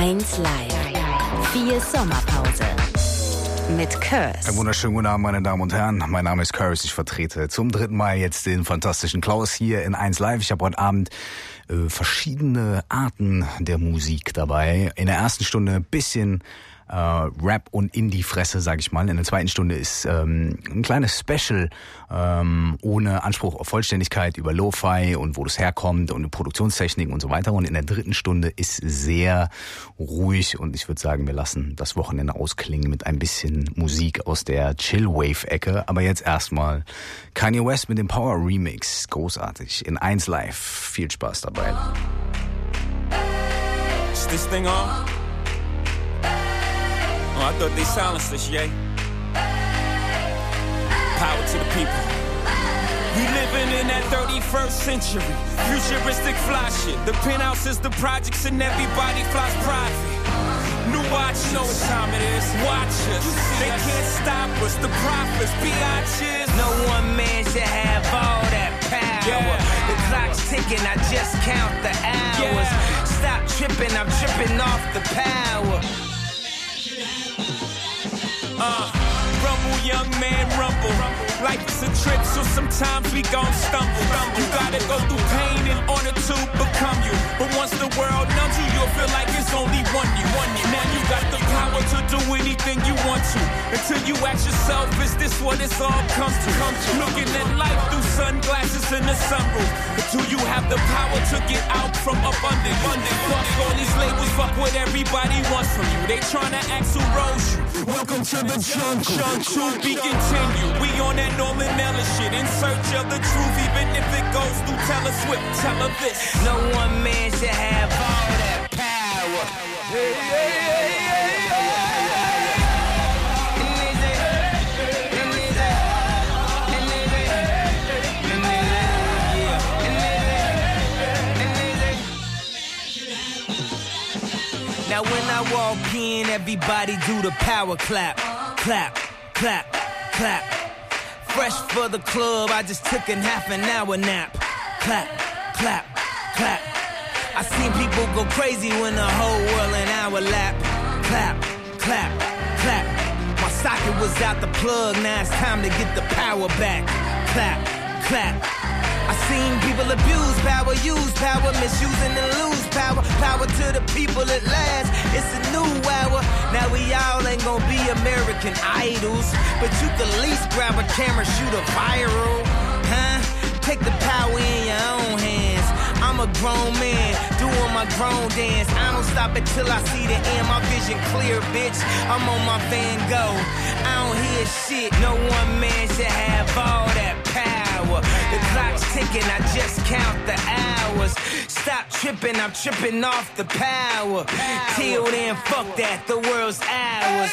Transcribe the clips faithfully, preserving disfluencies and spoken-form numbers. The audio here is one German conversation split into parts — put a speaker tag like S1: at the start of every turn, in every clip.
S1: eins Live. Vier Sommerpause. Mit Curse.
S2: Einen wunderschönen guten Abend, meine Damen und Herren. Mein Name ist Curse. Ich vertrete zum dritten Mal jetzt den fantastischen Klaus hier in eins Live. Ich habe heute Abend äh, verschiedene Arten der Musik dabei. In der ersten Stunde ein bisschen äh, Rap und Indie-Fresse, sag ich mal. In der zweiten Stunde ist ähm, ein kleines Special ähm, ohne Anspruch auf Vollständigkeit über Lo-Fi und wo das herkommt und Produktionstechniken und so weiter. Und in der dritten Stunde ist sehr ruhig und ich würde sagen, wir lassen das Wochenende ausklingen mit ein bisschen Musik aus der Chill-Wave-Ecke. Aber jetzt erstmal Kanye West mit dem Power Remix. Großartig. In eins Live. Viel Spaß dabei.
S3: Is this thing on? Oh, I thought they silenced us, yay. Power to the people. We living in that thirty-first century. Futuristic fly shit. The penthouse is the projects and everybody flies private. New watch, you know what time it is. Watch us. They can't stop us. The prophets, biatches.
S4: No one man should have all that power.
S3: Yeah.
S4: The clock's ticking, I just count the hours.
S3: Yeah.
S4: Stop tripping, I'm tripping off the power.
S3: Uh, rumble, young man, rumble. Life is a trip, so sometimes we gon' stumble. You gotta go through pain in order to become you. But once the world numbs you, you'll feel like it's only one you. One you. Now you got the power to do anything you want to. Until you ask yourself, is this what it's all comes to? Come to. Looking at life through sunglasses in the sunroof. Until you have the power to get out from up under you. Fuck all these labels, fuck what everybody wants from you. They tryna ask who rose you. Welcome to the jungle. To be continued. We on that Norman Miller shit. In search of the truth, even if it goes through Taylor Swift. Tell her this.
S4: No one man should have all that power. Hey, hey, hey, hey, hey. Now when I walk in, everybody do the power clap. Clap, clap, clap. Fresh for the club, I just took a half an hour nap. Clap, clap, clap. I seen people go crazy when the whole world in our lap. Clap, clap, clap. My socket was out the plug, now it's time to get the power back. Clap, clap. I seen people abuse power, use power, misusing and lose power. Power to the people at last, it's a new hour. Now we all ain't gonna be American Idols, but you can at least grab a camera, shoot a viral, huh? Take the power in your own hands. I'm a grown man, doing my grown dance. I don't stop until I see the end, my vision clear, bitch. I'm on my Van Gogh, I don't hear shit. No one man should have all that power. The clock's ticking, I just count the hours. Stop tripping, I'm tripping off the power. Till then, fuck that, the world's ours.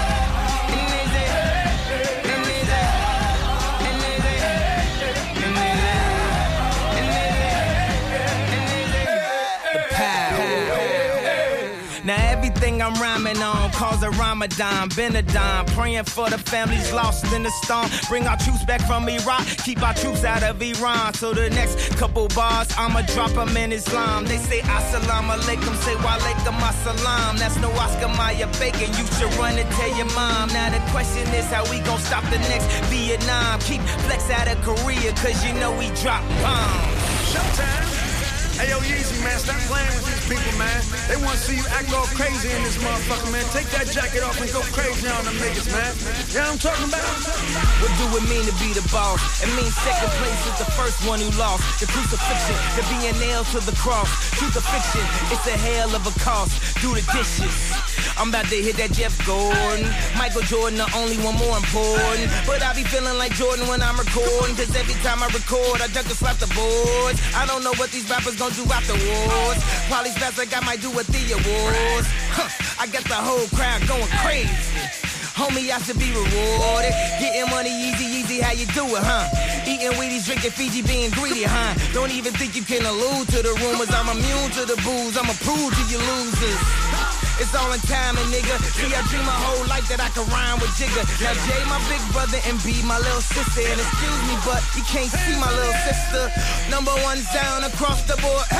S4: Now everything I'm rhyming on calls a Ramadan, been a dime. Praying for the families lost in the storm. Bring our troops back from Iraq, keep our troops out of Iran. So the next couple bars, I'ma drop them in Islam. They say assalamu alaikum, say wa alaikum assalam. That's no Oscar Mayer faking, you should run and tell your mom. Now the question is how we gon' stop the next Vietnam. Keep flex out of Korea, cause you know we drop bombs.
S5: Showtime. Hey, yo, Yeezy, man, stop playing with these people, man. They want to see you act all crazy in this motherfucker, man. Take that jacket off and go crazy on them niggas, man. You know what I'm talking about?
S4: What do it mean to be the boss? It means second place is the first one who lost. The crucifixion, to being nailed to the cross. Truth or fiction, it's a hell of a cost. Do the dishes. I'm about to hit that Jeff Gordon. Michael Jordan, the only one more important. But I be feeling like Jordan when I'm recording. Cause every time I record, I jump to slap the boards. I don't know what these rappers gonna do afterwards. Probably best like I might do with the awards. Huh, I got the whole crowd going crazy. Homie, I should be rewarded. Getting money easy, easy, how you do it, huh? Eating Wheaties, drinking Fiji, being greedy, huh? Don't even think you can allude to the rumors. I'm immune to the booze, I'ma prove to you losers. It's all in timing, nigga. See, I dream my whole life that I could rhyme with Jigga. Now Jay, my big brother, and B, my little sister. And excuse me, but you can't see my little sister. Number one sound across the board. Hey, hey.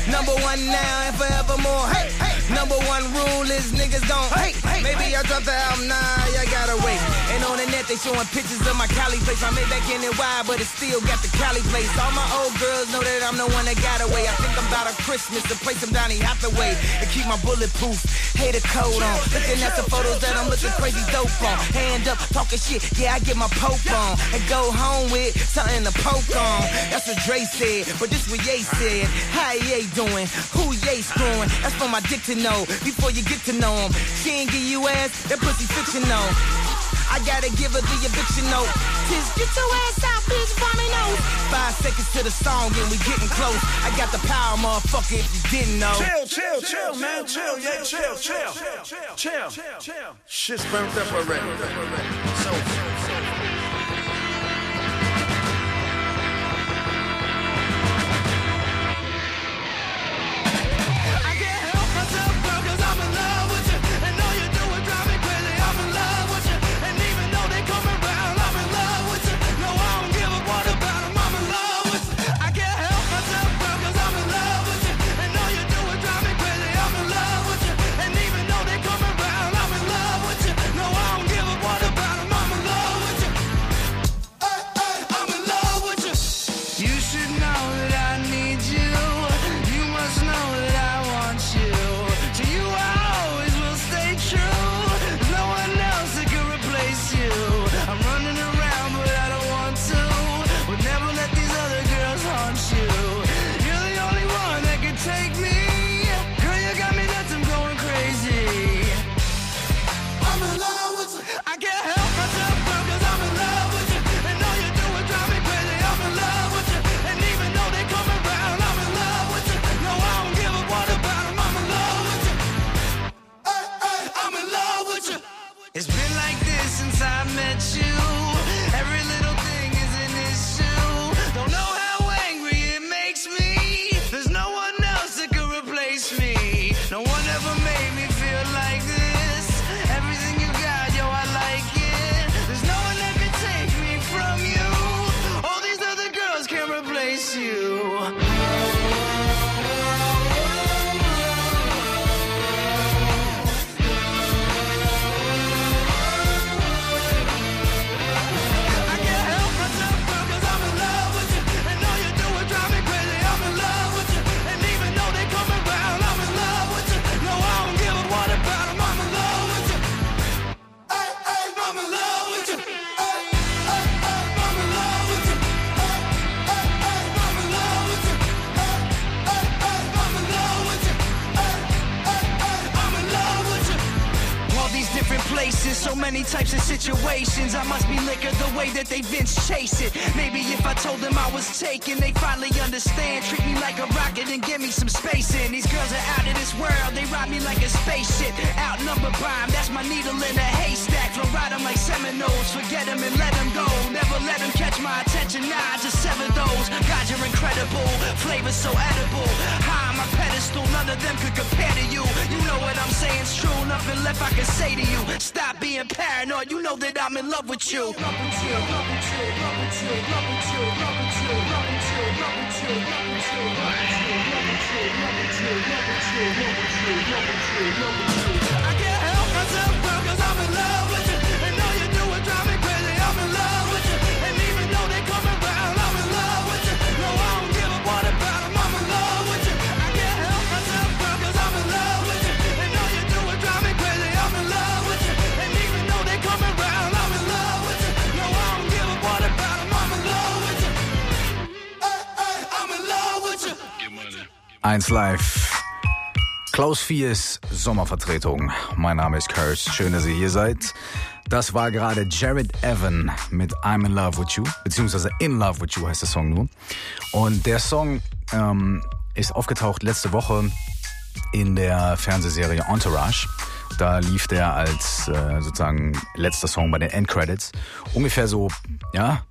S4: Number one now and forevermore. Hey, hey. Number one rule is niggas don't hate. Maybe I dropped the album, nah, y'all gotta wait. And on the net they showing pictures of my Cali place. I made back in it wide, but it still got the Cali place. All my old girls know that I'm the one that got away. I think I'm about a Christmas to play some Donny Hathaway and keep my bulletproof hater coat on. Looking at the photos that I'm looking crazy dope on. Hand up, talking shit, yeah, I get my poke on. And go home with something to poke on. That's what Dre said, but this what Ye said. How Ye doing? Who Ye screwing? That's for my dick to know before you get to know him. She ain't give you ass, that pussy fictional. I gotta give her the eviction note. Just get your ass out, bitch, vomit nose. Five seconds to the song and we getting close. I got the power, motherfucker, if you didn't know.
S5: Chill, chill, chill, man, chill, yeah, chill, chill, chill, chill. Shit's burnt up already. So,
S4: so many types of situations. I must be liquor the way that they Vince chase it. Maybe if I told them I was taken, they finally understand. Treat me like a rocket and give me some space in. These girls are out of this world, they ride me like a spaceship. Outnumbered by 'em, that's my needle in a haystack. Flow ride 'em like Seminoles, forget 'em and let 'em go. Never let 'em catch my attention, nah, just sever those. God, you're incredible, flavor so edible. High on my pedestal, none of them could compare to you. You know what I'm saying's true, nothing left I can say to you. Stop being paranoid, you know that I'm in love with you. Love with you, love with you, love with you, love with you, love with you, love with you, love with you, love with you, love with you, love with you, love with you, love with you, love with you, love with you, love with you, love with you. I can't help myself, girl, 'cause I'm in love with you. And all you do is drive me crazy, I'm in love with you. And even though they come around, I'm in love with you. No, I don't give a what about them, I'm in love with you. I can't help myself, girl, 'cause I'm in love with you. And all you do is drive me crazy, I'm in love with you. And even though they come around, I'm in love with you. No, I don't give a what about them, I'm in love with you. Hey, hey, I'm in love with you.
S2: eins Live. Klaus Viers Sommervertretung. Mein Name ist Curse. Schön, dass ihr hier seid. Das war gerade Jared Evan mit I'm in Love with You, beziehungsweise In Love with You heißt der Song nur. Und der Song ähm, ist aufgetaucht letzte Woche in der Fernsehserie Entourage. Da lief der als äh, sozusagen letzter Song bei den Endcredits. Ungefähr so, ja,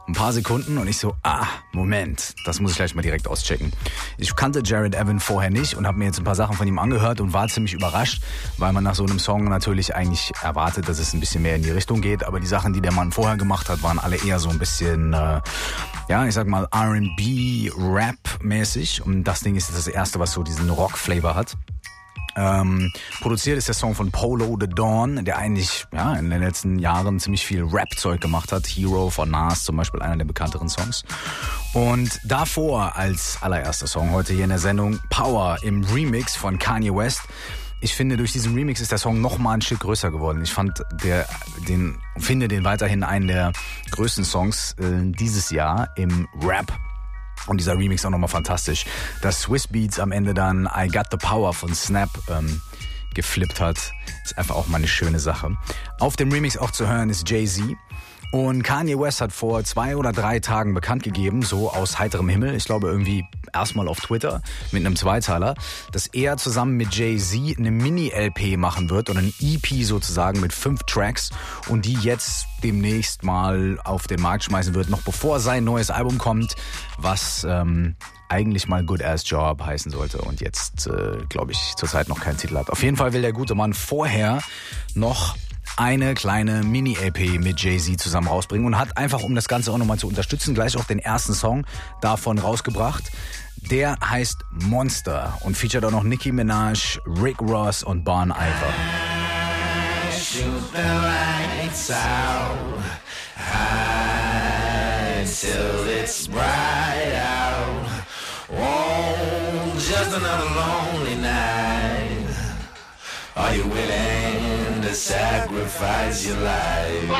S2: ein paar Sekunden und ich so, ah, Moment, das muss ich gleich mal direkt auschecken. Ich kannte Jared Evan vorher nicht und habe mir jetzt ein paar Sachen von ihm angehört und war ziemlich überrascht, weil man nach so einem Song natürlich eigentlich erwartet, dass es ein bisschen mehr in die Richtung geht, aber die Sachen, die der Mann vorher gemacht hat, waren alle eher so ein bisschen, äh, ja, ich sag mal R and B, Rap-mäßig und das Ding ist das erste, was so diesen Rock-Flavor hat. Ähm, produziert ist der Song von Polo the Dawn, der eigentlich ja in den letzten Jahren ziemlich viel Rap-Zeug gemacht hat. Hero von Nas zum Beispiel, einer der bekannteren Songs. Und davor als allererster Song heute hier in der Sendung Power im Remix von Kanye West. Ich finde, durch diesen Remix ist der Song noch mal ein Stück größer geworden. Ich fand der, den, finde den weiterhin einen der größten Songs äh, dieses Jahr im Rap. Und dieser Remix auch nochmal fantastisch. Dass Swiss Beats am Ende dann I Got the Power von Snap ähm, geflippt hat, ist einfach auch mal eine schöne Sache. Auf dem Remix auch zu hören ist Jay-Z. Und Kanye West hat vor zwei oder drei Tagen bekannt gegeben, so aus heiterem Himmel, ich glaube irgendwie erstmal auf Twitter mit einem Zweiteiler, dass er zusammen mit Jay-Z eine Mini-L P machen wird oder eine E P sozusagen mit fünf Tracks und die jetzt demnächst mal auf den Markt schmeißen wird, noch bevor sein neues Album kommt, was ähm, eigentlich mal Good Ass Job heißen sollte und jetzt, äh, glaube ich, zurzeit noch keinen Titel hat. Auf jeden Fall will der gute Mann vorher noch eine kleine Mini-L P mit Jay-Z zusammen rausbringen und hat einfach, um das Ganze auch nochmal zu unterstützen, gleich auch den ersten Song davon rausgebracht. Der heißt Monster und featuret auch noch Nicki Minaj, Rick Ross und Bon Iver.
S6: Shoot the lights out high till it's bright out. Oh, just another lonely night. Are you willing to sacrifice your life?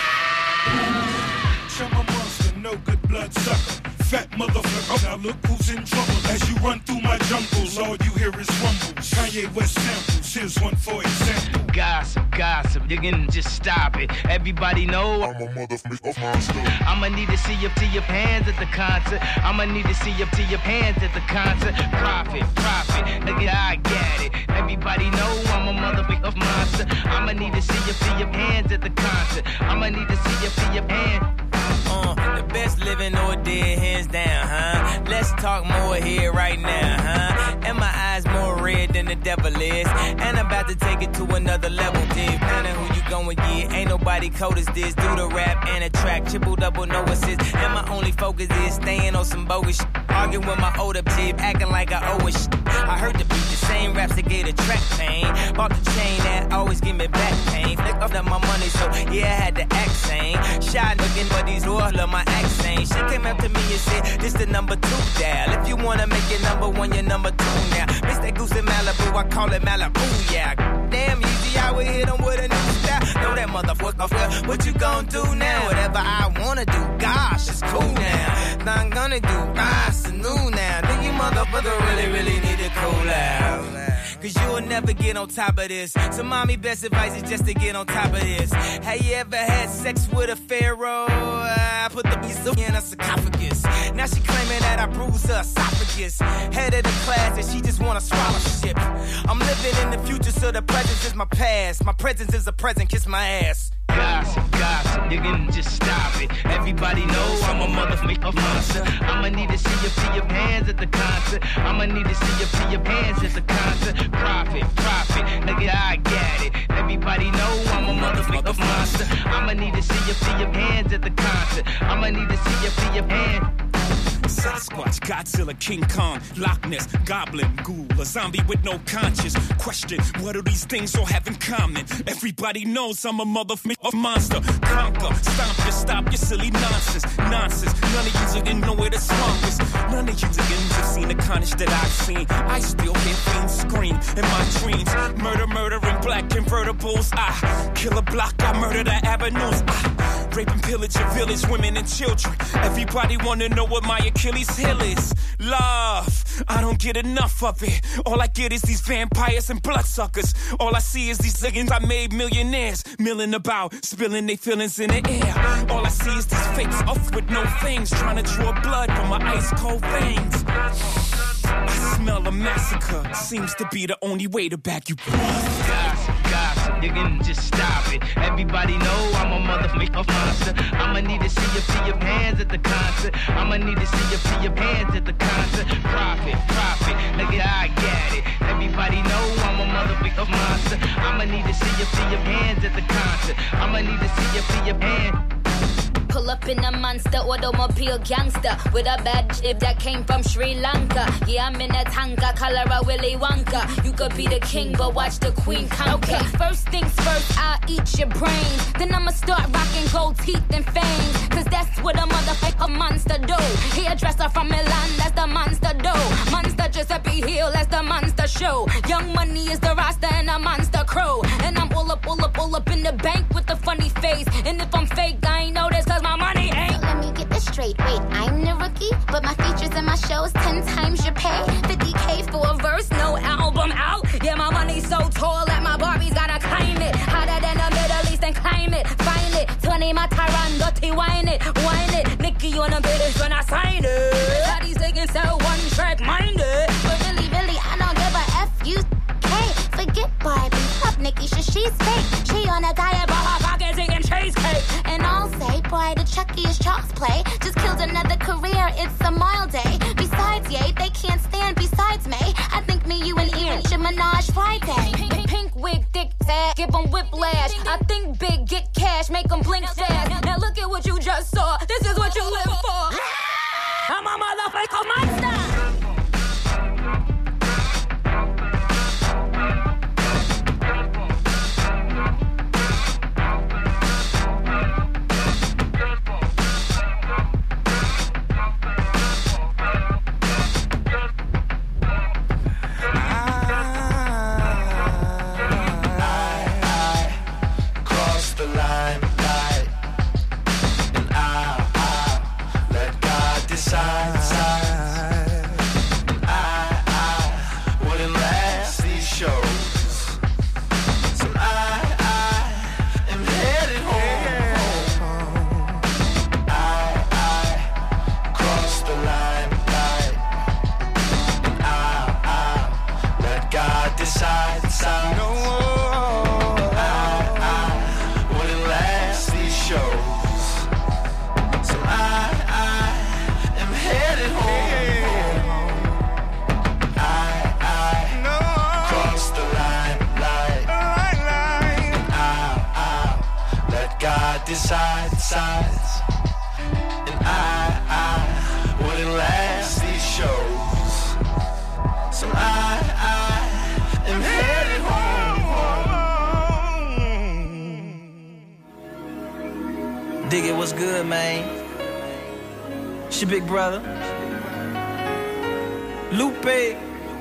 S7: I'm a monster, no good blood sucker. Fat motherfucker, now look who's in trouble. As you run through my jungles, all you hear is rumbles. Kanye West samples, here's one for example.
S4: Gossip, gossip, you can just stop it. Everybody know
S7: I'm a motherfucker monster.
S4: I'ma need to see up to your hands at the concert. I'ma need to see up to your hands at the concert. Profit, profit, nigga, I get it. Everybody know I'm a motherfucker monster. I'ma need to see up to your hands at the concert. I'ma need to see up to your hands. Uh, the best living or dead, hands down, huh? Let's talk more here right now, huh? And my eyes more red than the devil is. And I'm about to take it to another level, dig. Now who you going get? Ain't nobody cold as this. Do the rap and a track, triple double, no assist. And my only focus is staying on some bogus shit. Arguing with my older jib, acting like I owe a shit. I heard the beat, the same raps that gave the track pain. Bought the chain that always give me back pain. Flick off my money, so yeah, I had to act sane. Shot looking, but these all love my accent. She came up to me and said, this the number two dial. If you wanna make it number one, you're number two now. Miss that goose in Malibu, I call it Malibu, yeah. Damn easy, I would hit them with a new style. Know that motherfucker, well, what you gon' do now? Whatever I wanna do, gosh, it's cool now. Now I'm gonna do, ah, it's new now. Then you motherfucker really, really need to cool out. Cause you'll never get on top of this. So mommy, best advice is just to get on top of this. Have you ever had sex with a pharaoh? I put the piece in her sarcophagus. Now she claiming that I bruised her esophagus. Head of the class and she just want a scholarship. I'm living in the future so the present is my past. My presence is a present, kiss my ass. Gossip, gossip, you can just stop it. Everybody knows I'm a motherfucker monster. I'ma need to see you to your hands at the concert. I'ma need to see you to your hands at the concert. Profit, profit, nigga, I get it. Everybody know I'm a motherfucker monster. I'ma need to see you to your hands at the concert. I'ma need to see you to your hands.
S3: Sasquatch, Godzilla, King Kong, Loch Ness, Goblin, Ghoul, a zombie with no conscience. Question, what do these things all have in common? Everybody knows I'm a motherfucking monster. Conquer, stomp you, stop your silly nonsense. Nonsense, none of you didn't know where the swamp is. None of you didn't have seen the carnage that I've seen. I still hear things scream in my dreams. Murder, murder in black convertibles. I kill a block, I murder the avenues. I rape and pillage your village, women and children. Everybody wanna know what my Achilles heel is. Love, I don't get enough of it. All I get is these vampires and bloodsuckers. All I see is these ziggins I made millionaires, milling about, spilling their feelings in the air. All I see is these fakes off with no fangs, trying to draw blood from my ice cold veins. I smell a massacre, seems to be the only way to back you up.
S4: gossip. You can just stop it. Everybody know I'm a motherfucking monster. I'ma need to see you put your hands at the concert. I'ma need to see you put your hands at the concert. Profit, profit, nigga, I got it. Everybody know I'm a motherfucking monster. I'ma need to see you put your hands at the concert. I'ma need to see you put your hands.
S8: Pull up in a monster automobile gangster with a bad chip that came from Sri Lanka. Yeah, I'm in a tanka, color a Willy Wonka. You could be the king, but watch the queen conquer. Okay, first things first, I'll eat your brains. Then I'ma start rocking gold teeth and fangs. Cause that's what a motherfucker monster do. Hairdresser from Milan, that's the monster do. Monster Giuseppe Hill, that's the monster show. Young Money is the roster and a monster crew. And I'm all up, all up, all up in the bank with a funny face. And if I'm fake, I ain't know this cause my money ain't.
S9: So let me get this straight. Wait, I'm the rookie, but my features and my shows ten times your pay. fifty K for a verse, no album out. Yeah, my money's so tall that my Barbies gotta climb it. Hotter than the Middle East and climb it. Find it, Tony Mataran, dirty wine it, wine it. Nicky on the bidders when I sign it. How these niggas sell one track minded. But really, really, I don't give a F U K. Forget Barbie, fuck Nikki, she's fake. She on a diet, but her pockets eating cheesecake. And I'll say, boy, the Chucky is child's play. Just killed another career, it's a mile day. Besides, yay, they can't stand besides me. I think me, you, and Ian should menage Friday. Pink, pink wig, thick fat, give them whiplash. I think big, get cash, make them blink fast. Now look at what you just saw, this is what you live for. I'm a motherfucker monster.
S6: Decide, sides, and I, I wouldn't last these shows. So I, I am headed home.
S4: Dig it, what's good, man? It's your big brother, Lupe.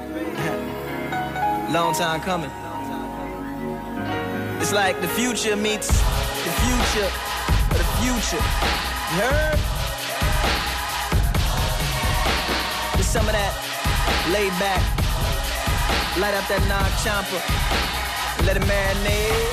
S4: Long time coming. It's like the future meets the future of the future. You heard? Just some of that laid back. Light up that non-chomper. Let it marinate.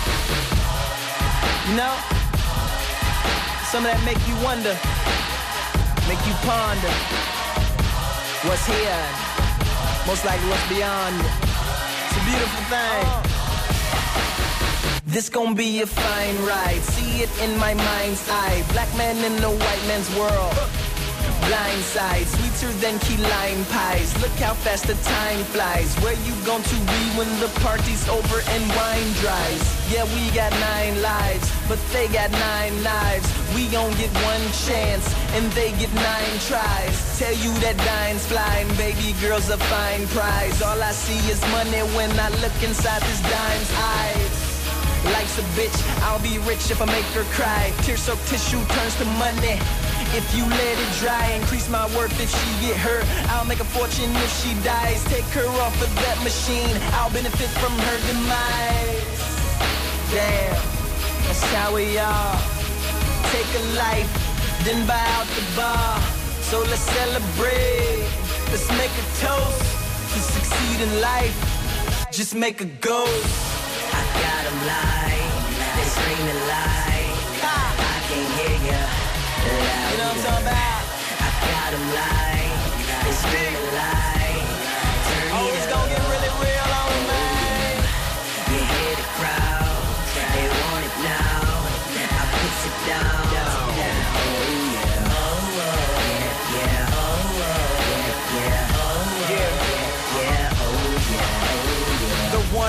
S4: You know? Some of that make you wonder. Make you ponder. What's here? Most likely what's beyond. It's a beautiful thing. This gon' be a fine ride. See it in my mind's eye. Black man in the white man's world. Blind side, sweeter than key lime pies. Look how fast the time flies. Where you gon' to be when the party's over and wine dries? Yeah, we got nine lives, but they got nine lives. We gon' get one chance, and they get nine tries. Tell you that dime's flying, baby girl's a fine prize. All I see is money when I look inside this dime's eyes. Life's a bitch, I'll be rich if I make her cry. Tear-soaked tissue turns to money if you let it dry. Increase my worth if she get hurt. I'll make a fortune if she dies. Take her off of that machine, I'll benefit from her demise. Damn, that's how we are. Take a life, then buy out the bar. So let's celebrate, let's make a toast. To succeed in life, just make a ghost.
S10: I got 'em lying, they screaming like I can't hear ya.
S4: You know what I'm talking about?
S10: I got 'em lying, they screaming like turn
S4: oh, it's gonna get really real on me, man.
S10: You hear the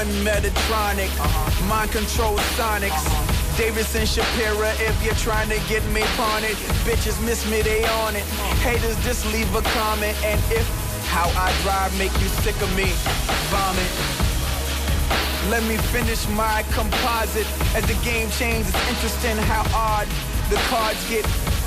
S11: Run Metatronic, mind control Sonics. Davis and Shapira, if you're trying to get me pawned, bitches miss me, they on it. Haters, just leave a comment. And if how I drive make you sick of me, vomit. Let me finish my composite. As the game changes, it's interesting how odd the cards get.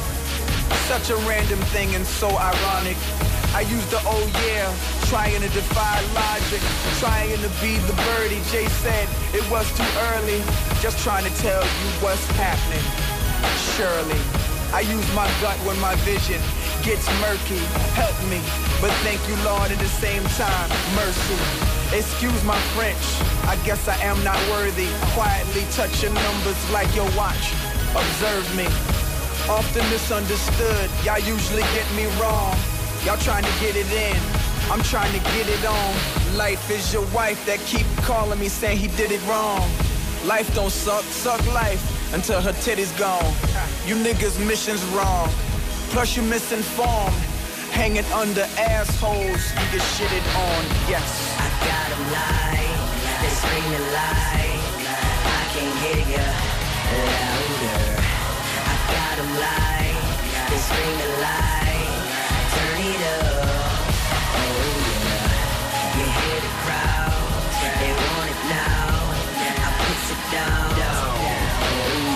S11: Such a random thing and so ironic. I use the oh yeah, trying to defy logic, trying to be the birdie. Jay said it was too early, just trying to tell you what's happening. Surely, I use my gut when my vision gets murky. Help me, but thank you, Lord, at the same time, mercy. Excuse my French, I guess I am not worthy. Quietly touch your numbers like your watch. Observe me, often misunderstood. Y'all usually get me wrong. Y'all trying to get it in, I'm trying to get it on. Life is your wife that keep calling me saying he did it wrong. Life don't suck, suck life until her titties gone. You niggas mission's wrong, plus you misinformed. Hanging under assholes, you get shitted on, yes.
S10: I got 'em live, they screaming live. I can't hear ya louder. I got 'em live, they screaming live. Turn it up, oh yeah. You hear the crowd, they want it now. I puts it down, oh yeah.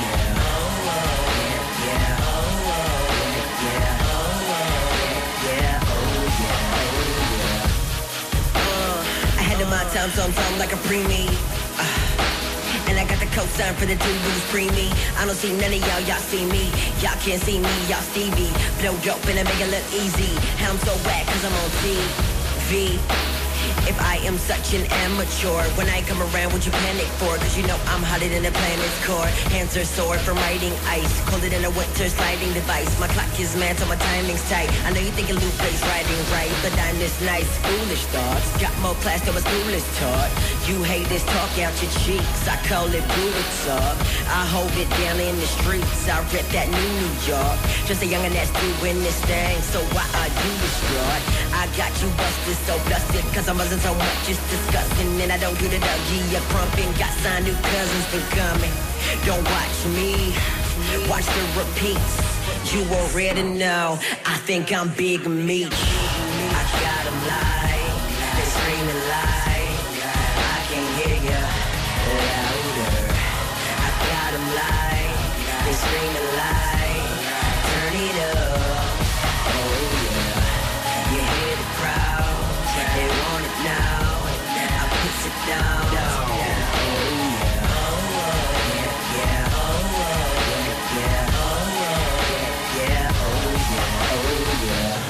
S10: Oh yeah, yeah, oh yeah, oh yeah, oh yeah, oh yeah. Uh, I had to my time, so I'm sound like a preemie. Uh, And I got the cosign for the dude who's preemie. I don't see none of y'all, y'all see me. Y'all can't see me, y'all Stevie. Blow dope and I make it look easy. How I'm so whack cause I'm on T V. If I am such an amateur, when I come around, what you panic for? Cause you know I'm hotter than the planet's core. Hands are sore from riding ice, colder than a winter sliding device. My clock is mad, so my timing's tight. I know you think a loop plays riding right, but I'm this nice, foolish thoughts. Got more class than what school is taught. You haters talk out your cheeks, I call it brutal talk. I hold it down in the streets, I rep that new New York. Just a youngin' that's doing this thing, so why are you distraught? I got you busted, so dusted, cause I'm buzzing so much, it's disgusting. And I don't do the Dougie or crumping. Got signed new cousins been coming. Don't watch me, watch the repeats. You already know, I think I'm Big Meech. I got 'em live, they screaming live. I can't hear ya louder. I got 'em live, they screaming live. Turn it up, oh yeah. You hear the crowd, they want it now. I puts it down, oh yeah. Oh yeah, yeah, oh yeah, yeah, oh yeah, oh yeah, oh yeah.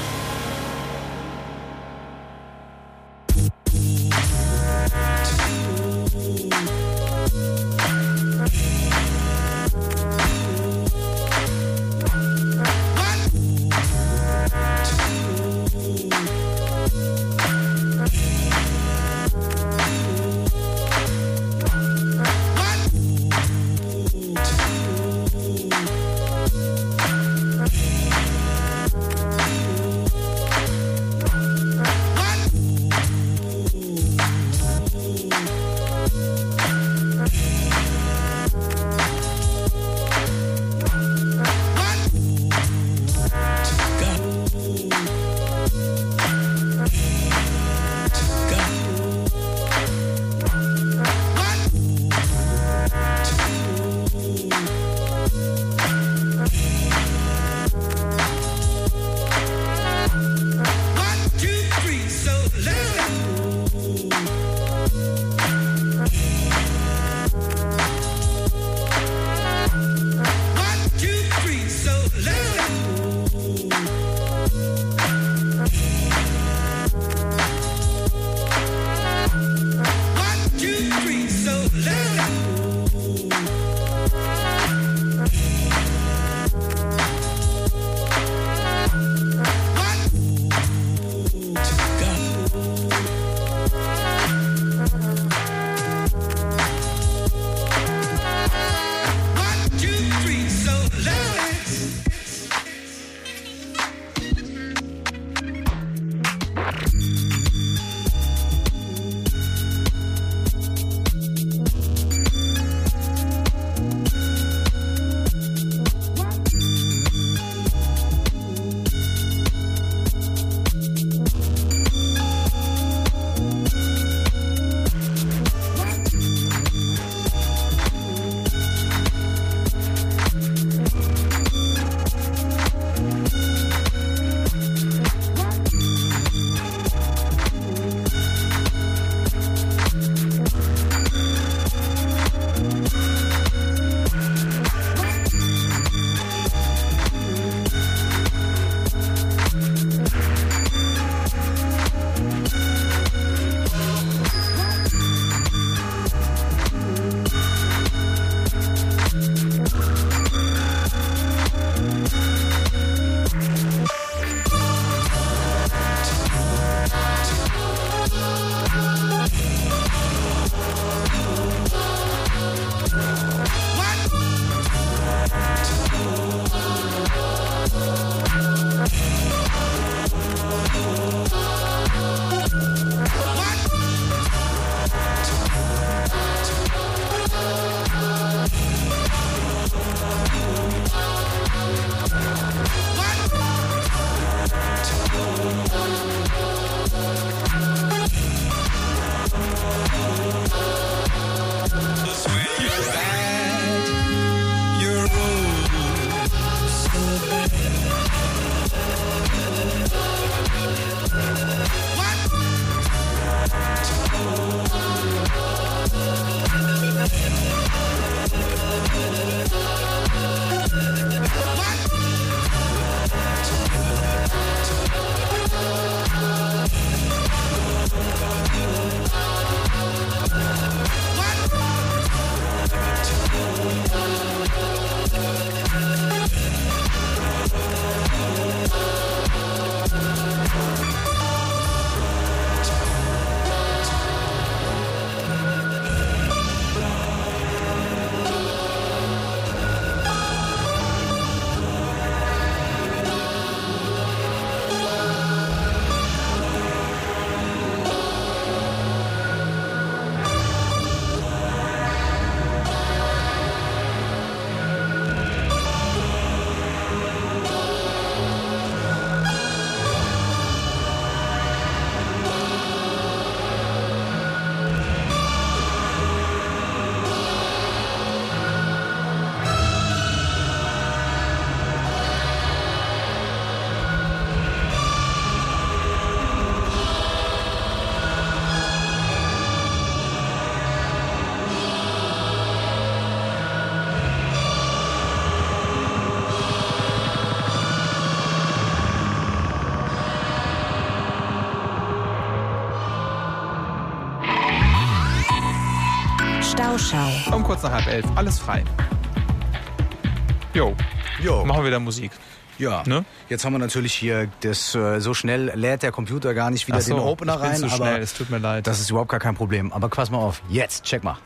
S1: Stauschau.
S12: Um kurz nach halb elf, alles frei. Jo,
S2: jo.
S12: Machen wir wieder Musik.
S2: Ja,
S12: ne?
S2: Jetzt haben wir natürlich hier, das äh, so schnell lädt der Computer gar nicht wieder
S12: Ach so,
S2: den Opener
S12: ich bin
S2: rein.
S12: zu
S2: aber
S12: schnell, es tut mir leid.
S2: Das ist überhaupt gar kein Problem. Aber pass mal auf, jetzt, check mal.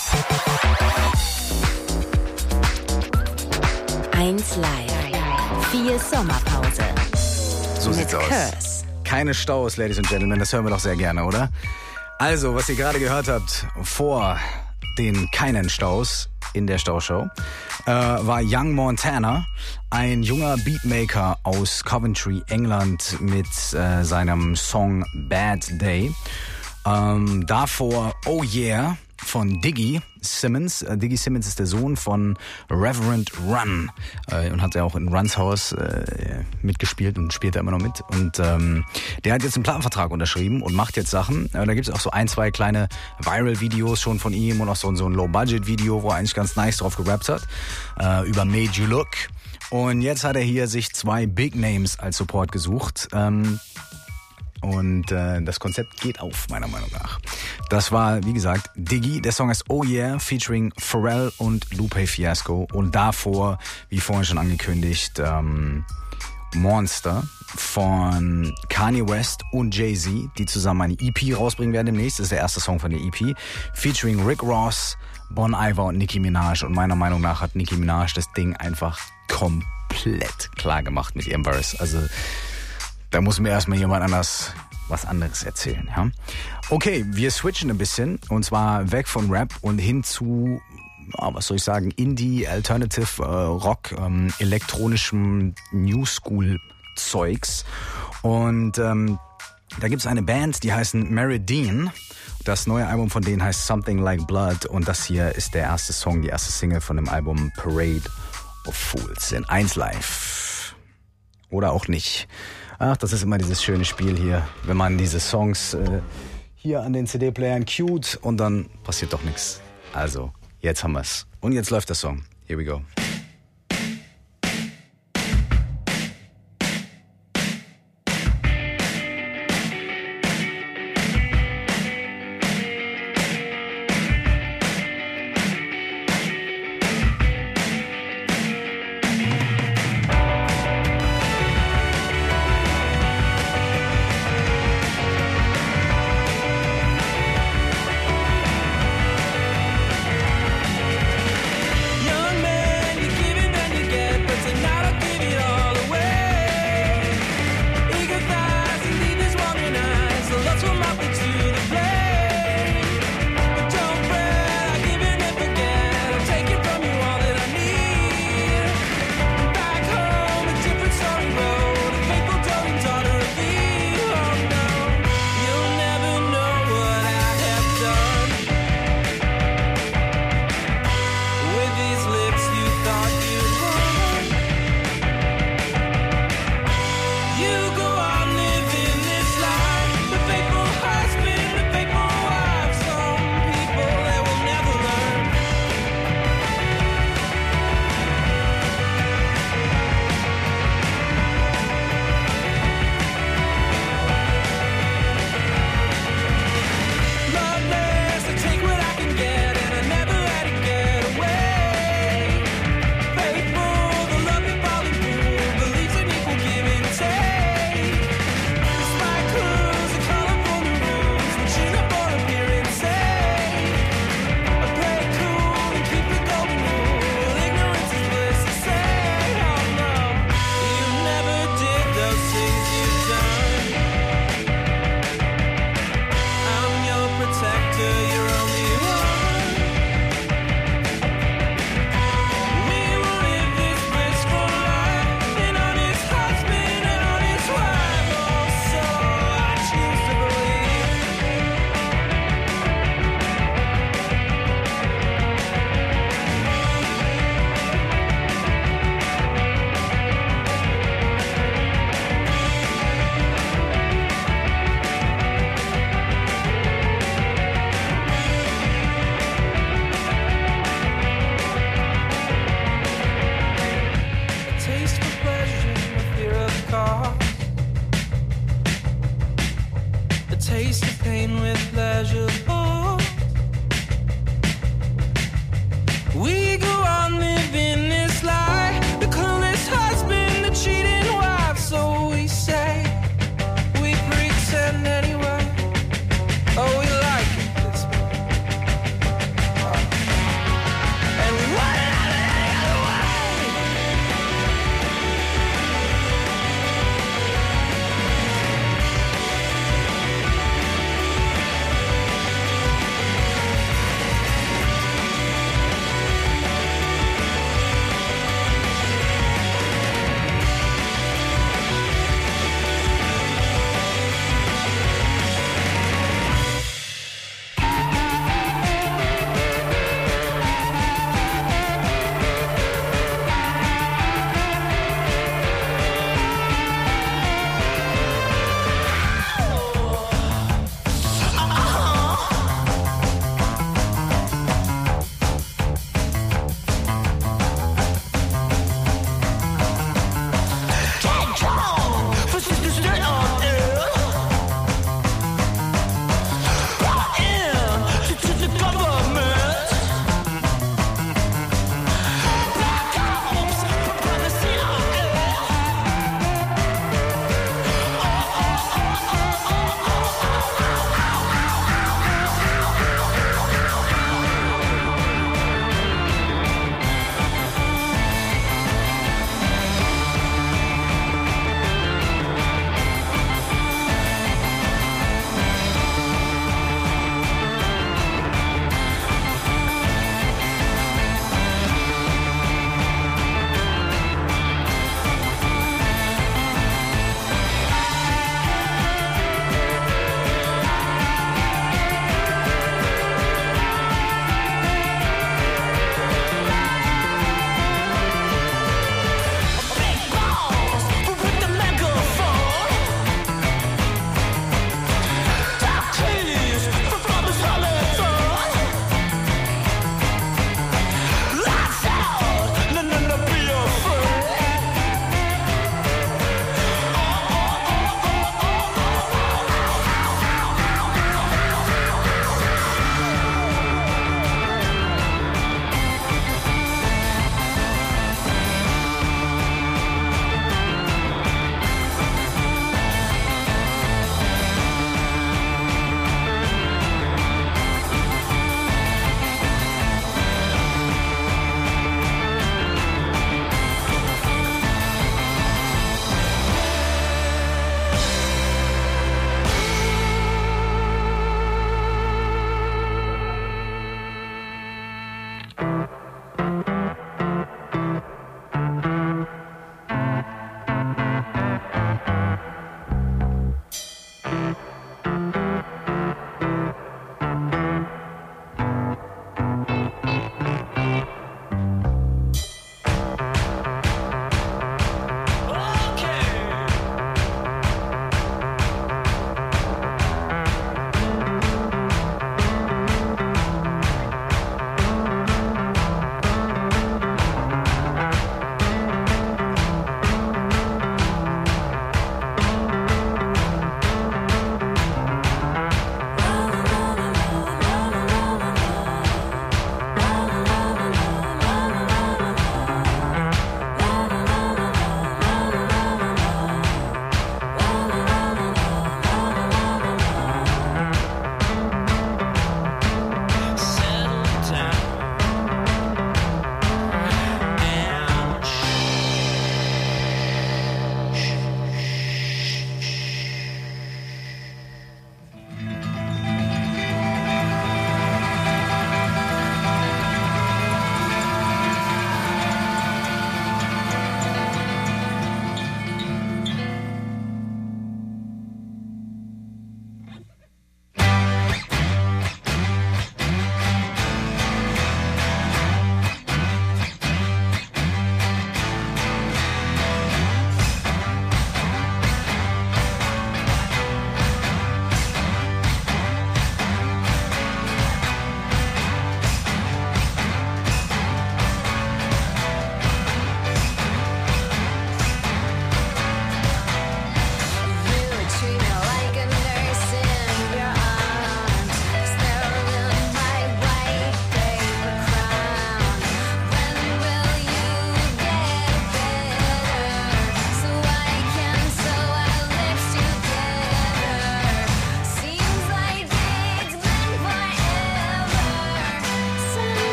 S1: eins Live. Vier Sommerpause.
S2: So sieht's aus.
S1: Curse.
S2: Keine Staus, Ladies and Gentlemen, das hören wir doch sehr gerne, oder? Also, was ihr gerade gehört habt, vor den keinen Staus in der Staushow, äh, war Young Montana, ein junger Beatmaker aus Coventry, England, mit äh, seinem Song Bad Day. Ähm, davor Oh Yeah von Diggy Simmons. Äh, Diggy Simmons ist der Sohn von Reverend Run äh, und hat ja auch in Runs Haus äh, mitgespielt und spielt da immer noch mit. Und ähm, der hat jetzt einen Plattenvertrag unterschrieben und macht jetzt Sachen. Äh, da gibt es auch so ein, zwei kleine Viral-Videos schon von ihm und auch so, so ein Low-Budget-Video, wo er eigentlich ganz nice drauf gerappt hat, äh, über Made You Look. Und jetzt hat er hier sich zwei Big Names als Support gesucht. Ähm, Und äh, das Konzept geht auf, meiner Meinung nach. Das war, wie gesagt, Diggy. Der Song heißt Oh Yeah, featuring Pharrell und Lupe Fiasco. Und davor, wie vorhin schon angekündigt, ähm, Monster von Kanye West und Jay-Z, die zusammen eine E P rausbringen werden demnächst. Das ist der erste Song von der E P. Featuring Rick Ross, Bon Iver und Nicki Minaj. Und meiner Meinung nach hat Nicki Minaj das Ding einfach komplett klar gemacht mit ihrem Verse. Also da muss mir erstmal jemand anders was anderes erzählen. Ja? Okay, wir switchen ein bisschen und zwar weg von Rap und hin zu, oh, was soll ich sagen, Indie, Alternative, äh, Rock, ähm, elektronischem New School Zeugs. Und ähm, da gibt's eine Band, die heißen Meridian. Das neue Album von denen heißt Something Like Blood und das hier ist der erste Song, die erste Single von dem Album Parade of Fools in eins Live. Oder auch nicht. Ach, das ist immer dieses schöne Spiel hier, wenn man diese Songs äh, hier an den C D-Playern cued und dann passiert doch nichts. Also, jetzt haben wir's. Und jetzt läuft der Song. Here we go.
S13: taste of pain with pleasure. Oh,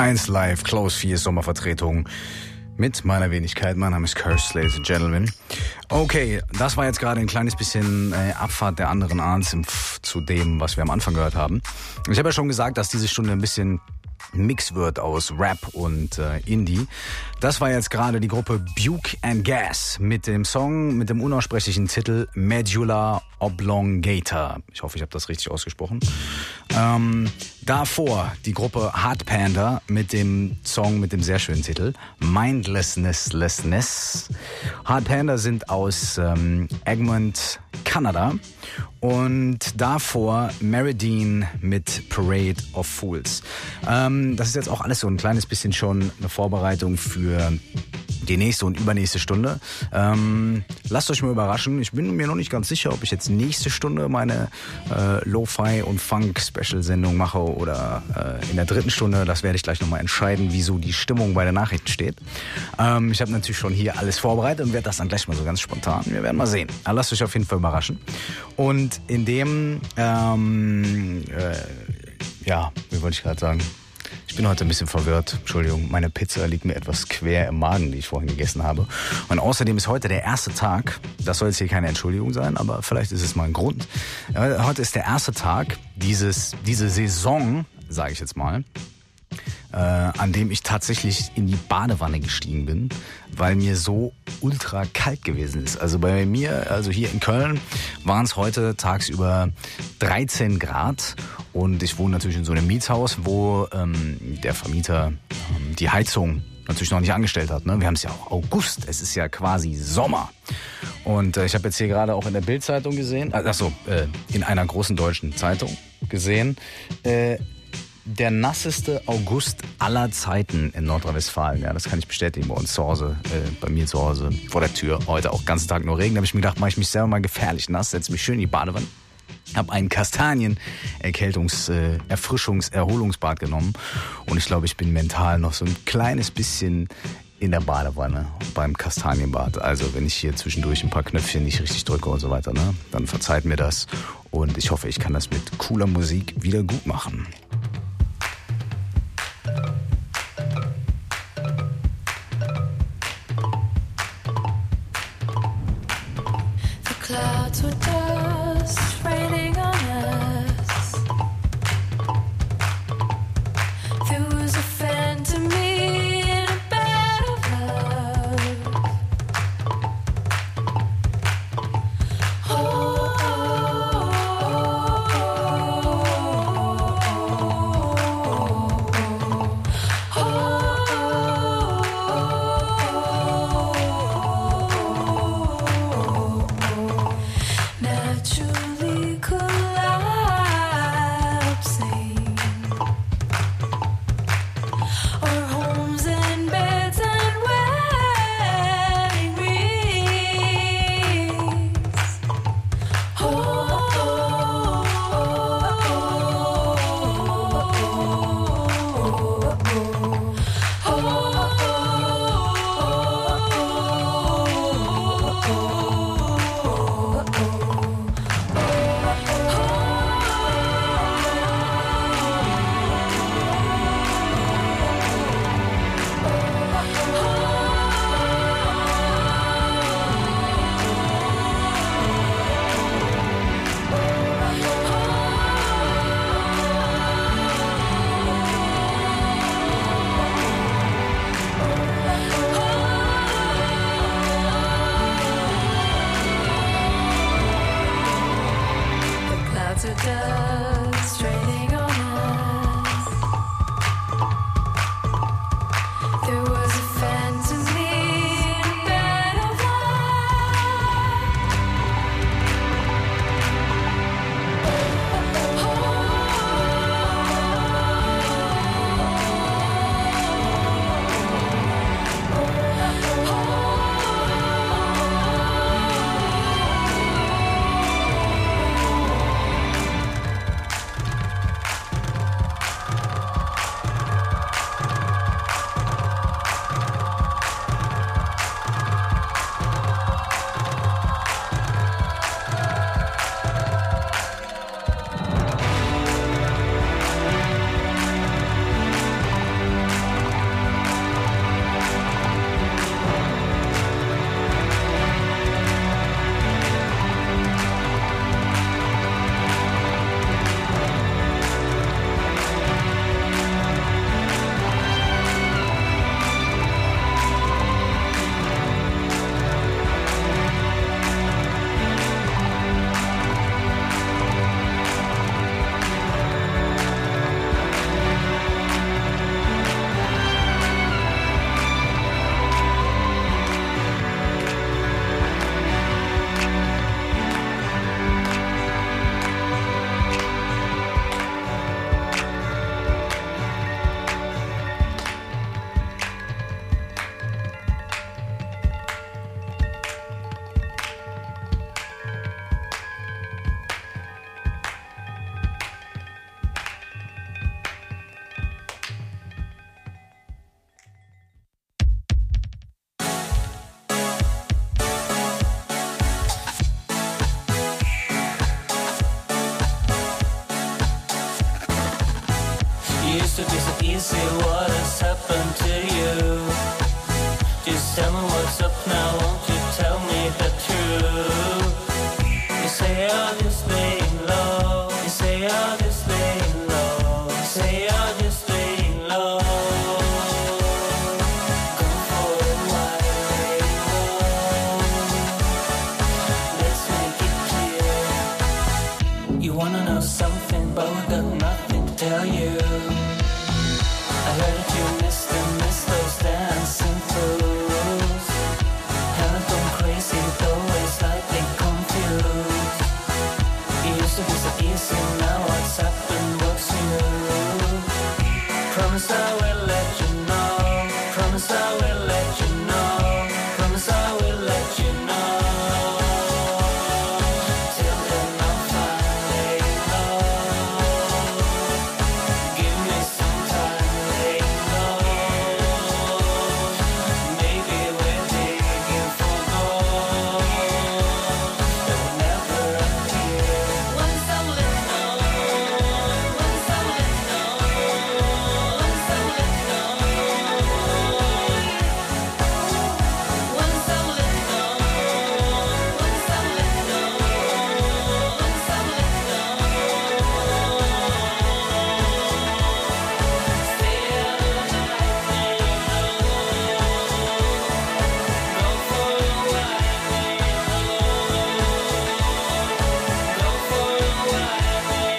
S2: eins Live, Klaus vier Sommervertretung mit meiner Wenigkeit. Mein Name ist Curse, Ladies and Gentlemen. Okay, das war jetzt gerade ein kleines bisschen äh, Abfahrt der anderen Arts im F- zu dem, was wir am Anfang gehört haben. Ich habe ja schon gesagt, dass diese Stunde ein bisschen Mix wird aus Rap und äh, Indie. Das war jetzt gerade die Gruppe Buke and Gas mit dem Song mit dem unaussprechlichen Titel Medulla Oblongata. Ich hoffe, ich habe das richtig ausgesprochen. Ähm, davor die Gruppe Hard Panda mit dem Song mit dem sehr schönen Titel Mindlessness. Hard Panda sind aus ähm, Egmont, Kanada. Und davor Meridian mit Parade of Fools. Ähm, das ist jetzt auch alles so ein kleines bisschen schon eine Vorbereitung für die nächste und übernächste Stunde. Ähm, lasst euch mal überraschen. Ich bin mir noch nicht ganz sicher, ob ich jetzt nächste Stunde meine äh, Lo-Fi und Funk-Special-Sendung mache oder äh, in der dritten Stunde. Das werde ich gleich nochmal entscheiden, wieso die Stimmung bei der Nachrichten steht. Ähm, ich habe natürlich schon hier alles vorbereitet und werde das dann gleich mal so ganz spontan. Wir werden mal sehen. Aber lasst euch auf jeden Fall überraschen. Und in dem, ähm, äh, ja, wie wollte ich gerade sagen? Ich bin heute ein bisschen verwirrt, Entschuldigung, meine Pizza liegt mir etwas quer im Magen, die ich vorhin gegessen habe. Und außerdem ist heute der erste Tag, das soll jetzt hier keine Entschuldigung sein, aber vielleicht ist es mal ein Grund. Heute ist der erste Tag dieses, diese Saison, sage ich jetzt mal, äh, an dem ich tatsächlich in die Badewanne gestiegen bin, weil mir so ultra kalt gewesen ist. Also bei mir, also hier in Köln, waren es heute tagsüber dreizehn Grad und ich wohne natürlich in so einem Mietshaus, wo ähm, der Vermieter ähm, die Heizung natürlich noch nicht angestellt hat. Ne? Wir haben es ja auch August, es ist ja quasi Sommer. Und äh, ich habe jetzt hier gerade auch in der Bild-Zeitung gesehen, äh, achso, äh, in einer großen deutschen Zeitung gesehen, äh, der nasseste August aller Zeiten in Nordrhein-Westfalen. Ja, das kann ich bestätigen bei uns zu Hause, äh, bei mir zu Hause vor der Tür. Heute auch den ganzen Tag nur Regen. Da habe ich mir gedacht, mache ich mich selber mal gefährlich nass, setze mich schön in die Badewanne. Habe einen Kastanien-Erkältungs-, äh, Erfrischungs-, Erholungsbad genommen. Und ich glaube, ich bin mental noch so ein kleines bisschen in der Badewanne beim Kastanienbad. Also wenn ich hier zwischendurch ein paar Knöpfchen nicht richtig drücke und so weiter, ne, dann verzeiht mir das. Und ich hoffe, ich kann das mit cooler Musik wieder gut machen.
S13: Clouds with dust raining on us. There was a phantom me in a bed of love. Oh, oh, oh, oh, naturally collide.
S10: Just tell me what's up now, won't you tell me the truth? You say I'll just lay low. You say I'll just lay low. You say I'll just lay low. Go for a while, lay low. Let's make it clear. You wanna know something, but we got nothing to tell you. I heard that you miss them, miss those dancing fools. Haven't gone crazy, though it's slightly confused. It used to be so easy, now what's happened, what's new? Promise I will let you know. Promise I will let you know. Promise I will let you know. Till then I'll fine, lay low. Give me some time, lay low. Maybe we're digging for gold that will never appear. Once I will know, once I will know, once I will know. Once I will know, once I will know, once I will know. Stay out of the night, lay low. Go for a while, lay low. Go for a while, lay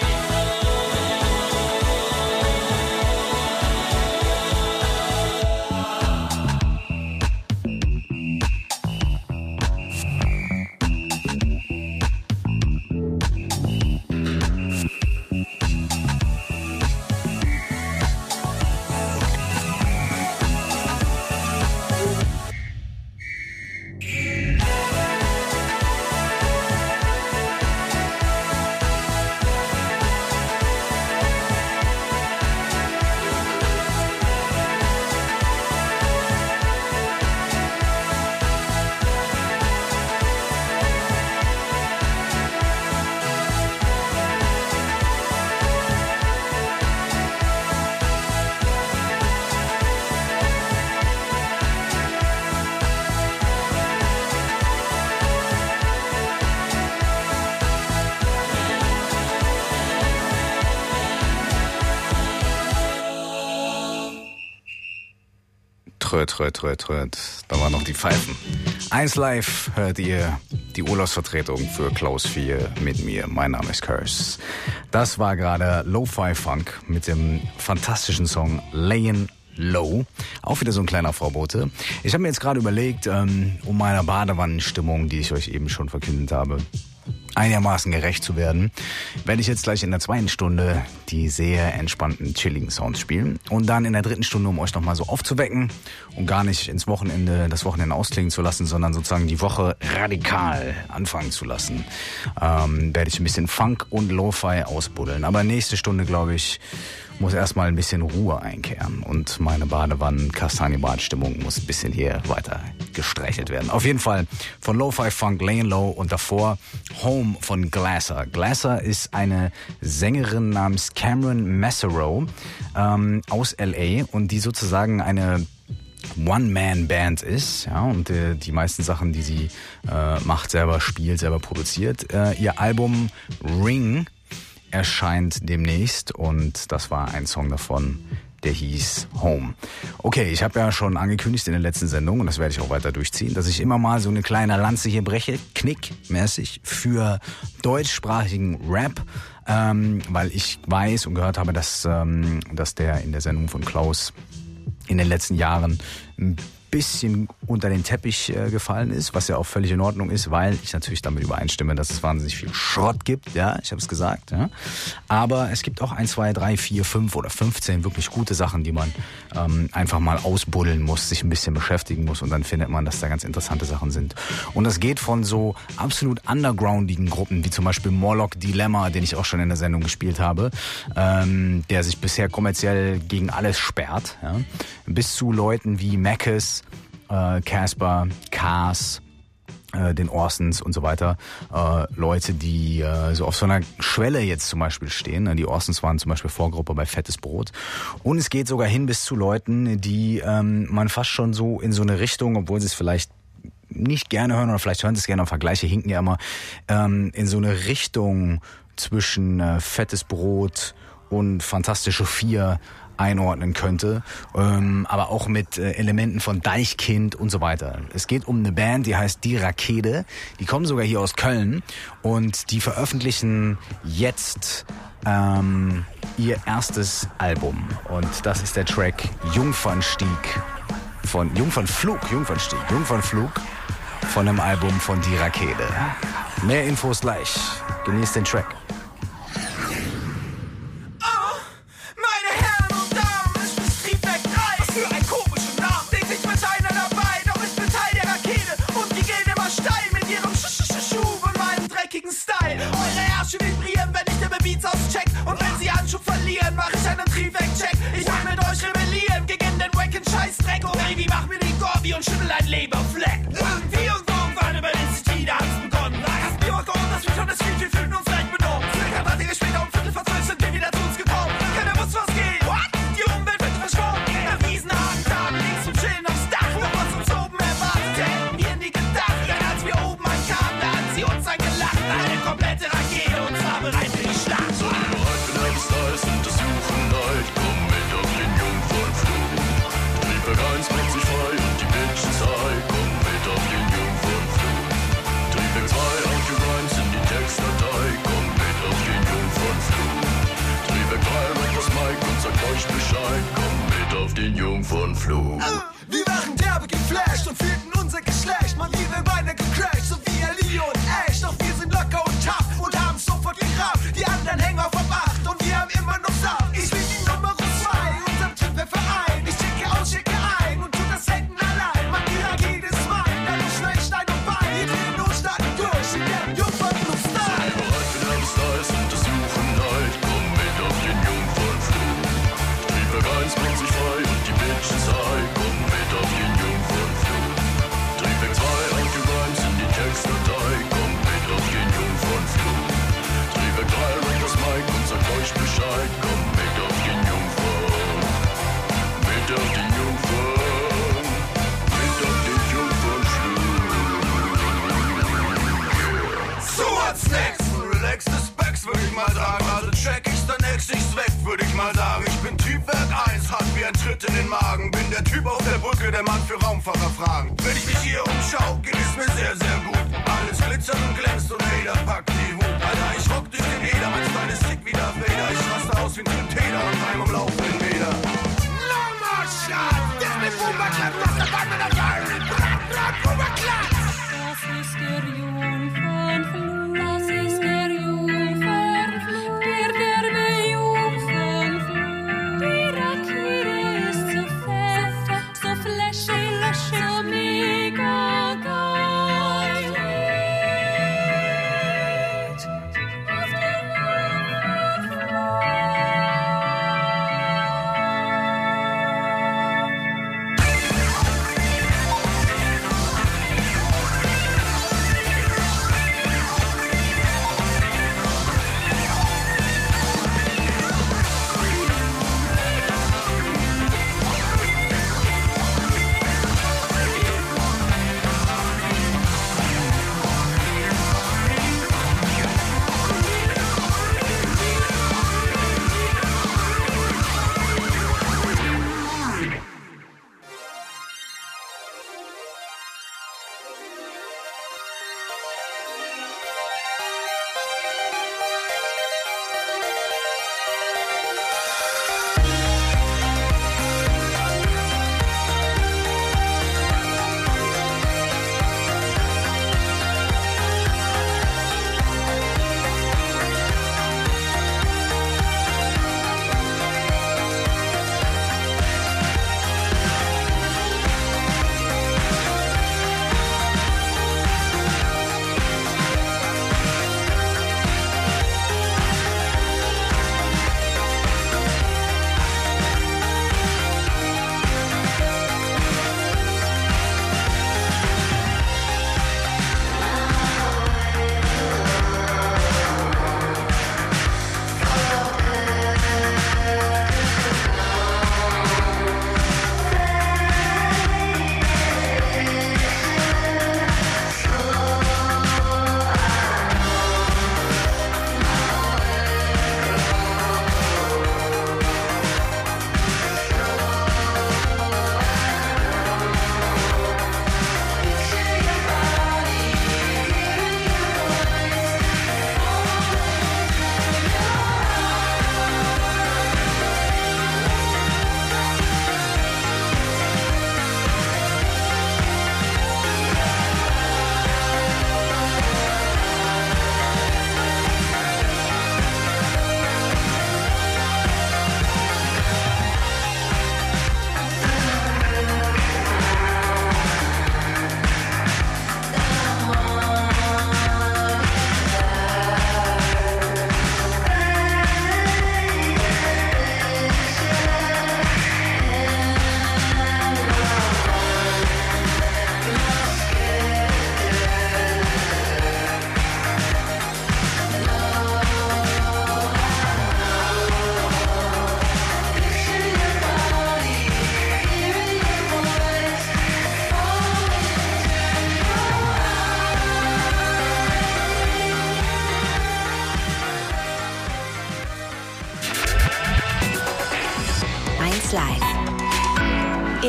S2: Tröd, tröd, tröd, tröd. Da waren noch die Pfeifen. eins Live hört ihr die Urlaubsvertretung für Klaus vier mit mir. Mein Name ist Curse. Das war gerade Lo-Fi Funk mit dem fantastischen Song Layin' Low. Auch wieder so ein kleiner Vorbote. Ich habe mir jetzt gerade überlegt, ähm, um meiner Badewannenstimmung, die ich euch eben schon verkündet habe, einigermaßen gerecht zu werden, werde ich jetzt gleich in der zweiten Stunde die sehr entspannten, chilligen Sounds spielen. Und dann in der dritten Stunde, um euch nochmal so aufzuwecken und gar nicht ins Wochenende, das Wochenende ausklingen zu lassen, sondern sozusagen die Woche radikal anfangen zu lassen, ähm, werde ich ein bisschen Funk und Lo-Fi ausbuddeln. Aber nächste Stunde, glaube ich, muss erstmal ein bisschen Ruhe einkehren und meine Badewannen-Kastanienbad-Stimmung muss ein bisschen hier weiter gestreichelt werden. Auf jeden Fall von Lo-Fi Funk, Layin' Low und davor Home von Glasser. Glasser ist eine Sängerin namens Cameron Massaro ähm, aus L A und die sozusagen eine One-Man-Band ist, ja, und äh, die meisten Sachen, die sie äh, macht, selber spielt, selber produziert. Äh, ihr Album Ring erscheint demnächst und das war ein Song davon, der hieß Home. Okay, ich habe ja schon angekündigt in der letzten Sendung, und das werde ich auch weiter durchziehen, dass ich immer mal so eine kleine Lanze hier breche, knickmäßig, für deutschsprachigen Rap, ähm, weil ich weiß und gehört habe, dass, ähm, dass der in der Sendung von Klaus in den letzten Jahren ein bisschen unter den Teppich äh, gefallen ist, was ja auch völlig in Ordnung ist, weil ich natürlich damit übereinstimme, dass es wahnsinnig viel Schrott gibt, ja, ich habe es gesagt, ja. Aber es gibt auch ein, zwei, drei, vier, fünf oder fünfzehn wirklich gute Sachen, die man ähm, einfach mal ausbuddeln muss, sich ein bisschen beschäftigen muss und dann findet man, dass da ganz interessante Sachen sind. Und das geht von so absolut undergroundigen Gruppen, wie zum Beispiel Morlock Dilemma, den ich auch schon in der Sendung gespielt habe, ähm, der sich bisher kommerziell gegen alles sperrt, ja, bis zu Leuten wie Mackes, Casper, Cars, äh, den Orsons und so weiter, äh, Leute, die äh, so auf so einer Schwelle jetzt zum Beispiel stehen. Die Orsons waren zum Beispiel Vorgruppe bei Fettes Brot. Und es geht sogar hin bis zu Leuten, die ähm, man fast schon so in so eine Richtung, obwohl sie es vielleicht nicht gerne hören oder vielleicht hören sie es gerne, aber Vergleiche hinken ja immer, ähm, in so eine Richtung zwischen äh, Fettes Brot und Fantastische Vier einordnen könnte, ähm, aber auch mit äh, Elementen von Deichkind und so weiter. Es geht um eine Band, die heißt Die Rakete. Die kommen sogar hier aus Köln und die veröffentlichen jetzt ähm, ihr erstes Album. Und das ist der Track Jungfernstieg von Jungfernflug, Jungfernstieg, Jungfernflug von dem Album von Die Rakete. Mehr Infos gleich. Genießt den Track.
S14: Style. Eure Ärsche vibrieren, wenn ich dir Beats auscheck. Und wenn sie Anschub verlieren, mach ich einen Triebwerk-Check. Ich will mit euch rebellieren gegen den wacken Scheißdreck. Oh Baby, mach mir den Gorbi und schüttel ein Leberfleck. Irgendwie und irgendwann über den City, da hat's begonnen. Hast du auch gehört, dass wir schon das Street, wir fühlen uns leicht benommen. Circa drei Tage später um Viertel vor zwölf sind wir wieder zu uns gekommen. Keiner wusste, was geht. What? Die Umwelt wird verschwommen. Nach Riesenhagen, Tagen, links zum Chillen aufs Dach. Doch was uns oben erwartet, hätten wir nie gedacht. Denn als wir oben ankamen, da hat sie uns angelacht. Eine komplette Rakete und zwar bereit für die Schlacht.
S6: So bereit für den Style und das Suchen Neid. Komm mit auf den Jungfernflug. Triebwerk eins macht sich frei und die Bitches high. Komm mit auf den Jungfernflug. Triebwerk zwei aufgeräumt in die Textdatei. Komm mit auf den Jungfernflug. Triebwerk drei rockt das Mic und sagt euch Bescheid. Komm mit auf den Jungfernflug.
S14: Wir waren derbe geflasht und fühlten unser Geschlecht. Man ihre Beine gecrashed, so wie Ali und Ash. Doch wir sind locker und tough und haben sofort gerafft. Die anderen hängen auf der Acht und wir haben immer noch Saft. Ich will die Nummer zwei, unserem Trippelverein. Ich checke aus, checke ein und tu das selten allein. Man, die Rakete ist mein, dadurch schnell Stein und Bein. Wir drehen und starten durch in der Jungfernflug-Style.
S6: Bereit für den Style und das Suchen Neid. Komm mit auf den Jungfernflug. Triebwerk eins macht sich frei und die Bitches high. Komm mit auf den Jungfernflug. Triebwerk zwei aufgeräumt in die Textdatei. Komm mit auf den Jungfernflug. Triebwerk drei rockt das Mic und sagt euch Bescheid. Komm mit auf den Jungfern. Mit auf den Jungfern. Mit auf den Jungfernflug.
S14: So what's next?
S5: Relaxte Specs, würde ich mal sagen. Also check ich's, dann next ich's weg, würde ich mal sagen. Ich bin Triebwerk eins, hart wie ein Tritt in den Magen. Bin der Typ auf der Brücke, der Mann für Raumfahrerfragen. Wenn ich mich hier umschau, geht es mir sehr, sehr gut. Alles glitzert und glänzt und jeder packt die Hut. Alter, ich rock durch den Eder, mein Style ist sick wie Darth Vader. Ich raste aus wie ein Trintäder und reim am laufenden Räder.
S14: No more shot! Das mit Boomerklat, was der Band mit der Fire! Brat, brat, Boomerklat!
S13: Das ist der Jungfernflug, das ist der Jungfernflug, der derbe Jungfernflug. Die Rakete ist so fest, so flashy, so mega geil. Auf der Jungfernflug.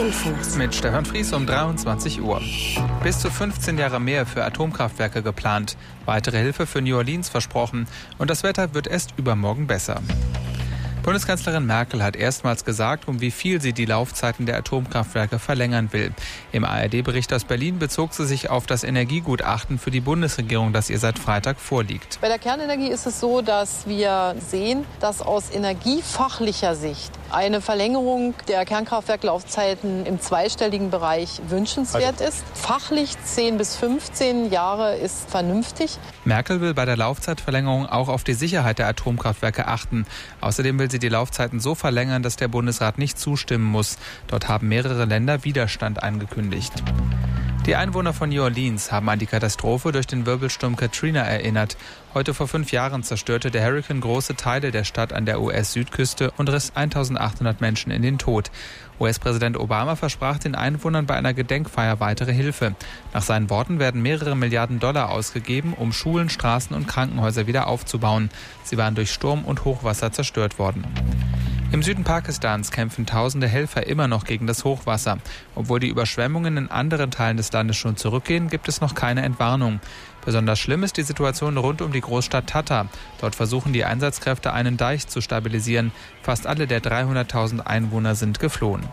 S1: Infos
S12: mit Stefan Fries um dreiundzwanzig Uhr. Bis zu fünfzehn Jahre mehr für Atomkraftwerke geplant, weitere Hilfe für New Orleans versprochen und das Wetter wird erst übermorgen besser. Bundeskanzlerin Merkel hat erstmals gesagt, um wie viel sie die Laufzeiten der Atomkraftwerke verlängern will. Im A R D-Bericht aus Berlin bezog sie sich auf das Energiegutachten für die Bundesregierung, das ihr seit Freitag vorliegt.
S15: Bei der Kernenergie ist es so, dass wir sehen, dass aus energiefachlicher Sicht eine Verlängerung der Kernkraftwerklaufzeiten im zweistelligen Bereich wünschenswert ist. Fachlich zehn bis fünfzehn Jahre ist vernünftig.
S12: Merkel will bei der Laufzeitverlängerung auch auf die Sicherheit der Atomkraftwerke achten. Außerdem will sie die Laufzeiten so verlängern, dass der Bundesrat nicht zustimmen muss. Dort haben mehrere Länder Widerstand angekündigt. Die Einwohner von New Orleans haben an die Katastrophe durch den Wirbelsturm Katrina erinnert. Heute vor fünf Jahren zerstörte der Hurrikan große Teile der Stadt an der U S-Südküste und riss eintausendachthundert Menschen in den Tod. U S-Präsident Obama versprach den Einwohnern bei einer Gedenkfeier weitere Hilfe. Nach seinen Worten werden mehrere Milliarden Dollar ausgegeben, um Schulen, Straßen und Krankenhäuser wieder aufzubauen. Sie waren durch Sturm und Hochwasser zerstört worden. Im Süden Pakistans kämpfen tausende Helfer immer noch gegen das Hochwasser. Obwohl die Überschwemmungen in anderen Teilen des Landes schon zurückgehen, gibt es noch keine Entwarnung. Besonders schlimm ist die Situation rund um die Großstadt Thatta. Dort versuchen die Einsatzkräfte, einen Deich zu stabilisieren. Fast alle der dreihunderttausend Einwohner sind geflohen.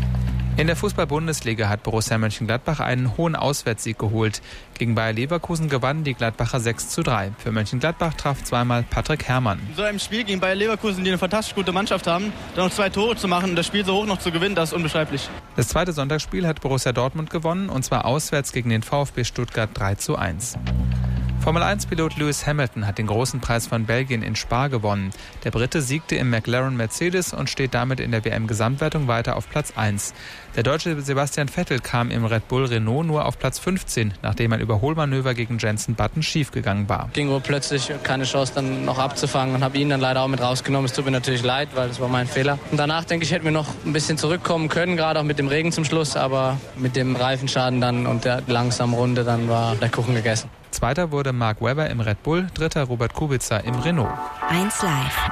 S12: In der Fußball-Bundesliga hat Borussia Mönchengladbach einen hohen Auswärtssieg geholt. Gegen Bayer Leverkusen gewannen die Gladbacher sechs zu drei. Für Mönchengladbach traf zweimal Patrick Herrmann.
S16: In so einem Spiel gegen Bayer Leverkusen, die eine fantastisch gute Mannschaft haben, dann noch zwei Tore zu machen und das Spiel so hoch noch zu gewinnen, das ist unbeschreiblich.
S12: Das zweite Sonntagsspiel hat Borussia Dortmund gewonnen, und zwar auswärts gegen den VfB Stuttgart drei zu eins. Formel eins Pilot Lewis Hamilton hat den großen Preis von Belgien in Spa gewonnen. Der Brite siegte im McLaren Mercedes und steht damit in der W M-Gesamtwertung weiter auf Platz eins. Der Deutsche Sebastian Vettel kam im Red Bull Renault nur auf Platz fünfzehn, nachdem ein Überholmanöver gegen Jenson Button schiefgegangen war.
S17: Ging wohl plötzlich keine Chance, dann noch abzufangen, und habe ihn dann leider auch mit rausgenommen. Es tut mir natürlich leid, weil das war mein Fehler. Und danach, denke ich, hätten wir noch ein bisschen zurückkommen können, gerade auch mit dem Regen zum Schluss, aber mit dem Reifenschaden dann und der langsamen Runde, dann war der Kuchen gegessen.
S12: Zweiter wurde Mark Webber im Red Bull, dritter Robert Kubica im Renault.
S1: eins Live.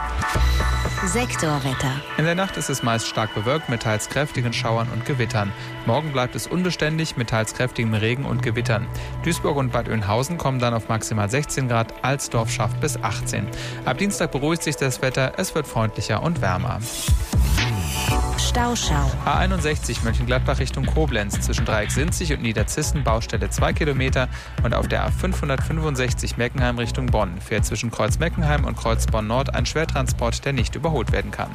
S1: Sektorwetter.
S12: In der Nacht ist es meist stark bewölkt mit teils kräftigen Schauern und Gewittern. Morgen bleibt es unbeständig mit teils kräftigem Regen und Gewittern. Duisburg und Bad Oeynhausen kommen dann auf maximal sechzehn Grad, Alsdorf schafft bis achtzehn. Ab Dienstag beruhigt sich das Wetter, es wird freundlicher und wärmer.
S1: Stauschau.
S12: A einundsechzig Mönchengladbach Richtung Koblenz zwischen Dreiecksinzig und Niederzissen Baustelle zwei Kilometer, und auf der A fünfhundertfünfundsechzig Meckenheim Richtung Bonn fährt zwischen Kreuz Meckenheim und Kreuz Bonn Nord ein Schwertransport, der nicht überholt werden kann.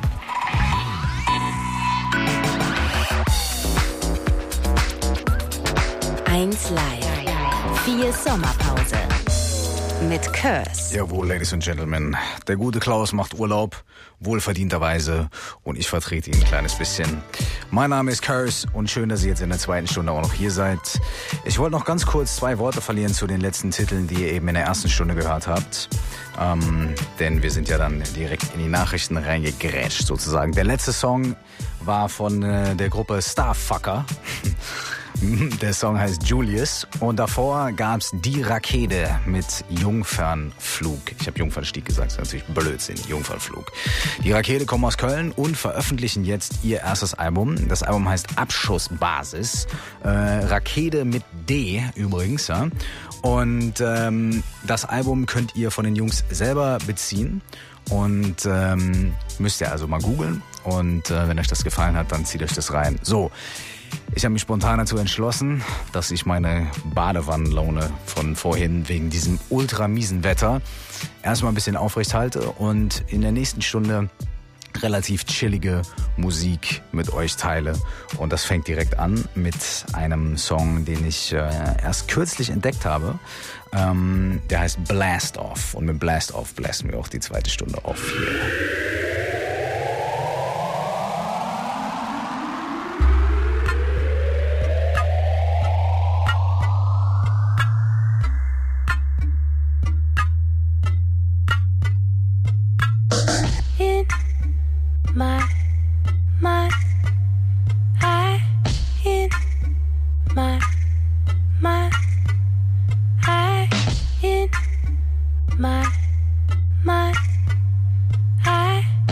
S1: eins Live. Vier Sommerpause. Mit Curse.
S2: Jawohl, Ladies and Gentlemen. Der gute Klaus macht Urlaub, wohlverdienterweise, und ich vertrete ihn ein kleines bisschen. Mein Name ist Curse und schön, dass ihr jetzt in der zweiten Stunde auch noch hier seid. Ich wollte noch ganz kurz zwei Worte verlieren zu den letzten Titeln, die ihr eben in der ersten Stunde gehört habt. Ähm, denn wir sind ja dann direkt in die Nachrichten reingegrätscht sozusagen. Der letzte Song war von äh, der Gruppe Starfucker. Der Song heißt Julius, und davor gab's Die Rakete mit Jungfernflug. Ich habe Jungfernstieg gesagt, das ist natürlich Blödsinn, Jungfernflug. Die Rakete kommen aus Köln und veröffentlichen jetzt ihr erstes Album. Das Album heißt Abschussbasis. Äh, Rakete mit D übrigens. Ja. Und ähm, das Album könnt ihr von den Jungs selber beziehen. Und ähm, müsst ihr also mal googeln. Und äh, wenn euch das gefallen hat, dann zieht euch das rein. So. Ich habe mich spontan dazu entschlossen, dass ich meine Badewannenlaune von vorhin wegen diesem ultra miesen Wetter erstmal ein bisschen aufrecht halte und in der nächsten Stunde relativ chillige Musik mit euch teile. Und das fängt direkt an mit einem Song, den ich äh, erst kürzlich entdeckt habe. Ähm, der heißt Blast Off. Und mit Blast Off blasten wir auch die zweite Stunde auf hier.
S13: My, my, I, in my, my, I, in my, my, I.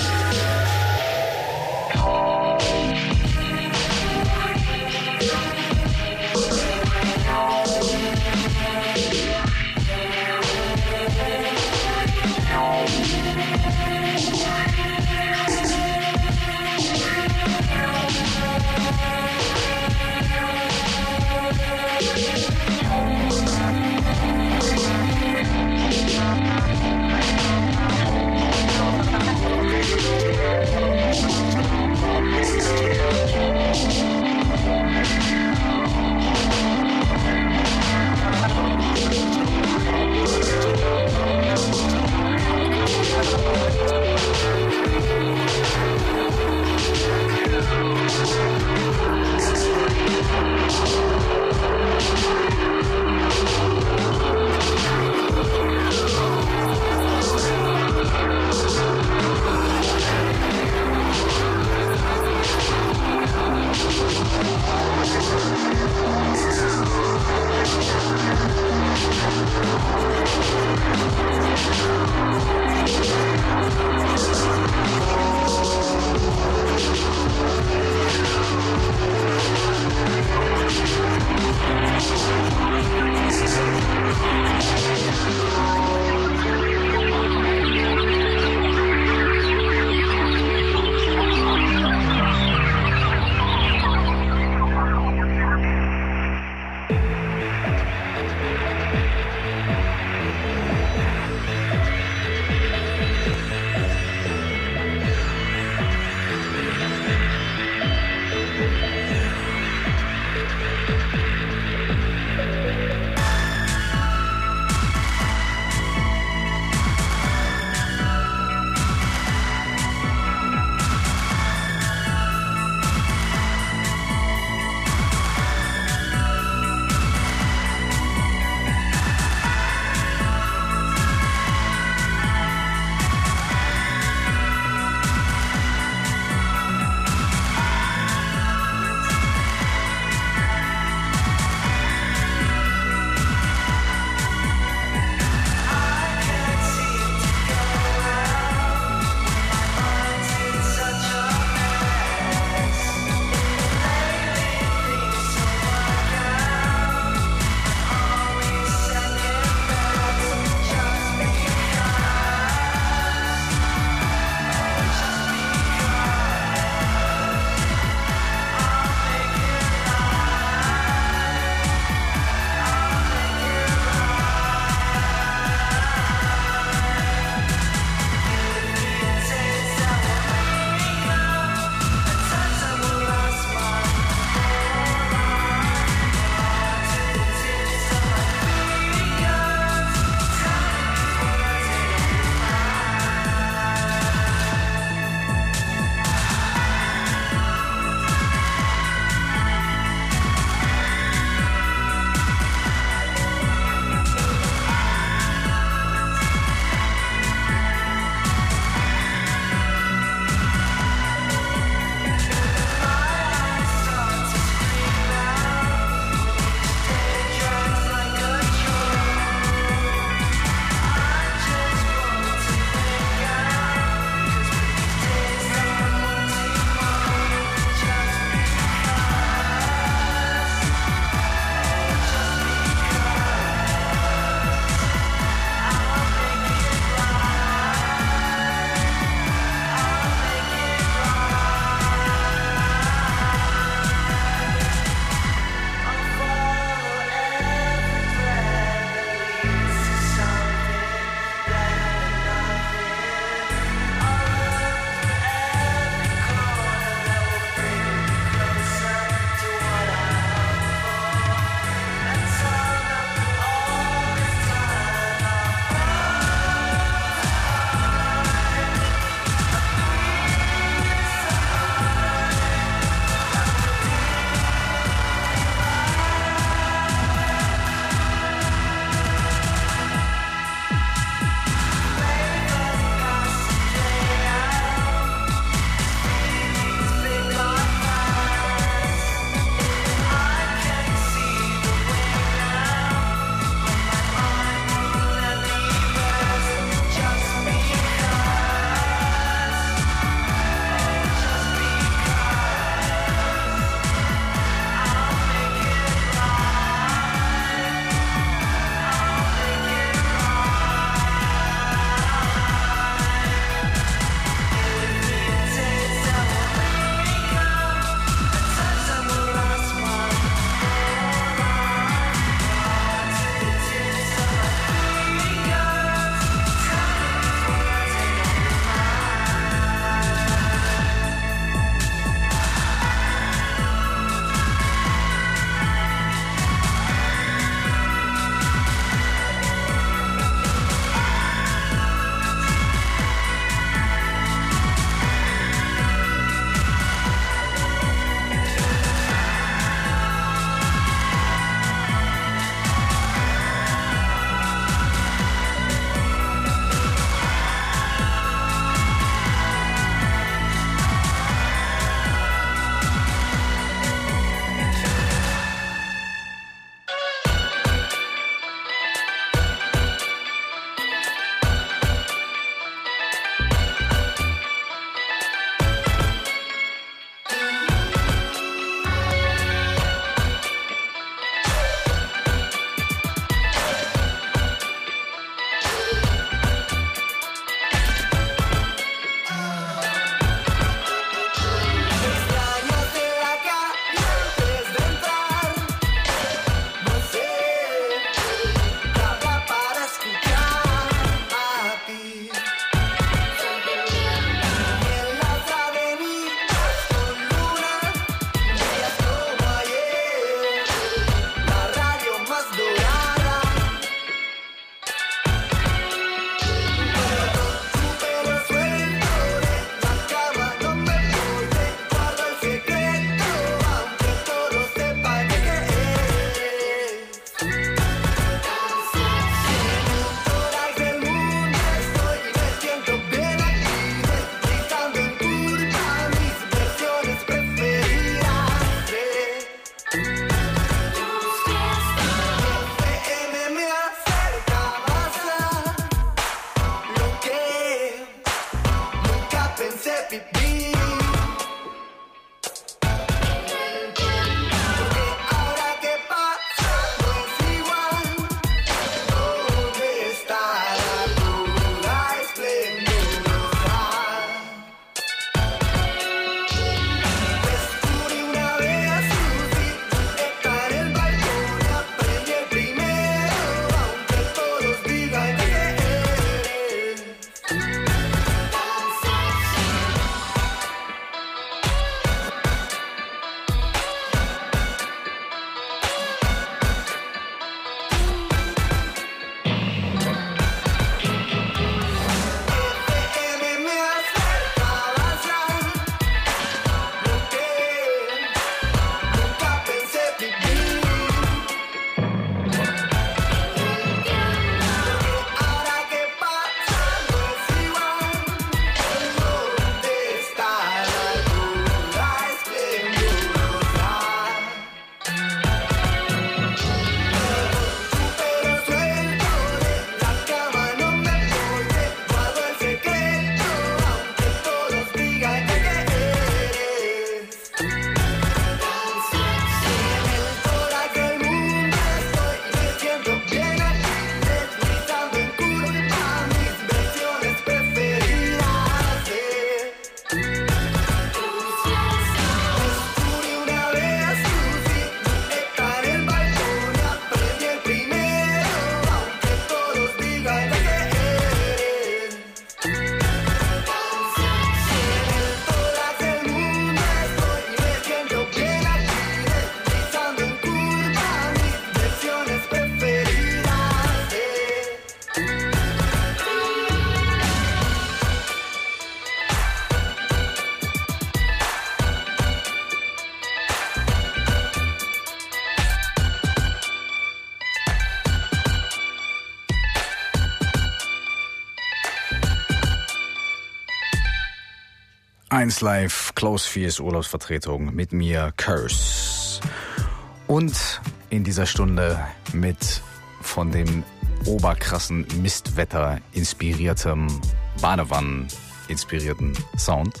S2: eins Live, Klaus Viers Urlaubsvertretung mit mir, Curse. Und in dieser Stunde mit von dem oberkrassen Mistwetter inspiriertem, Badewannen inspirierten Sound.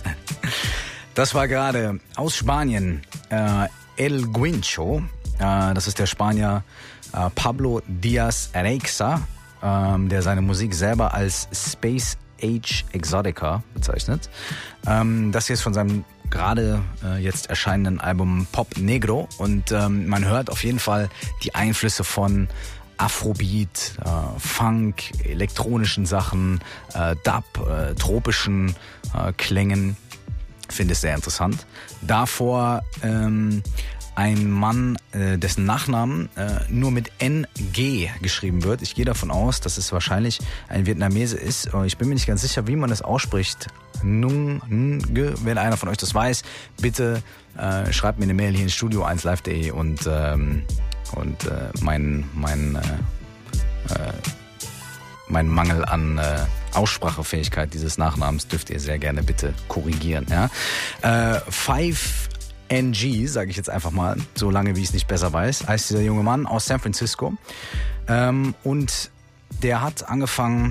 S2: Das war gerade aus Spanien äh, El Guincho. Äh, das ist der Spanier äh, Pablo Diaz Reixa, äh, der seine Musik selber als Space Age Exotica bezeichnet. Ähm, das hier ist von seinem gerade äh, jetzt erscheinenden Album Pop Negro und ähm, man hört auf jeden Fall die Einflüsse von Afrobeat, äh, Funk, elektronischen Sachen, äh, Dub, äh, tropischen äh, Klängen. Finde es sehr interessant. Davor ähm, ein Mann, äh, dessen Nachnamen äh, nur mit N G geschrieben wird. Ich gehe davon aus, dass es wahrscheinlich ein Vietnamese ist. Ich bin mir nicht ganz sicher, wie man das ausspricht. Nung, Nge. Wenn einer von euch das weiß, bitte äh, schreibt mir eine Mail hier in studio eins live punkt de und, ähm, und äh, mein, mein, äh, äh, mein Mangel an äh, Aussprachefähigkeit dieses Nachnamens dürft ihr sehr gerne bitte korrigieren. Ja? Äh, Five N G, sage ich jetzt einfach mal, so lange wie ich es nicht besser weiß, heißt dieser junge Mann aus San Francisco. Ähm, und der hat angefangen,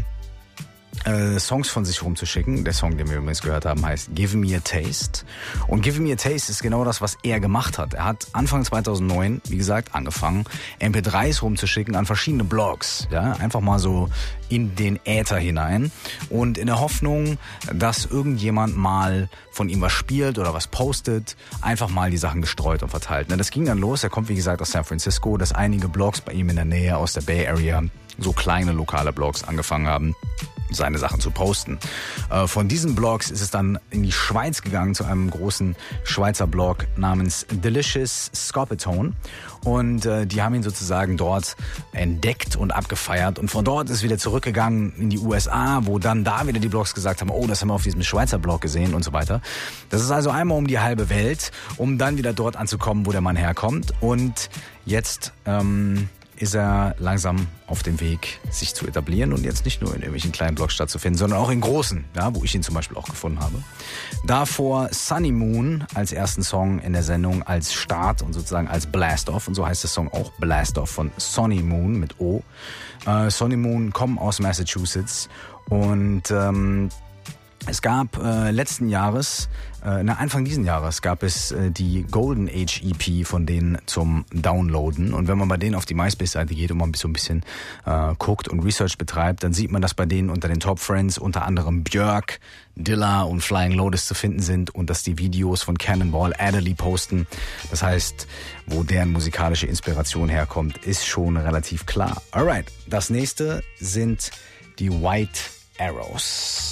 S2: äh, Songs von sich rumzuschicken. Der Song, den wir übrigens gehört haben, heißt Give Me a Taste. Und Give Me a Taste ist genau das, was er gemacht hat. Er hat Anfang zweitausendneun, wie gesagt, angefangen, M P dreis rumzuschicken an verschiedene Blogs. Ja? Einfach mal so in den Äther hinein und in der Hoffnung, dass irgendjemand mal von ihm was spielt oder was postet, einfach mal die Sachen gestreut und verteilt. Das ging dann los, er kommt wie gesagt aus San Francisco, dass einige Blogs bei ihm in der Nähe aus der Bay Area, so kleine lokale Blogs, angefangen haben, seine Sachen zu posten. Von diesen Blogs ist es dann in die Schweiz gegangen, zu einem großen Schweizer Blog namens Delicious Scopitone. Und äh, die haben ihn sozusagen dort entdeckt und abgefeiert. Und von dort ist wieder zurückgegangen in die U S A, wo dann da wieder die Blogs gesagt haben, oh, das haben wir auf diesem Schweizer Blog gesehen und so weiter. Das ist also einmal um die halbe Welt, um dann wieder dort anzukommen, wo der Mann herkommt. Und jetzt ähm, ist er langsam auf dem Weg, sich zu etablieren und jetzt nicht nur in irgendwelchen kleinen Blogs stattzufinden, sondern auch in großen, ja, wo ich ihn zum Beispiel auch gefunden habe. Davor Sunny Moon als ersten Song in der Sendung, als Start und sozusagen als Blast-Off. Und so heißt der Song auch, Blast-Off von Sonny Moon mit O. Äh, Sonny Moon kommen aus Massachusetts und ähm, es gab äh, letzten Jahres, äh, na, Anfang diesen Jahres gab es äh, die Golden Age E P von denen zum Downloaden. Und wenn man bei denen auf die MySpace-Seite geht und mal so ein bisschen äh, guckt und Research betreibt, dann sieht man, dass bei denen unter den Top Friends unter anderem Björk, Dilla und Flying Lotus zu finden sind und dass die Videos von Cannonball Adderley posten. Das heißt, wo deren musikalische Inspiration herkommt, ist schon relativ klar. Alright, das nächste sind die White Arrows.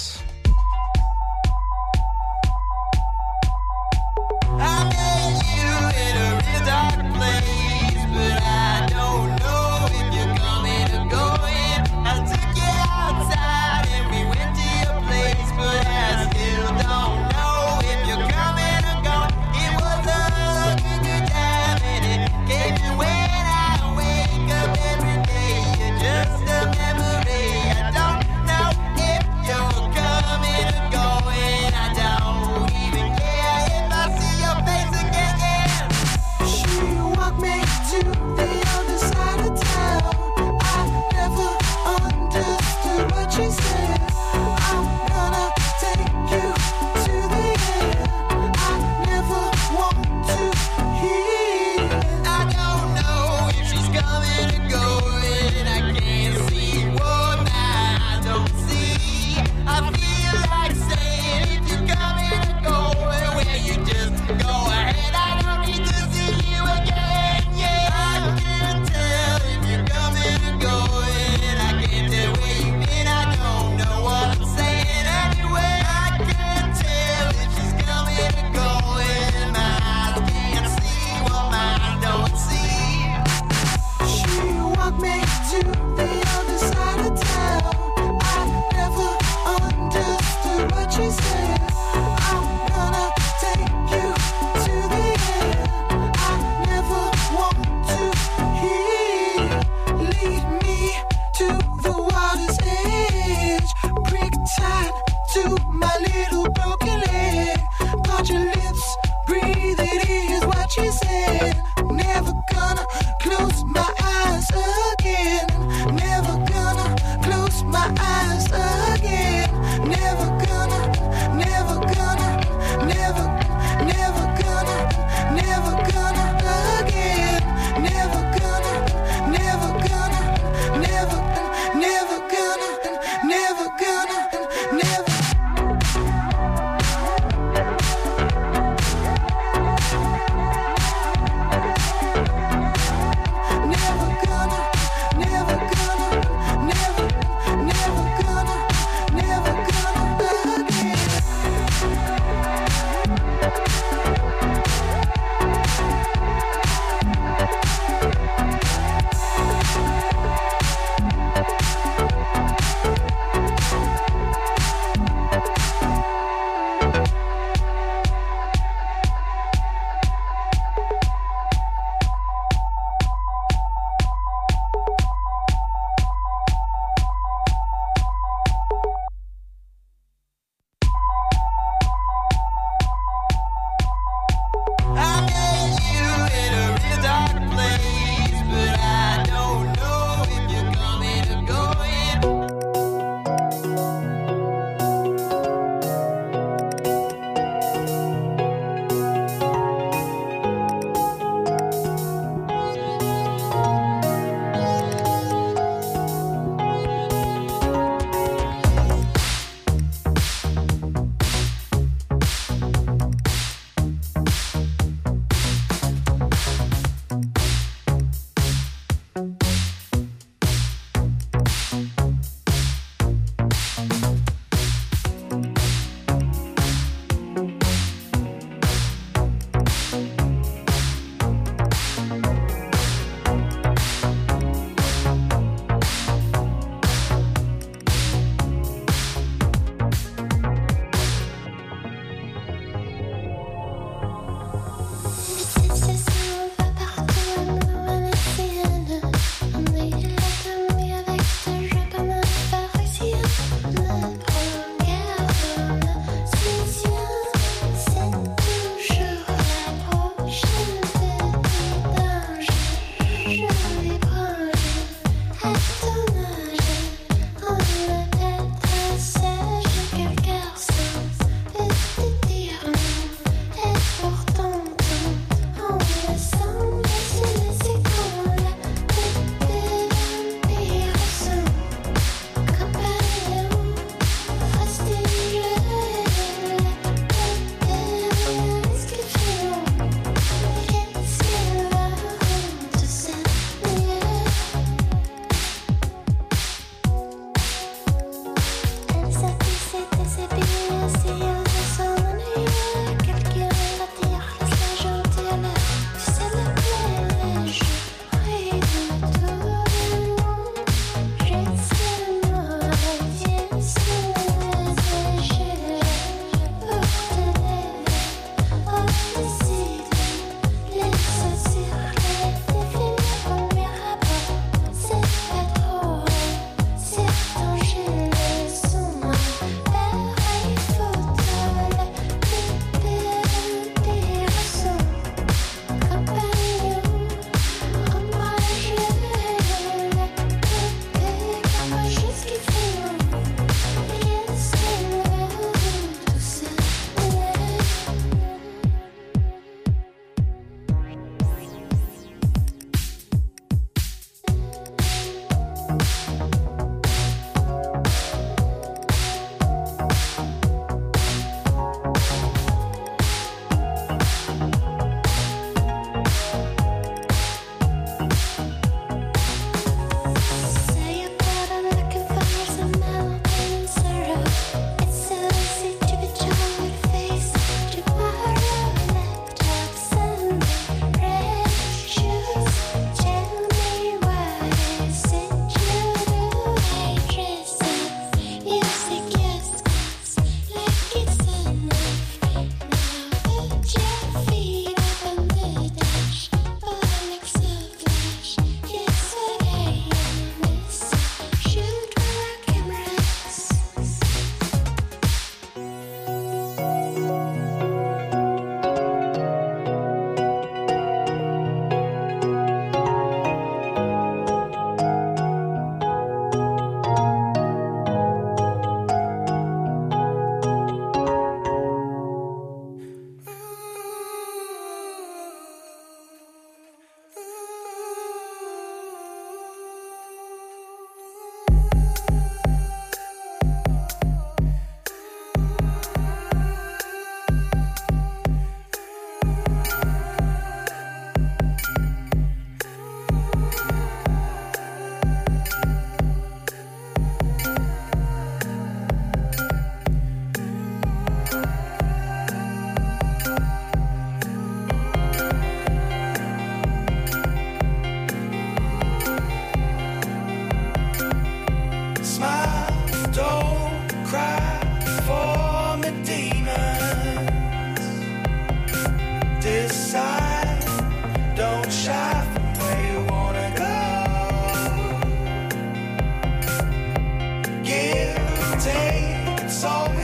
S14: I met you in a real dark place, but I don't know if you're coming or going. I took you outside and we went to your place, but I still don't know if you're coming or going. It was a good time and it came to when I wake up every day. You're just a memory. I don't know if you're coming or going. I don't even care if I see your face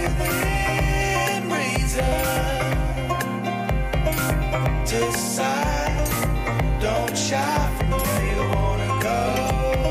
S14: within reason. Decide, don't shy from where you wanna go.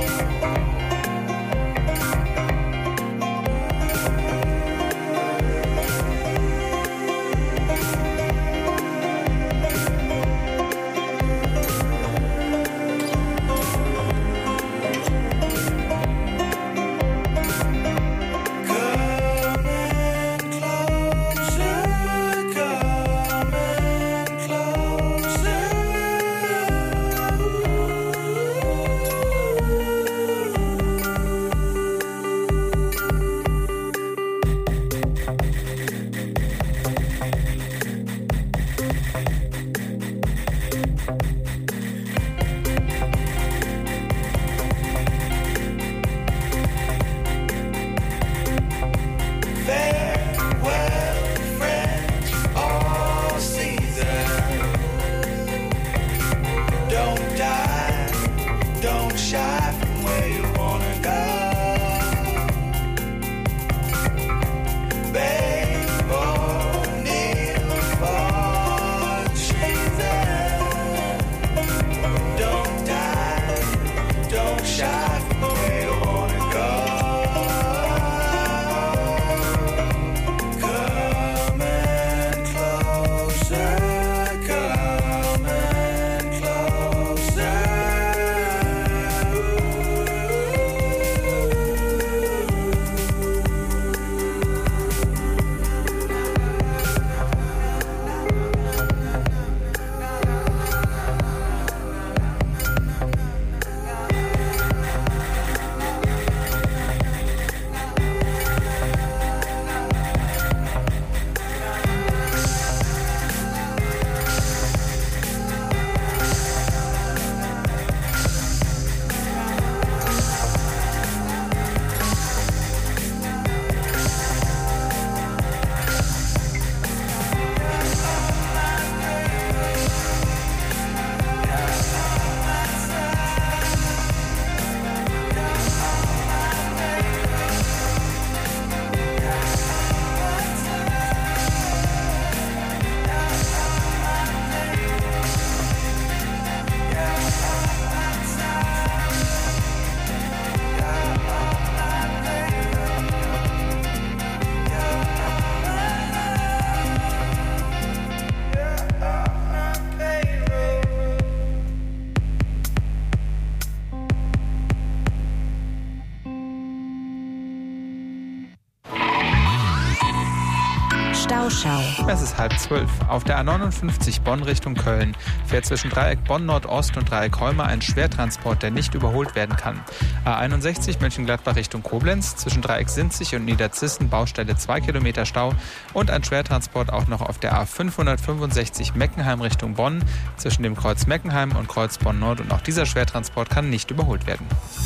S12: Es ist halb zwölf. Auf der A neunundfünfzig Bonn Richtung Köln fährt zwischen Dreieck Bonn Nordost und Dreieck Holme ein Schwertransport, der nicht überholt werden kann. A einundsechzig Mönchengladbach Richtung Koblenz zwischen Dreieck Sinzig und Niederzissen Baustelle zwei Kilometer Stau und ein Schwertransport auch noch auf der A fünfhundertfünfundsechzig Meckenheim Richtung Bonn zwischen dem Kreuz Meckenheim und Kreuz Bonn Nord, und auch dieser Schwertransport kann nicht überholt werden.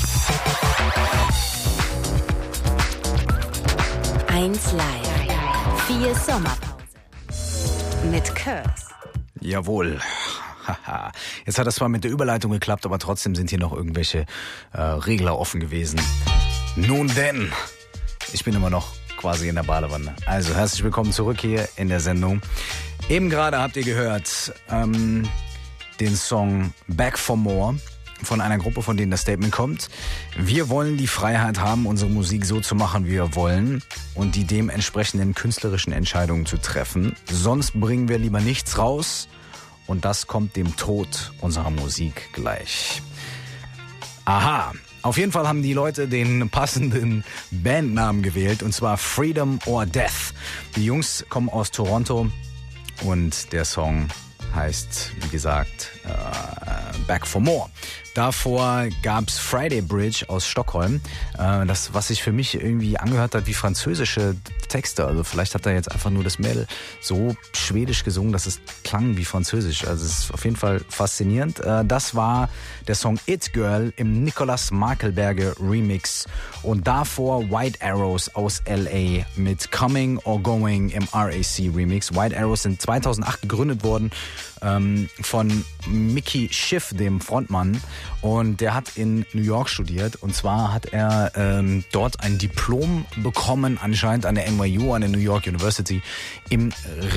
S1: eins Live. Vier Sommerpause. Mit Curse.
S2: Jawohl. Haha. Jetzt hat das zwar mit der Überleitung geklappt, aber trotzdem sind hier noch irgendwelche äh, Regler offen gewesen. Nun denn, ich bin immer noch quasi in der Badewanne. Also herzlich willkommen zurück hier in der Sendung. Eben gerade habt ihr gehört ähm, den Song Back for More von einer Gruppe, von denen das Statement kommt. Wir wollen die Freiheit haben, unsere Musik so zu machen, wie wir wollen und die dementsprechenden künstlerischen Entscheidungen zu treffen. Sonst bringen wir lieber nichts raus und das kommt dem Tod unserer Musik gleich. Aha, auf jeden Fall haben die Leute den passenden Bandnamen gewählt, und zwar Freedom or Death. Die Jungs kommen aus Toronto und der Song heißt, wie gesagt, äh, Back for More. Davor gab's Friday Bridge aus Stockholm, äh, das, was sich für mich irgendwie angehört hat wie französische Texte. Also vielleicht hat er jetzt einfach nur das Mädel so schwedisch gesungen, dass es klang wie französisch. Also es ist auf jeden Fall faszinierend. Äh, das war der Song It Girl im Nicolas Markelberger Remix. Und davor White Arrows aus L A mit Coming or Going im R A C Remix. White Arrows sind zweitausendacht gegründet worden ähm, von Mickey Schiff, dem Frontmann. Und der hat in New York studiert. Und zwar hat er ähm, dort ein Diplom bekommen, anscheinend an der N Y U, an der New York University, im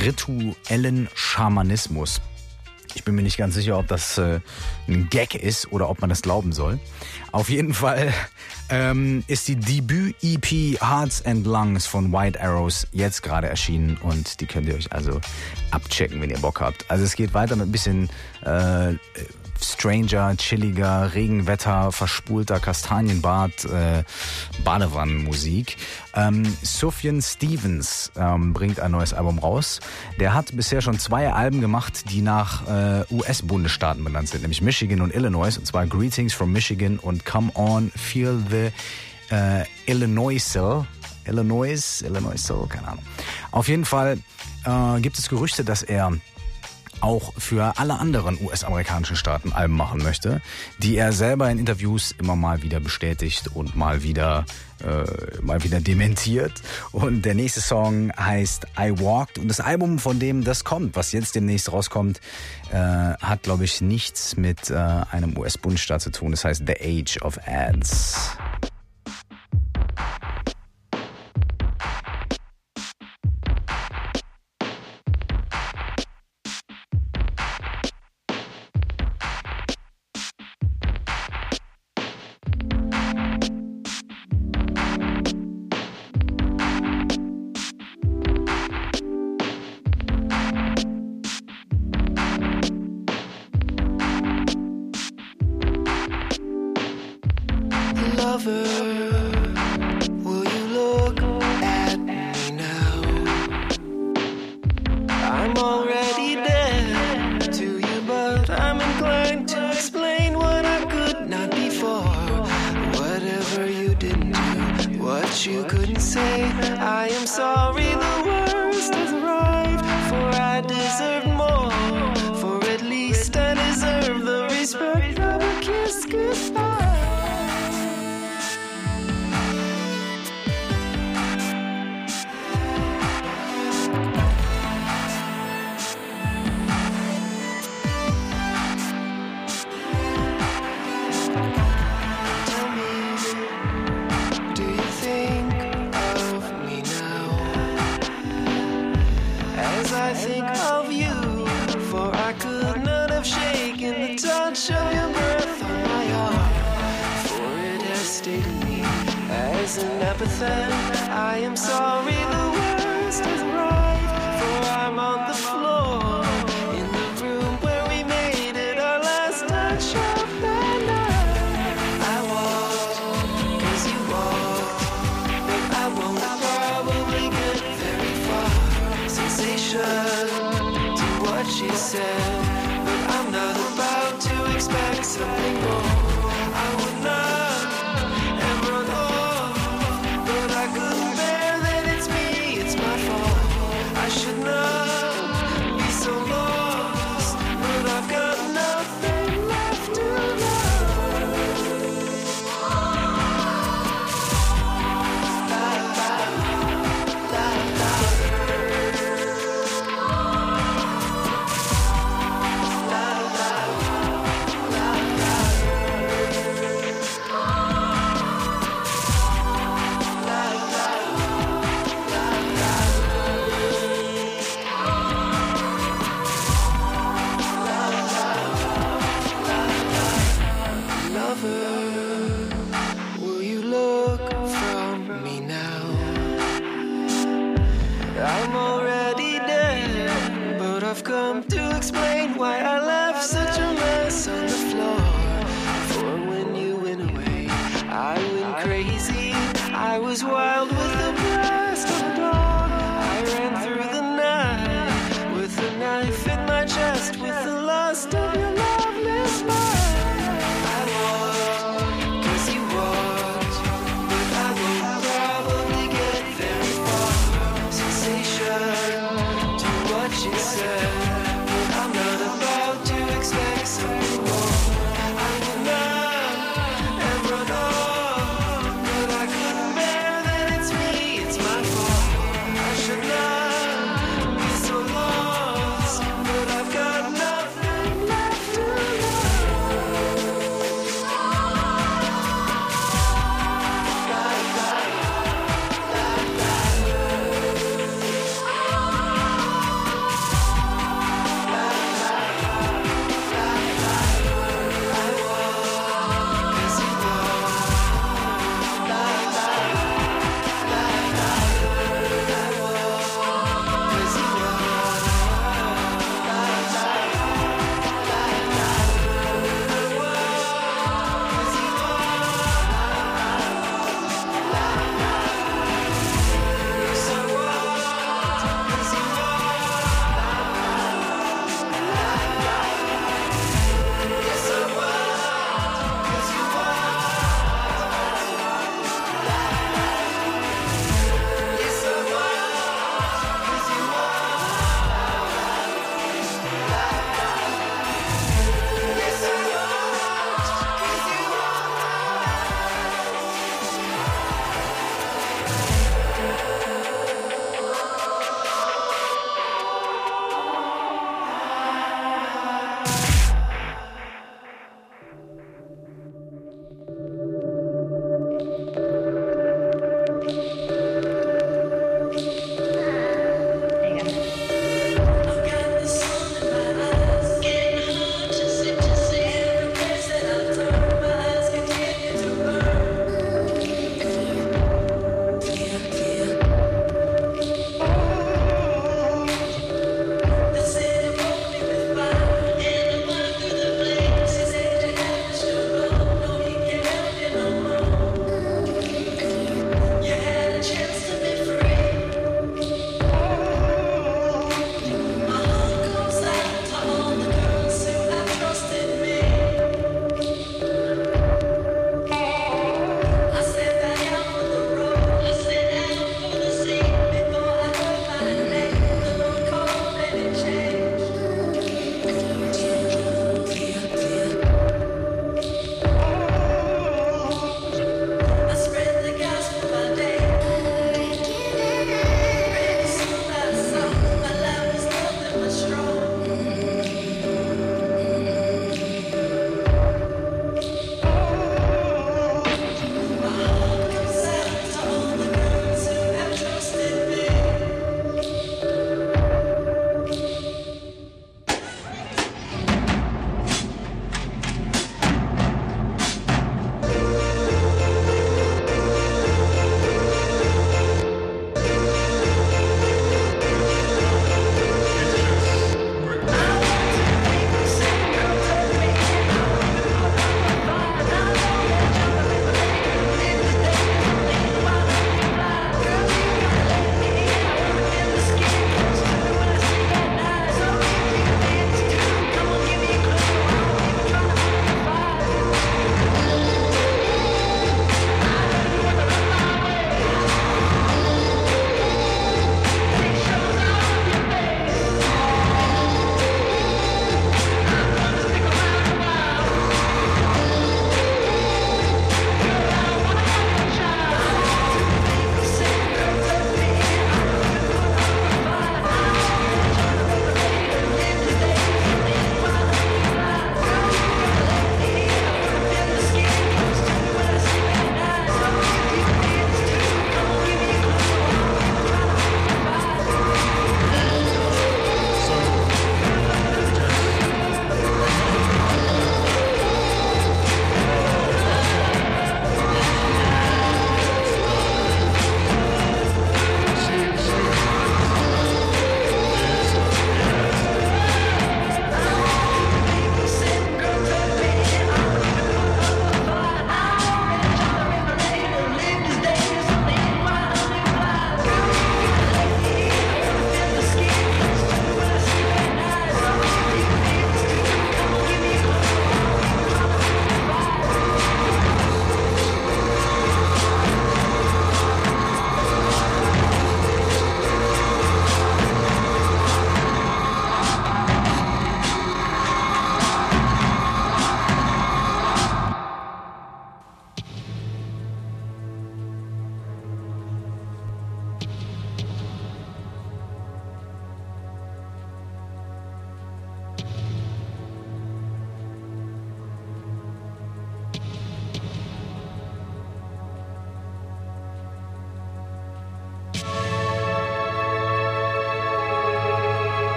S2: rituellen Schamanismus. Ich bin mir nicht ganz sicher, ob das äh, ein Gag ist oder ob man das glauben soll. Auf jeden Fall ähm, ist die Debüt-E P Hearts and Lungs von White Arrows jetzt gerade erschienen und die könnt ihr euch also abchecken, wenn ihr Bock habt. Also es geht weiter mit ein bisschen äh, stranger, chilliger, Regenwetter, verspulter Kastanienbart, äh, Badewannenmusik. Ähm, Sufjan Stevens ähm, bringt ein neues Album raus. Der hat bisher schon zwei Alben gemacht, die nach äh, U S-Bundesstaaten benannt sind, nämlich Michigan und Illinois, und zwar Greetings from Michigan und Come On, Feel the äh, Illinois Cell. Illinois, Illinois Cell, keine Ahnung. Auf jeden Fall äh, gibt es Gerüchte, dass er auch für alle anderen U S-amerikanischen Staaten Alben machen möchte, die er selber in Interviews immer mal wieder bestätigt und mal wieder äh, mal wieder dementiert. Und der nächste Song heißt I Walked und das Album, von dem das kommt, was jetzt demnächst rauskommt, äh, hat, glaube ich, nichts mit äh, einem U S-Bundesstaat zu tun. Das heißt The Age of Ads.
S18: It's me.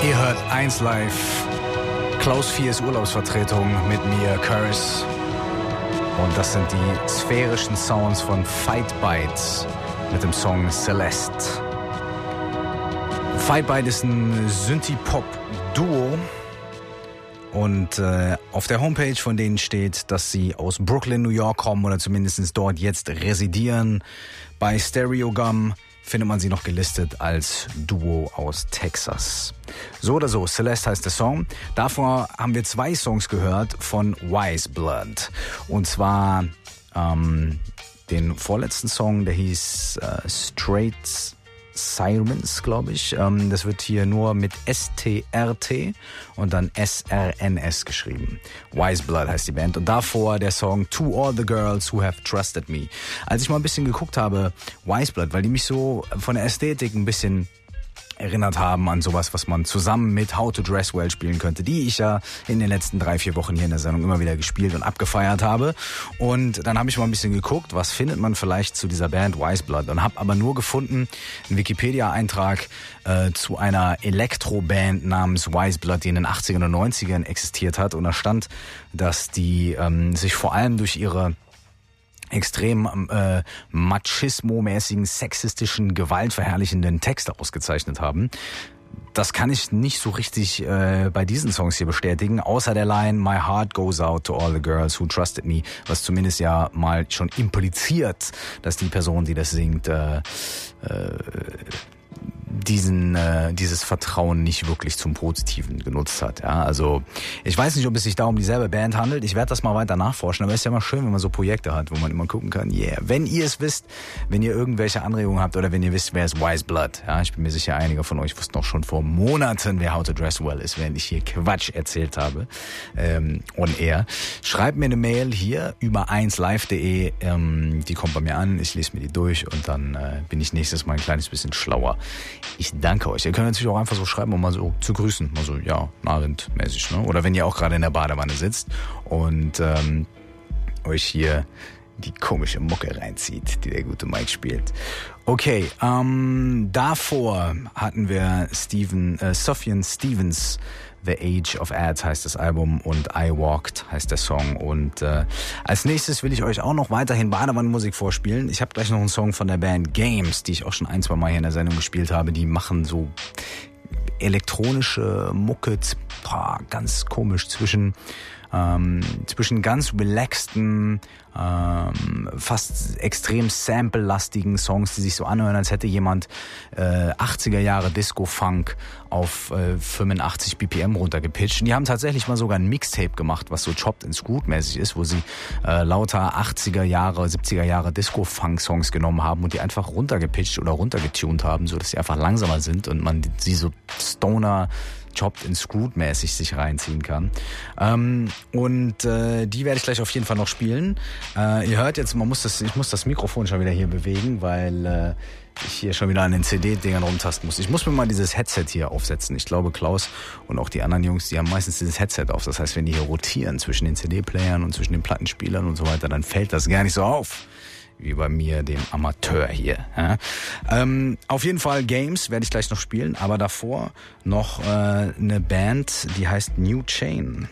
S2: Ihr hört eins Live, Klaus viers Urlaubsvertretung mit mir, Curse. Und das sind die sphärischen Sounds von Fight Bite mit dem Song Celeste. Fight Bite ist ein Synthie-Pop-Duo. Und äh, auf der Homepage von denen steht, dass sie aus Brooklyn, New York kommen oder zumindest dort jetzt residieren. Bei Stereogum findet man sie noch gelistet als Duo aus Texas. So oder so, Celeste heißt der Song. Davor haben wir zwei Songs gehört von Wise Blood. Und zwar ähm, den vorletzten Song, der hieß äh, Straight Sirens, glaube ich. Ähm, das wird hier nur mit S T R T und dann S R N S geschrieben. Wise Blood heißt die Band. Und davor der Song To All the Girls Who Have Trusted Me. Als ich mal ein bisschen geguckt habe, Wise Blood, weil die mich so von der Ästhetik ein bisschen erinnert haben an sowas, was man zusammen mit How to Dress Well spielen könnte, die ich ja in den letzten drei, vier Wochen hier in der Sendung immer wieder gespielt und abgefeiert habe. Und dann habe ich mal ein bisschen geguckt, was findet man vielleicht zu dieser Band Wise Blood, und habe aber nur gefunden einen Wikipedia-Eintrag äh, zu einer Elektro-Band namens Wise Blood, die in den achtzigern und neunzigern existiert hat. Und da stand, dass die ähm, sich vor allem durch ihre extrem äh, machismo-mäßigen, sexistischen, gewaltverherrlichenden Texte ausgezeichnet haben. Das kann ich nicht so richtig äh, bei diesen Songs hier bestätigen, außer der Line My heart goes out to all the girls who trusted me, was zumindest ja mal schon impliziert, dass die Person, die das singt, äh, äh, diesen äh, dieses Vertrauen nicht wirklich zum Positiven genutzt hat. Ja, also ich weiß nicht, ob es sich da um dieselbe Band handelt. Ich werde das mal weiter nachforschen, aber es ist ja immer schön, wenn man so Projekte hat, wo man immer gucken kann, yeah. Wenn ihr es wisst, wenn ihr irgendwelche Anregungen habt oder wenn ihr wisst, wer ist Wise Blood, ja, ich bin mir sicher, einige von euch wussten noch schon vor Monaten, wer How to Dress Well ist, während ich hier Quatsch erzählt habe, ähm, on air. Schreibt mir eine Mail hier über eins live punkt de, ähm, die kommt bei mir an, ich lese mir die durch und dann äh, bin ich nächstes Mal ein kleines bisschen schlauer. Ich danke euch. Ihr könnt natürlich auch einfach so schreiben, um mal so zu grüßen. Mal so, ja, Narind-mäßig, ne? Oder wenn ihr auch gerade in der Badewanne sitzt und ähm, euch hier die komische Mucke reinzieht, die der gute Mike spielt. Okay, ähm, davor hatten wir Steven, äh, Sufjan Stevens, The Age of Ads heißt das Album und I Walked heißt der Song. Und äh, als nächstes will ich euch auch noch weiterhin Badewannenmusik vorspielen. Ich habe gleich noch einen Song von der Band Games, die ich auch schon ein, zwei Mal hier in der Sendung gespielt habe. Die machen so elektronische Mucke, ganz komisch zwischen ähm, zwischen ganz relaxten, ähm, fast extrem sample-lastigen Songs, die sich so anhören, als hätte jemand äh, achtziger Jahre Disco-Funk auf äh, fünfundachtzig B P M runtergepitcht. Und die haben tatsächlich mal sogar ein Mixtape gemacht, was so Chopped and Screwed-mäßig ist, wo sie äh, lauter achtziger Jahre, siebziger Jahre Disco-Funk-Songs genommen haben und die einfach runtergepitcht oder runtergetuned haben, so dass sie einfach langsamer sind und man sie so Stoner Chopped and Screwed mäßig sich reinziehen kann. Ähm, und äh, die werde ich gleich auf jeden Fall noch spielen. Äh, ihr hört jetzt, man muss das, ich muss das Mikrofon schon wieder hier bewegen, weil äh, ich hier schon wieder an den C D-Dingern rumtasten muss. Ich muss mir mal dieses Headset hier aufsetzen. Ich glaube, Klaus und auch die anderen Jungs, die haben meistens dieses Headset auf. Das heißt, wenn die hier rotieren zwischen den C D-Playern und zwischen den Plattenspielern und so weiter, dann fällt das gar nicht so auf. Wie bei mir, dem Amateur hier. Ja. Ähm, auf jeden Fall Games werde ich gleich noch spielen, aber davor noch äh, eine Band, die heißt New Chain.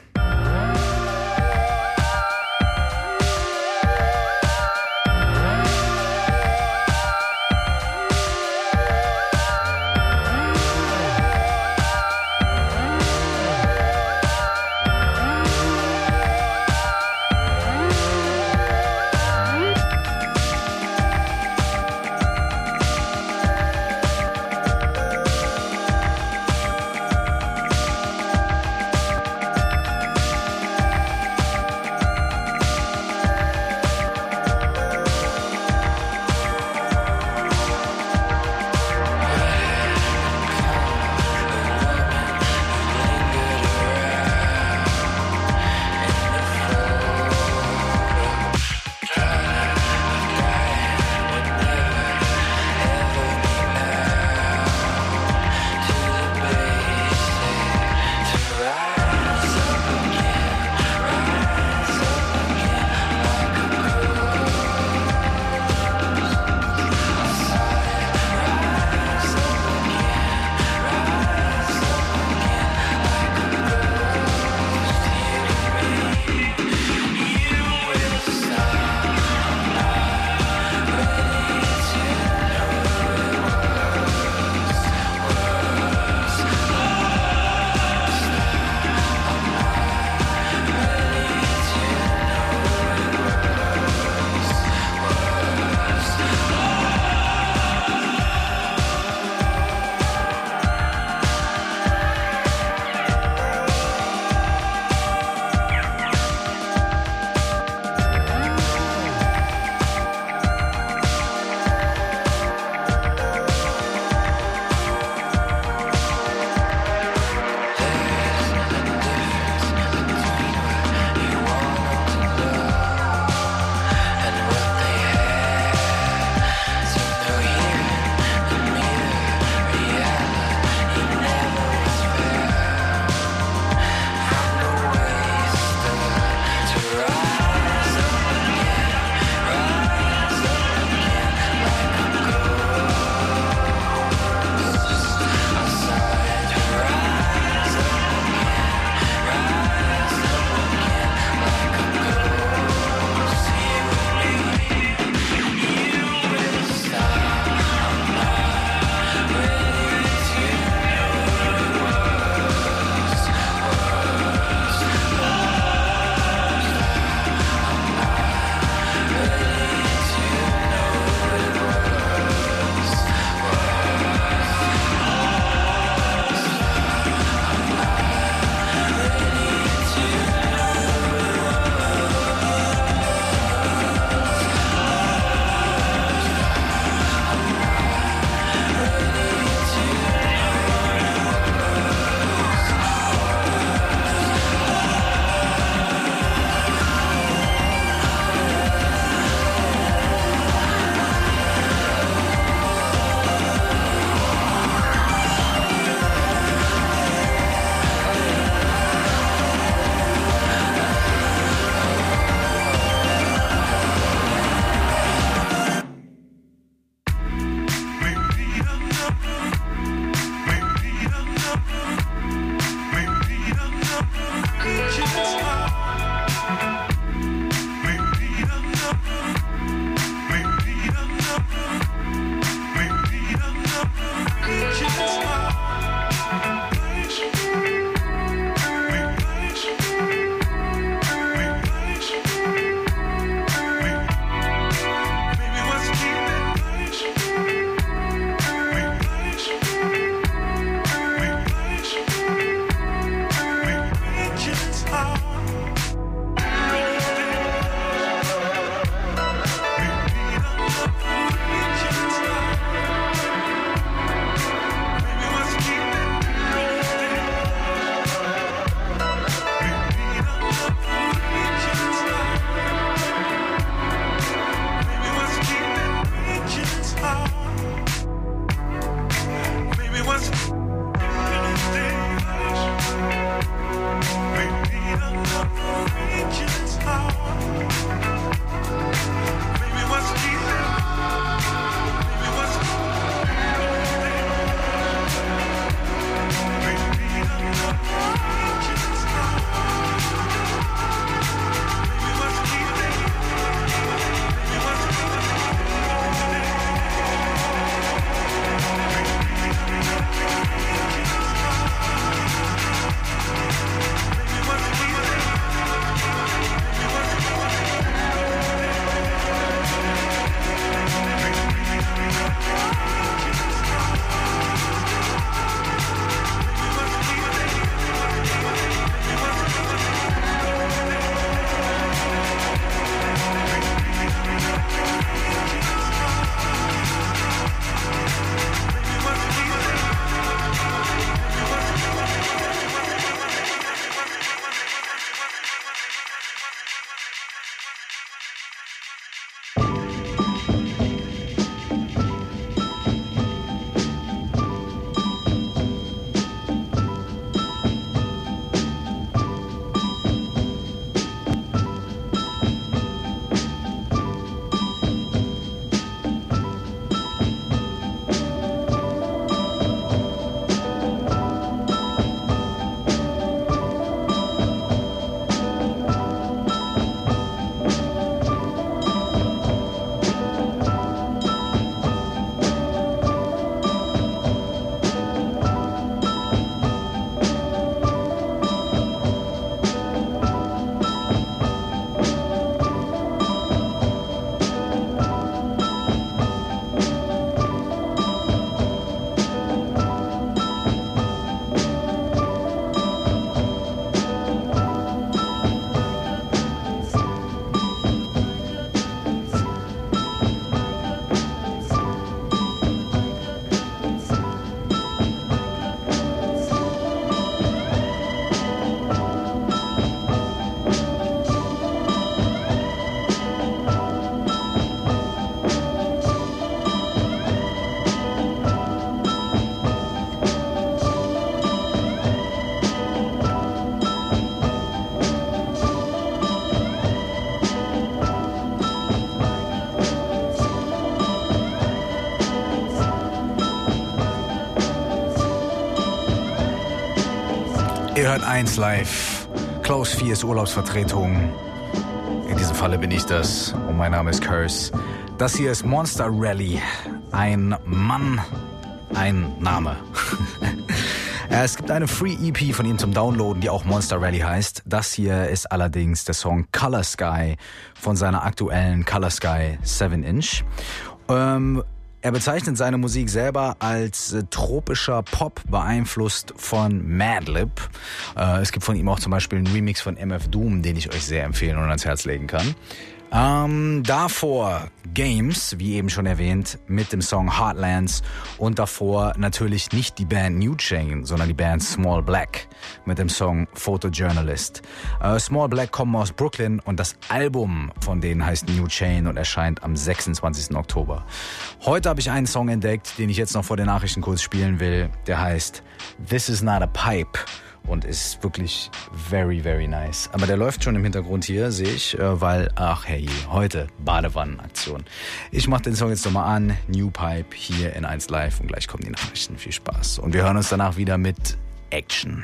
S2: Ihr hört eins live. Klaus vier ist Urlaubsvertretung. In diesem Falle bin ich das. Und mein Name ist Curse. Das hier ist Monster Rally. Ein Mann, ein Name. Es gibt eine Free-E P von ihm zum Downloaden, die auch Monster Rally heißt. Das hier ist allerdings der Song Color Sky von seiner aktuellen Color Sky seven inch. Ähm, er bezeichnet seine Musik selber als äh, tropischer Pop, beeinflusst von Madlib. Äh, es gibt von ihm auch zum Beispiel einen Remix von M F Doom, den ich euch sehr empfehlen und ans Herz legen kann. Ähm, davor Games, wie eben schon erwähnt, mit dem Song Heartlands und davor natürlich nicht die Band New Chain, sondern die Band Small Black mit dem Song Photojournalist. Äh, Small Black kommen aus Brooklyn und das Album von denen heißt New Chain und erscheint am sechsundzwanzigsten Oktober. Heute habe ich einen Song entdeckt, den ich jetzt noch vor den Nachrichten kurz spielen will. Der heißt This Is Not a Pipe. Und ist wirklich very, very nice. Aber der läuft schon im Hintergrund hier, sehe ich, weil, ach hey, heute Badewannenaktion. Ich mache den Song jetzt nochmal an, New Pipe, hier in eins Live und gleich kommen die Nachrichten. Viel Spaß. Und wir hören uns danach wieder mit Action.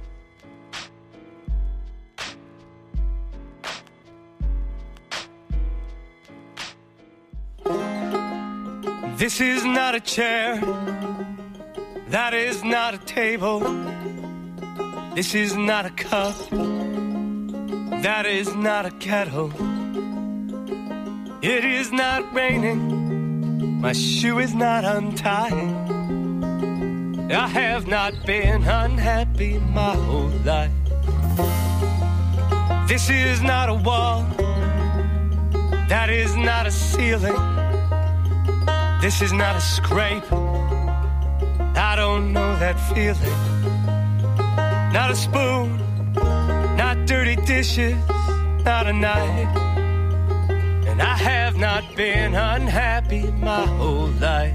S18: This is not a chair, that is not a table. This is not a cup, that is not a kettle. It is not raining, my shoe is not untied. I have not been unhappy my whole life. This is not a wall, that is not a ceiling. This is not a scrape, I don't know that feeling. Not a spoon, not dirty dishes, not a knife. And I have not been unhappy my whole life.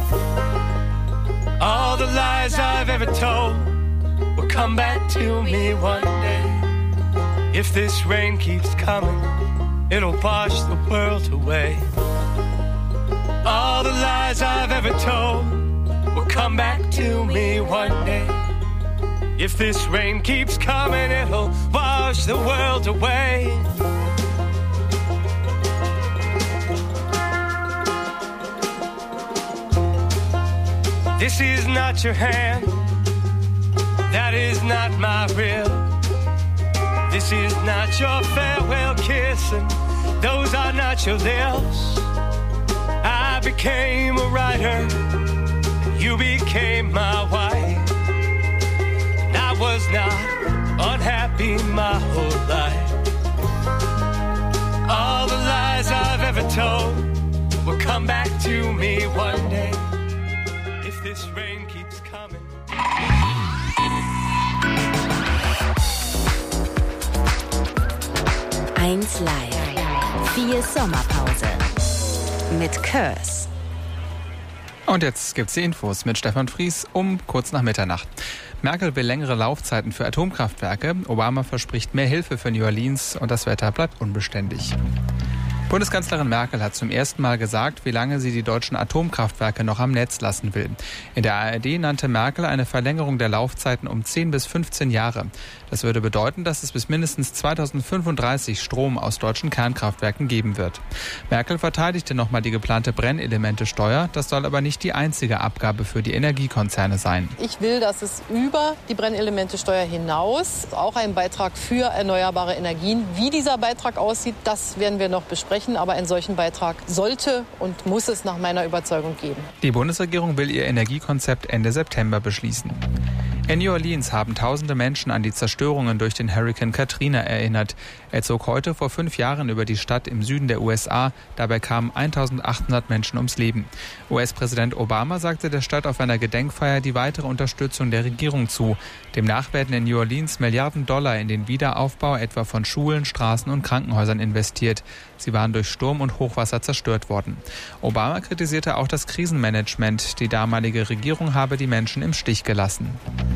S18: All the lies I've ever told will come back to me one day. If this rain keeps coming, it'll wash the world away. All the lies I've ever told will come back to me one day. If this rain keeps coming, it'll wash the world away. This is not your hand, that is not my rib. This is not your farewell kiss, and those are not your lips. I became a writer, and you became my wife. I was not unhappy my whole life. All the lies I've ever told will come back to me one day. If this rain keeps coming.
S1: eins Live. Vier Sommerpause. Mit Curse.
S12: Und jetzt gibt's die Infos mit Stefan Fries um kurz nach Mitternacht. Merkel will längere Laufzeiten für Atomkraftwerke. Obama verspricht mehr Hilfe für New Orleans und das Wetter bleibt unbeständig. Bundeskanzlerin Merkel hat zum ersten Mal gesagt, wie lange sie die deutschen Atomkraftwerke noch am Netz lassen will. In der A R D nannte Merkel eine Verlängerung der Laufzeiten um zehn bis fünfzehn Jahre. Das würde bedeuten, dass es bis mindestens zweitausendfünfunddreißig Strom aus deutschen Kernkraftwerken geben wird. Merkel verteidigte nochmal die geplante Brennelementesteuer. Das soll aber nicht die einzige Abgabe für die Energiekonzerne sein.
S15: Ich will, dass es über die Brennelementesteuer hinaus auch einen Beitrag für erneuerbare Energien, wie dieser Beitrag aussieht, das werden wir noch besprechen. Aber einen solchen Beitrag sollte und muss es nach meiner Überzeugung geben.
S12: Die Bundesregierung will ihr Energiekonzept Ende September beschließen. In New Orleans haben tausende Menschen an die Zerstörungen durch den Hurrikan Katrina erinnert. Er zog heute vor fünf Jahren über die Stadt im Süden der U S A. Dabei kamen eintausendachthundert Menschen ums Leben. U S-Präsident Obama sagte der Stadt auf einer Gedenkfeier die weitere Unterstützung der Regierung zu. Demnach werden in New Orleans Milliarden Dollar in den Wiederaufbau etwa von Schulen, Straßen und Krankenhäusern investiert. Sie waren durch Sturm und Hochwasser zerstört worden. Obama kritisierte auch das Krisenmanagement. Die damalige Regierung habe die Menschen im Stich gelassen.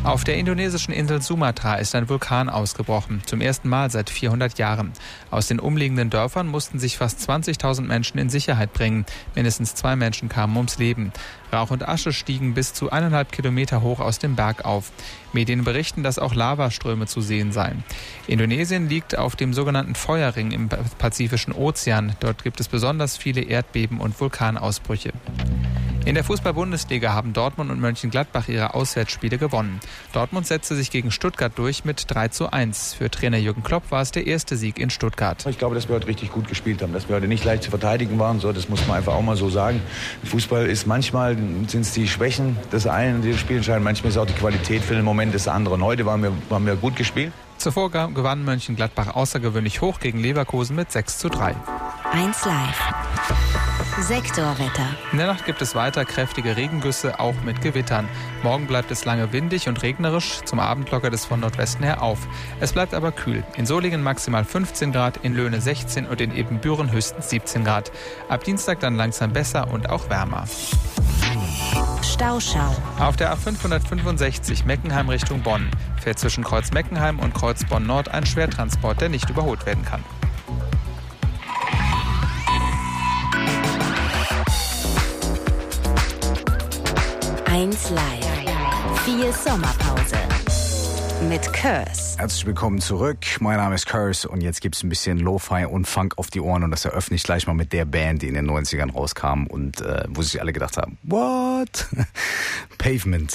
S12: Auf der indonesischen Insel Sumatra ist ein Vulkan ausgebrochen, zum ersten Mal seit vierhundert Jahren. Aus den umliegenden Dörfern mussten sich fast zwanzigtausend Menschen in Sicherheit bringen. Mindestens zwei Menschen kamen ums Leben. Rauch und Asche stiegen bis zu eineinhalb Kilometer hoch aus dem Berg auf. Medien berichten, dass auch Lavaströme zu sehen seien. Indonesien liegt auf dem sogenannten Feuerring im Pazifischen Ozean. Dort gibt es besonders viele Erdbeben und Vulkanausbrüche. In der Fußball-Bundesliga haben Dortmund und Mönchengladbach ihre Auswärtsspiele gewonnen. Dortmund setzte sich gegen Stuttgart durch mit drei zu eins. Für Trainer Jürgen Klopp war es der erste Sieg in Stuttgart.
S19: Ich glaube, dass wir heute richtig gut gespielt haben, dass wir heute nicht leicht zu verteidigen waren. So, das muss man einfach auch mal so sagen. Fußball ist manchmal, sind es die Schwächen des einen, die das Spiel entscheiden. Manchmal ist es auch die Qualität für den Moment des anderen. Heute waren wir, waren wir gut gespielt.
S12: Zuvor gewann Mönchengladbach außergewöhnlich hoch gegen Leverkusen mit sechs zu drei.
S1: eins Live. Sektorwetter.
S12: In der Nacht gibt es weiter kräftige Regengüsse, auch mit Gewittern. Morgen bleibt es lange windig und regnerisch. Zum Abend lockert es von Nordwesten her auf. Es bleibt aber kühl. In Solingen maximal fünfzehn Grad, in Löhne sechzehn und in Ebenbüren höchstens siebzehn Grad. Ab Dienstag dann langsam besser und auch wärmer.
S1: Stauschau.
S12: Auf der A fünfhundertfünfundsechzig Meckenheim Richtung Bonn fährt zwischen Kreuz Meckenheim und Kreuz Bonn Nord ein Schwertransport, der nicht überholt werden kann.
S1: eins Live. Vier Sommerpause. Mit Curse.
S2: Herzlich willkommen zurück. Mein Name ist Curse und jetzt gibt's ein bisschen Lo-Fi und Funk auf die Ohren und das eröffne ich gleich mal mit der Band, die in den neunzigern rauskam und äh, wo sich alle gedacht haben, what? Pavement.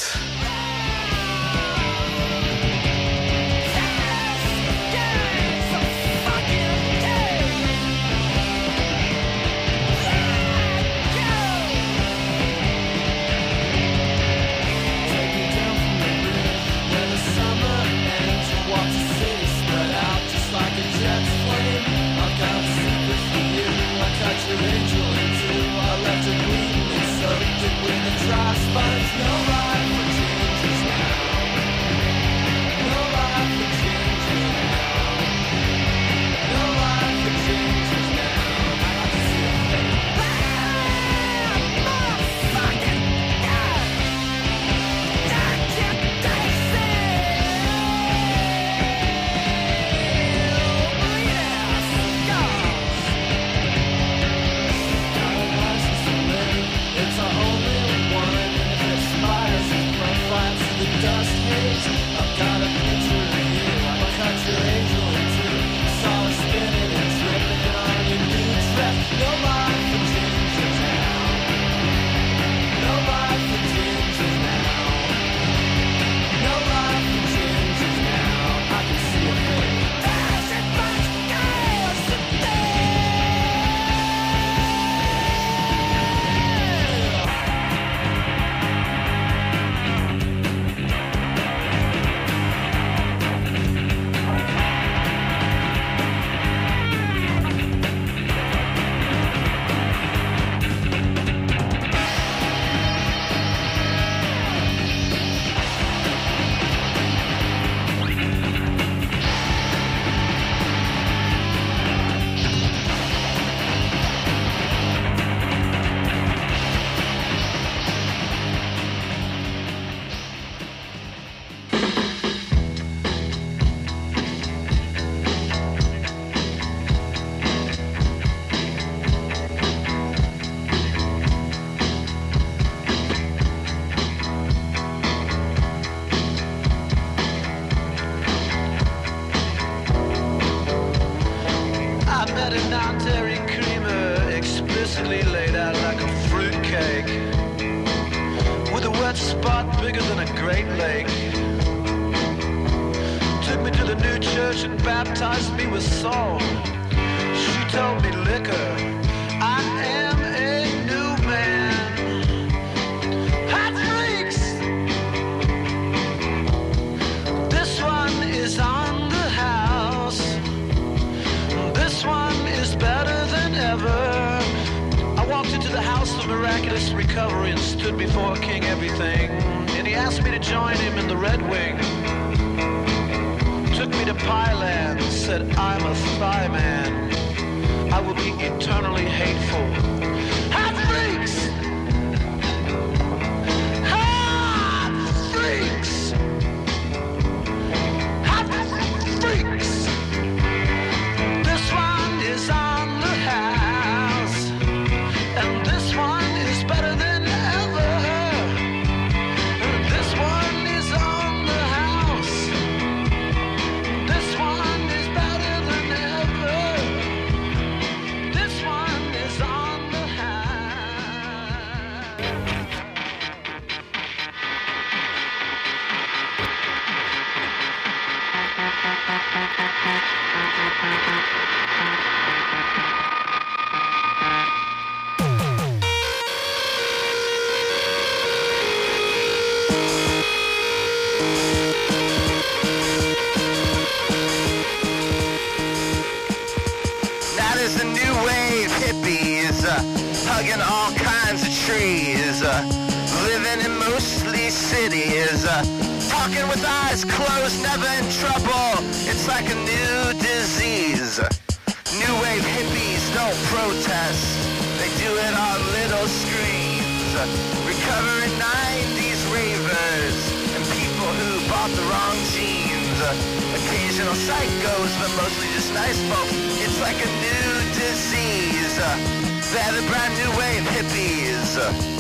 S20: hugging all kinds of trees, uh, living in mostly cities, uh, talking with eyes closed, never in trouble. It's like a new disease. New wave hippies don't protest, they do it on little screens. Recovering nineties ravers and people who bought the wrong jeans. Occasional psychos, but mostly just nice folk. It's like a new disease. They're the brand new wave hippies.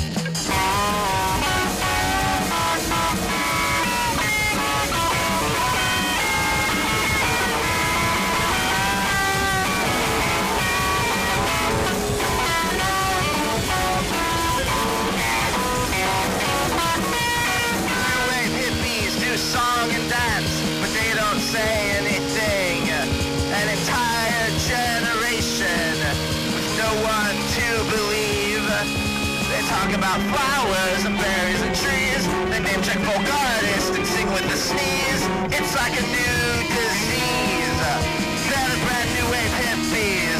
S20: Song and dance, but they don't say anything. An entire generation with no one to believe. They talk about flowers and berries and trees. They name check folk artists and sing with the sneeze. It's like a new disease. They're the brand new wave hippies.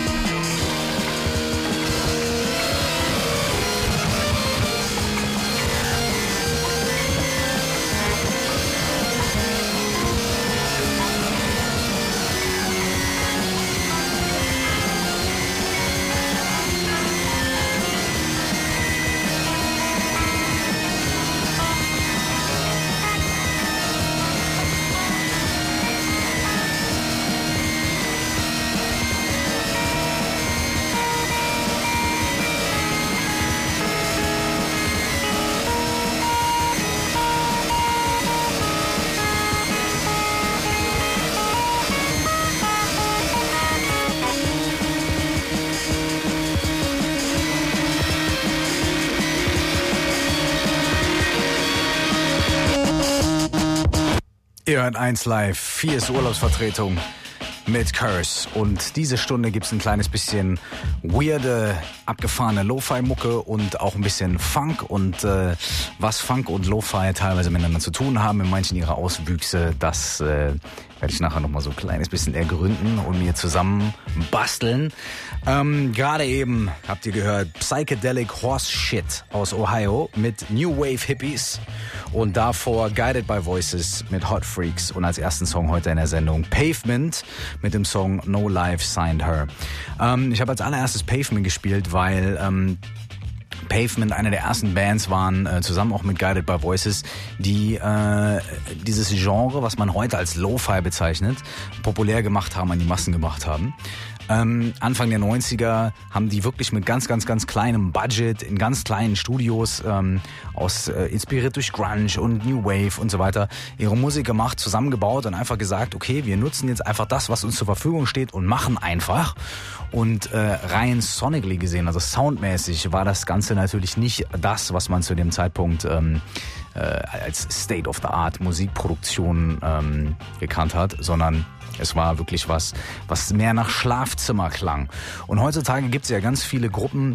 S2: Ihr hört eins live, hier ist Urlaubsvertretung mit Curse. Und diese Stunde gibt's ein kleines bisschen weirde, abgefahrene Lo-Fi-Mucke und auch ein bisschen Funk. Und äh, was Funk und Lo-Fi teilweise miteinander zu tun haben, in manchen ihrer Auswüchse, das äh, werde ich nachher nochmal so ein kleines bisschen ergründen und mir zusammen basteln. Ähm, gerade eben habt ihr gehört Psychedelic Horse Shit aus Ohio mit New Wave Hippies und davor Guided by Voices mit Hot Freaks und als ersten Song heute in der Sendung Pavement mit dem Song No Life Signed Her. Ähm, ich habe als allererstes Pavement gespielt, weil ähm, Pavement eine der ersten Bands waren, äh, zusammen auch mit Guided by Voices, die äh, dieses Genre, was man heute als Lo-Fi bezeichnet, populär gemacht haben, an die Massen gebracht haben. Ähm, Anfang der neunziger haben die wirklich mit ganz, ganz, ganz kleinem Budget in ganz kleinen Studios, ähm, aus äh, inspiriert durch Grunge und New Wave und so weiter, ihre Musik gemacht, zusammengebaut und einfach gesagt, okay, wir nutzen jetzt einfach das, was uns zur Verfügung steht und machen einfach. Und äh, rein sonically gesehen, also soundmäßig, war das Ganze natürlich nicht das, was man zu dem Zeitpunkt ähm, äh, als State-of-the-Art Musikproduktion ähm, gekannt hat, sondern es war wirklich was, was mehr nach Schlafzimmer klang. Und heutzutage gibt es ja ganz viele Gruppen,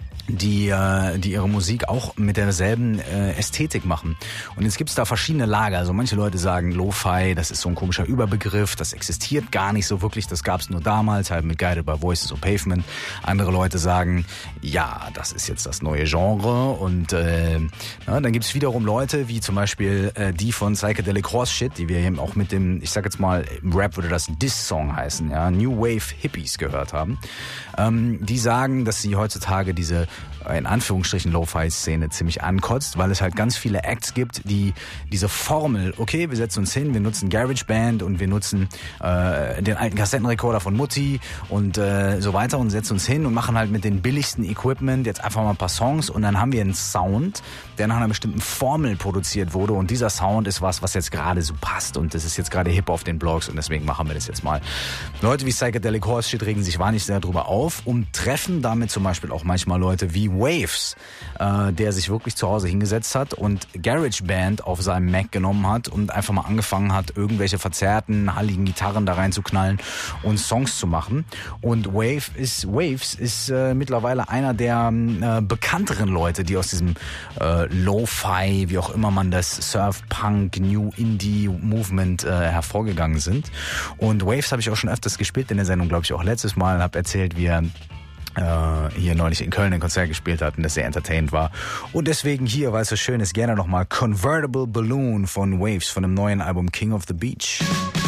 S2: die äh, die ihre Musik auch mit derselben äh, Ästhetik machen. Und jetzt gibt's da verschiedene Lager. Also manche Leute sagen, Lo-Fi, das ist so ein komischer Überbegriff, das existiert gar nicht so wirklich, das gab's nur damals, halt mit Guided by Voices und Pavement. Andere Leute sagen, ja, das ist jetzt das neue Genre. Und äh, na, dann gibt's wiederum Leute, wie zum Beispiel äh, die von Psychedelic Horse Shit, die wir eben auch mit dem, ich sag jetzt mal, im Rap würde das Diss-Song heißen, ja, New Wave Hippies gehört haben. Ähm, die sagen, dass sie heutzutage diese in Anführungsstrichen Lo-Fi-Szene ziemlich ankotzt, weil es halt ganz viele Acts gibt, die diese Formel, okay, wir setzen uns hin, wir nutzen GarageBand und wir nutzen äh, den alten Kassettenrekorder von Mutti und äh, so weiter und setzen uns hin und machen halt mit den billigsten Equipment jetzt einfach mal ein paar Songs und dann haben wir einen Sound, der nach einer bestimmten Formel produziert wurde und dieser Sound ist was, was jetzt gerade so passt und das ist jetzt gerade hip auf den Blogs und deswegen machen wir das jetzt mal. Leute wie Psychedelic Horse Shit regen sich wahnsinnig sehr drüber auf und treffen damit zum Beispiel auch manchmal Leute wie Waves, äh, der sich wirklich zu Hause hingesetzt hat und GarageBand auf seinem Mac genommen hat und einfach mal angefangen hat, irgendwelche verzerrten, halligen Gitarren da reinzuknallen und Songs zu machen. Und Wave ist, Waves ist äh, mittlerweile einer der äh, bekannteren Leute, die aus diesem äh, Lo-Fi, wie auch immer man das, Surf-Punk, New Indie-Movement äh, hervorgegangen sind. Und Waves habe ich auch schon öfters gespielt in der Sendung, glaube ich auch letztes Mal, habe erzählt, wie er äh, hier neulich in Köln ein Konzert gespielt hat und das sehr entertained war. Und deswegen hier, weil es so schön ist, gerne nochmal Convertible Balloon von Waves von dem neuen Album King of the Beach.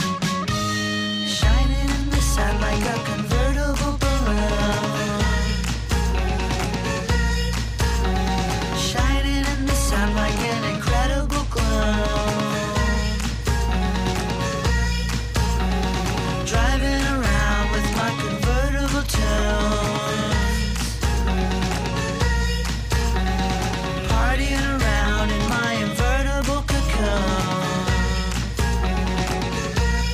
S10: Shining in the sun like a convertible balloon. Shining in the sun like an incredible glow. Driving around with my convertible tunes. Partying around in my invertible cocoon.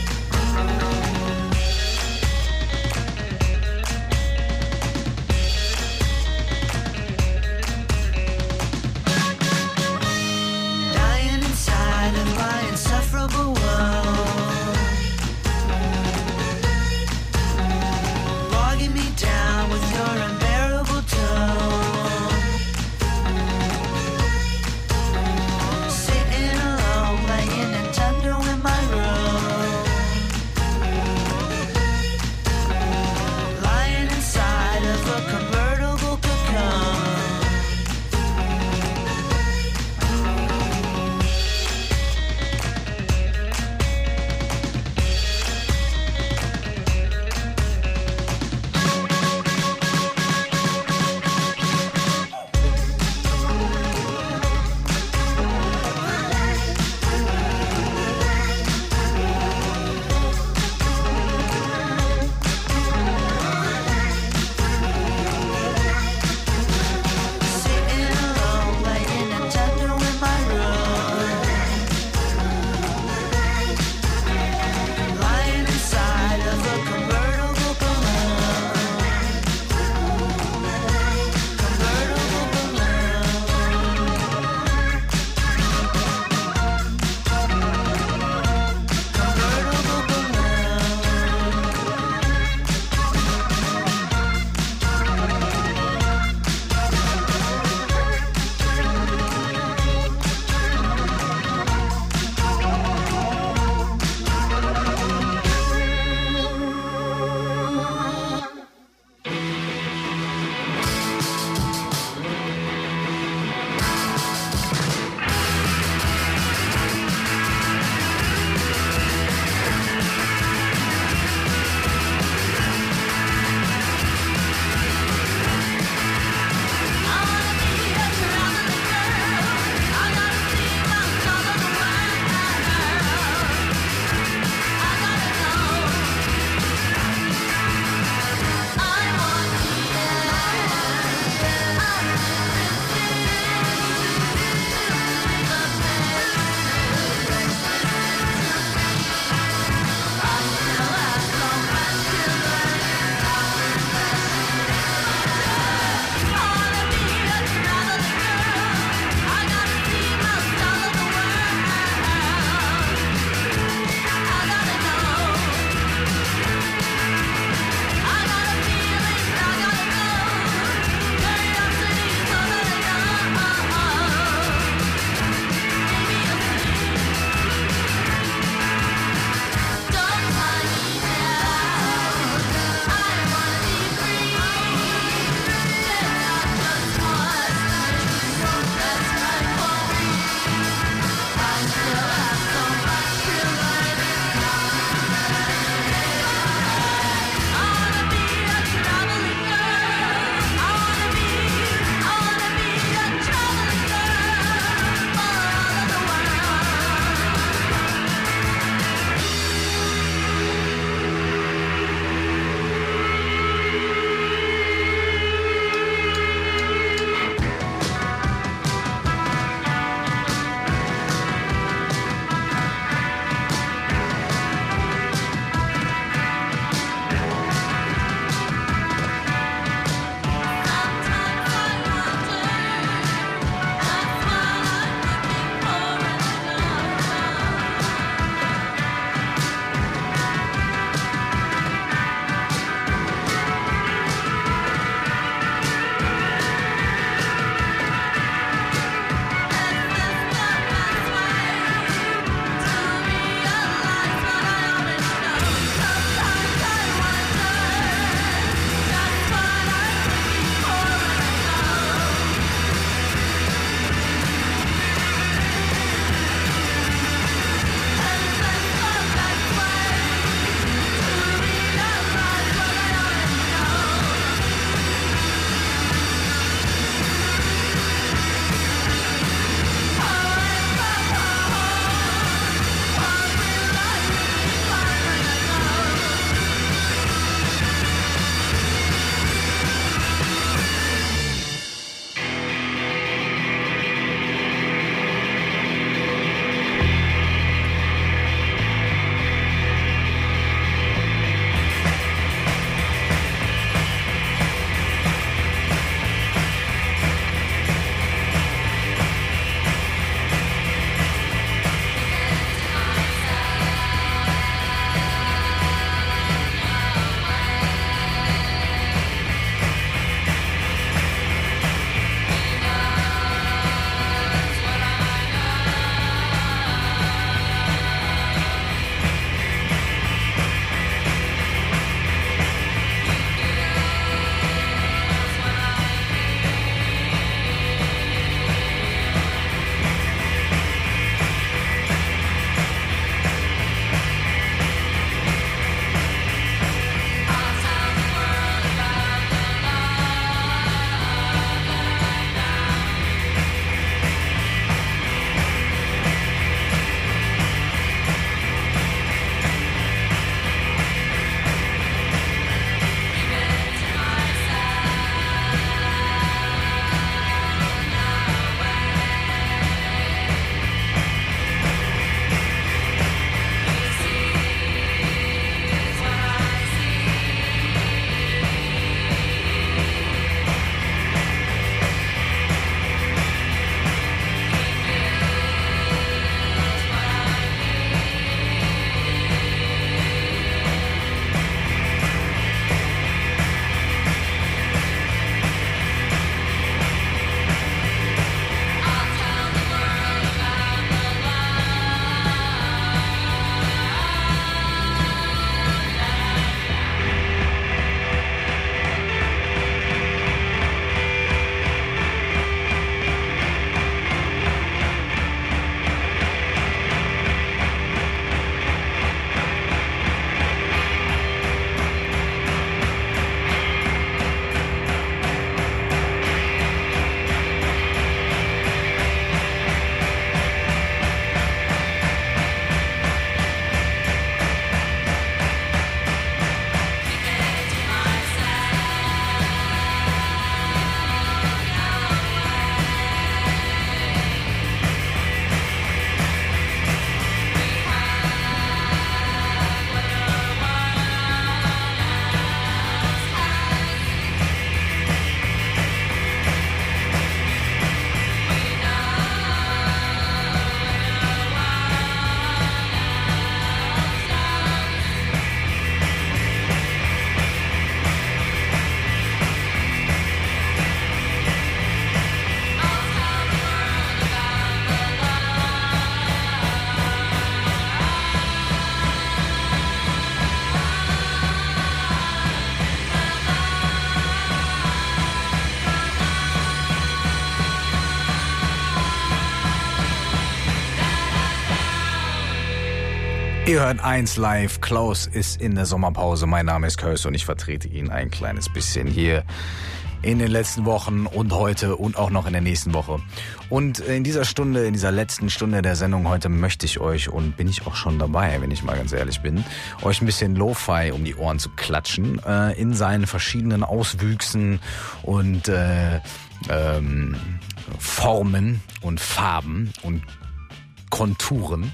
S2: Ihr hört eins live, Klaus ist in der Sommerpause. Mein Name ist Curse und ich vertrete ihn ein kleines bisschen hier in den letzten Wochen und heute und auch noch in der nächsten Woche. Und in dieser Stunde, in dieser letzten Stunde der Sendung heute möchte ich euch, und bin ich auch schon dabei, wenn ich mal ganz ehrlich bin, euch ein bisschen Lo-Fi um die Ohren zu klatschen, äh, in seinen verschiedenen Auswüchsen und äh, ähm, Formen und Farben und Konturen.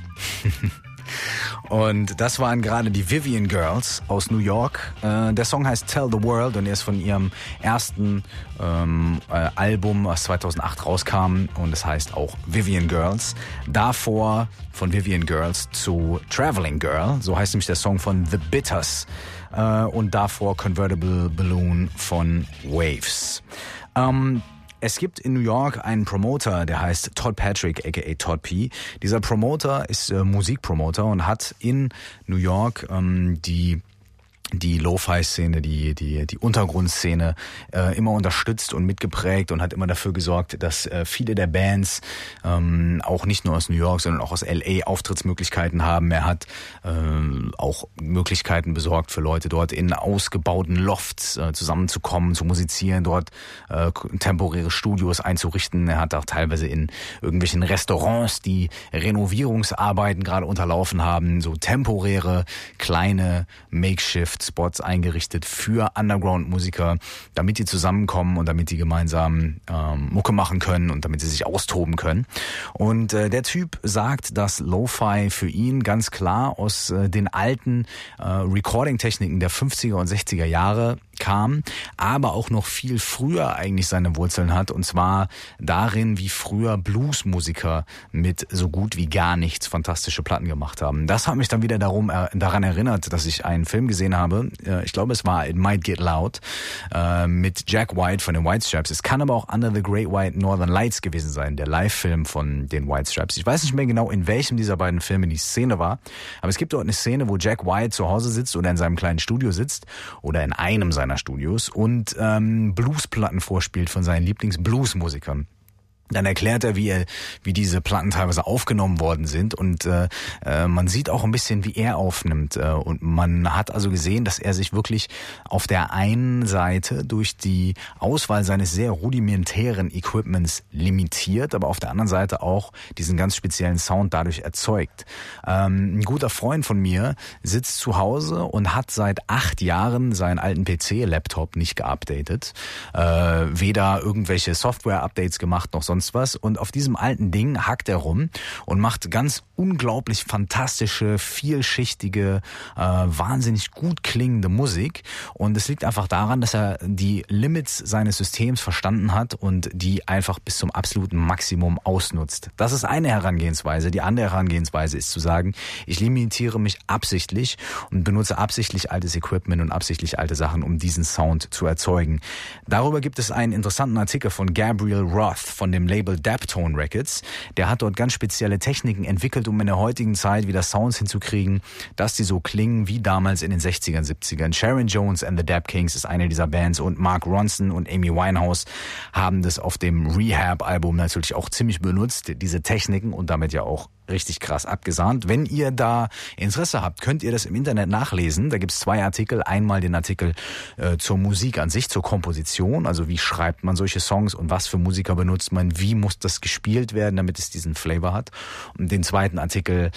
S2: Und das waren gerade die Vivian Girls aus New York. Äh, der Song heißt Tell the World und er ist von ihrem ersten ähm, äh, Album, was zweitausendacht rauskam, und es heißt auch Vivian Girls. Davor von Vivian Girls zu Traveling Girl, so heißt nämlich der Song von The Bitters, äh, und davor Convertible Balloon von Waves. Ähm, Es gibt in New York einen Promoter, der heißt Todd Patrick, aka Todd P. Dieser Promoter ist äh, Musikpromoter und hat in New York ähm, die die Lo-Fi-Szene, die die die Untergrundszene äh, immer unterstützt und mitgeprägt und hat immer dafür gesorgt, dass äh, viele der Bands ähm, auch nicht nur aus New York, sondern auch aus L A Auftrittsmöglichkeiten haben. Er hat äh, auch Möglichkeiten besorgt für Leute dort in ausgebauten Lofts äh, zusammenzukommen, zu musizieren, dort äh, temporäre Studios einzurichten. Er hat auch teilweise in irgendwelchen Restaurants, die Renovierungsarbeiten gerade unterlaufen haben, so temporäre kleine Makeshift Spots eingerichtet für Underground-Musiker, damit die zusammenkommen und damit die gemeinsam ähm, Mucke machen können und damit sie sich austoben können. Und äh, der Typ sagt, dass Lo-Fi für ihn ganz klar aus äh, den alten äh, Recording-Techniken der fünfziger und sechziger Jahre kam, aber auch noch viel früher eigentlich seine Wurzeln hat, und zwar darin, wie früher Bluesmusiker mit so gut wie gar nichts fantastische Platten gemacht haben. Das hat mich dann wieder darum, äh, daran erinnert, dass ich einen Film gesehen habe, ich glaube es war It Might Get Loud, äh, mit Jack White von den White Stripes. Es kann aber auch Under the Great White Northern Lights gewesen sein, der Live-Film von den White Stripes. Ich weiß nicht mehr genau, in welchem dieser beiden Filme die Szene war, aber es gibt dort eine Szene, wo Jack White zu Hause sitzt oder in seinem kleinen Studio sitzt oder in einem seiner Studios und ähm, Bluesplatten vorspielt von seinen Lieblings-Bluesmusikern. Dann erklärt er, wie er, wie diese Platten teilweise aufgenommen worden sind, und äh, äh, man sieht auch ein bisschen, wie er aufnimmt, äh, und man hat also gesehen, dass er sich wirklich auf der einen Seite durch die Auswahl seines sehr rudimentären Equipments limitiert, aber auf der anderen Seite auch diesen ganz speziellen Sound dadurch erzeugt. Ähm, ein guter Freund von mir sitzt zu Hause und hat seit acht Jahren seinen alten P C-Laptop nicht geupdatet, äh, weder irgendwelche Software-Updates gemacht noch sonst was, und auf diesem alten Ding hackt er rum und macht ganz unglaublich fantastische, vielschichtige, äh, wahnsinnig gut klingende Musik, und es liegt einfach daran, dass er die Limits seines Systems verstanden hat und die einfach bis zum absoluten Maximum ausnutzt. Das ist eine Herangehensweise. Die andere Herangehensweise ist zu sagen, ich limitiere mich absichtlich und benutze absichtlich altes Equipment und absichtlich alte Sachen, um diesen Sound zu erzeugen. Darüber gibt es einen interessanten Artikel von Gabriel Roth von dem Label Daptone Records. Der hat dort ganz spezielle Techniken entwickelt, um in der heutigen Zeit wieder Sounds hinzukriegen, dass die so klingen wie damals in den sechzigern, siebzigern. Sharon Jones and the Dap Kings ist eine dieser Bands, und Mark Ronson und Amy Winehouse haben das auf dem Rehab-Album natürlich auch ziemlich benutzt, diese Techniken, und damit ja auch richtig krass abgesahnt. Wenn ihr da Interesse habt, könnt ihr das im Internet nachlesen. Da gibt's zwei Artikel. Einmal den Artikel äh, zur Musik an sich, zur Komposition, also wie schreibt man solche Songs und was für Musiker benutzt man, wie muss das gespielt werden, damit es diesen Flavor hat. Und den zweiten Artikel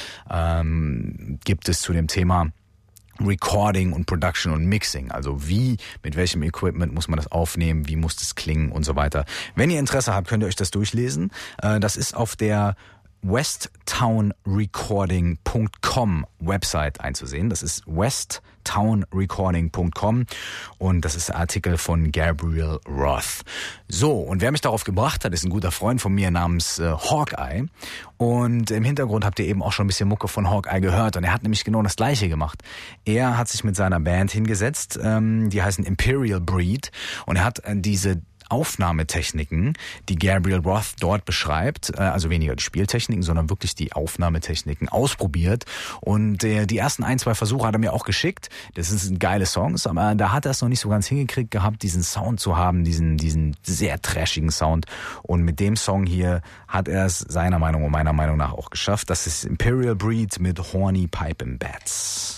S2: ähm, gibt es zu dem Thema Recording und Production und Mixing, also wie, mit welchem Equipment muss man das aufnehmen, wie muss das klingen und so weiter. Wenn ihr Interesse habt, könnt ihr euch das durchlesen. Äh, das ist auf der westtown recording punkt com Website einzusehen. Das ist westtown recording punkt com und das ist der Artikel von Gabriel Roth. So, und wer mich darauf gebracht hat, ist ein guter Freund von mir namens äh, Hawkeye, und im Hintergrund habt ihr eben auch schon ein bisschen Mucke von Hawkeye gehört, und er hat nämlich genau das Gleiche gemacht. Er hat sich mit seiner Band hingesetzt, ähm, die heißen Imperial Breed, und er hat äh, diese Aufnahmetechniken, die Gabriel Roth dort beschreibt, also weniger die Spieltechniken, sondern wirklich die Aufnahmetechniken ausprobiert. Und äh, die ersten ein, zwei Versuche hat er mir auch geschickt. Das sind geile Songs, aber da hat er es noch nicht so ganz hingekriegt gehabt, diesen Sound zu haben, diesen, diesen sehr trashigen Sound. Und mit dem Song hier hat er es seiner Meinung und meiner Meinung nach auch geschafft. Das ist Imperial Breed mit Horny Pipin' Bats.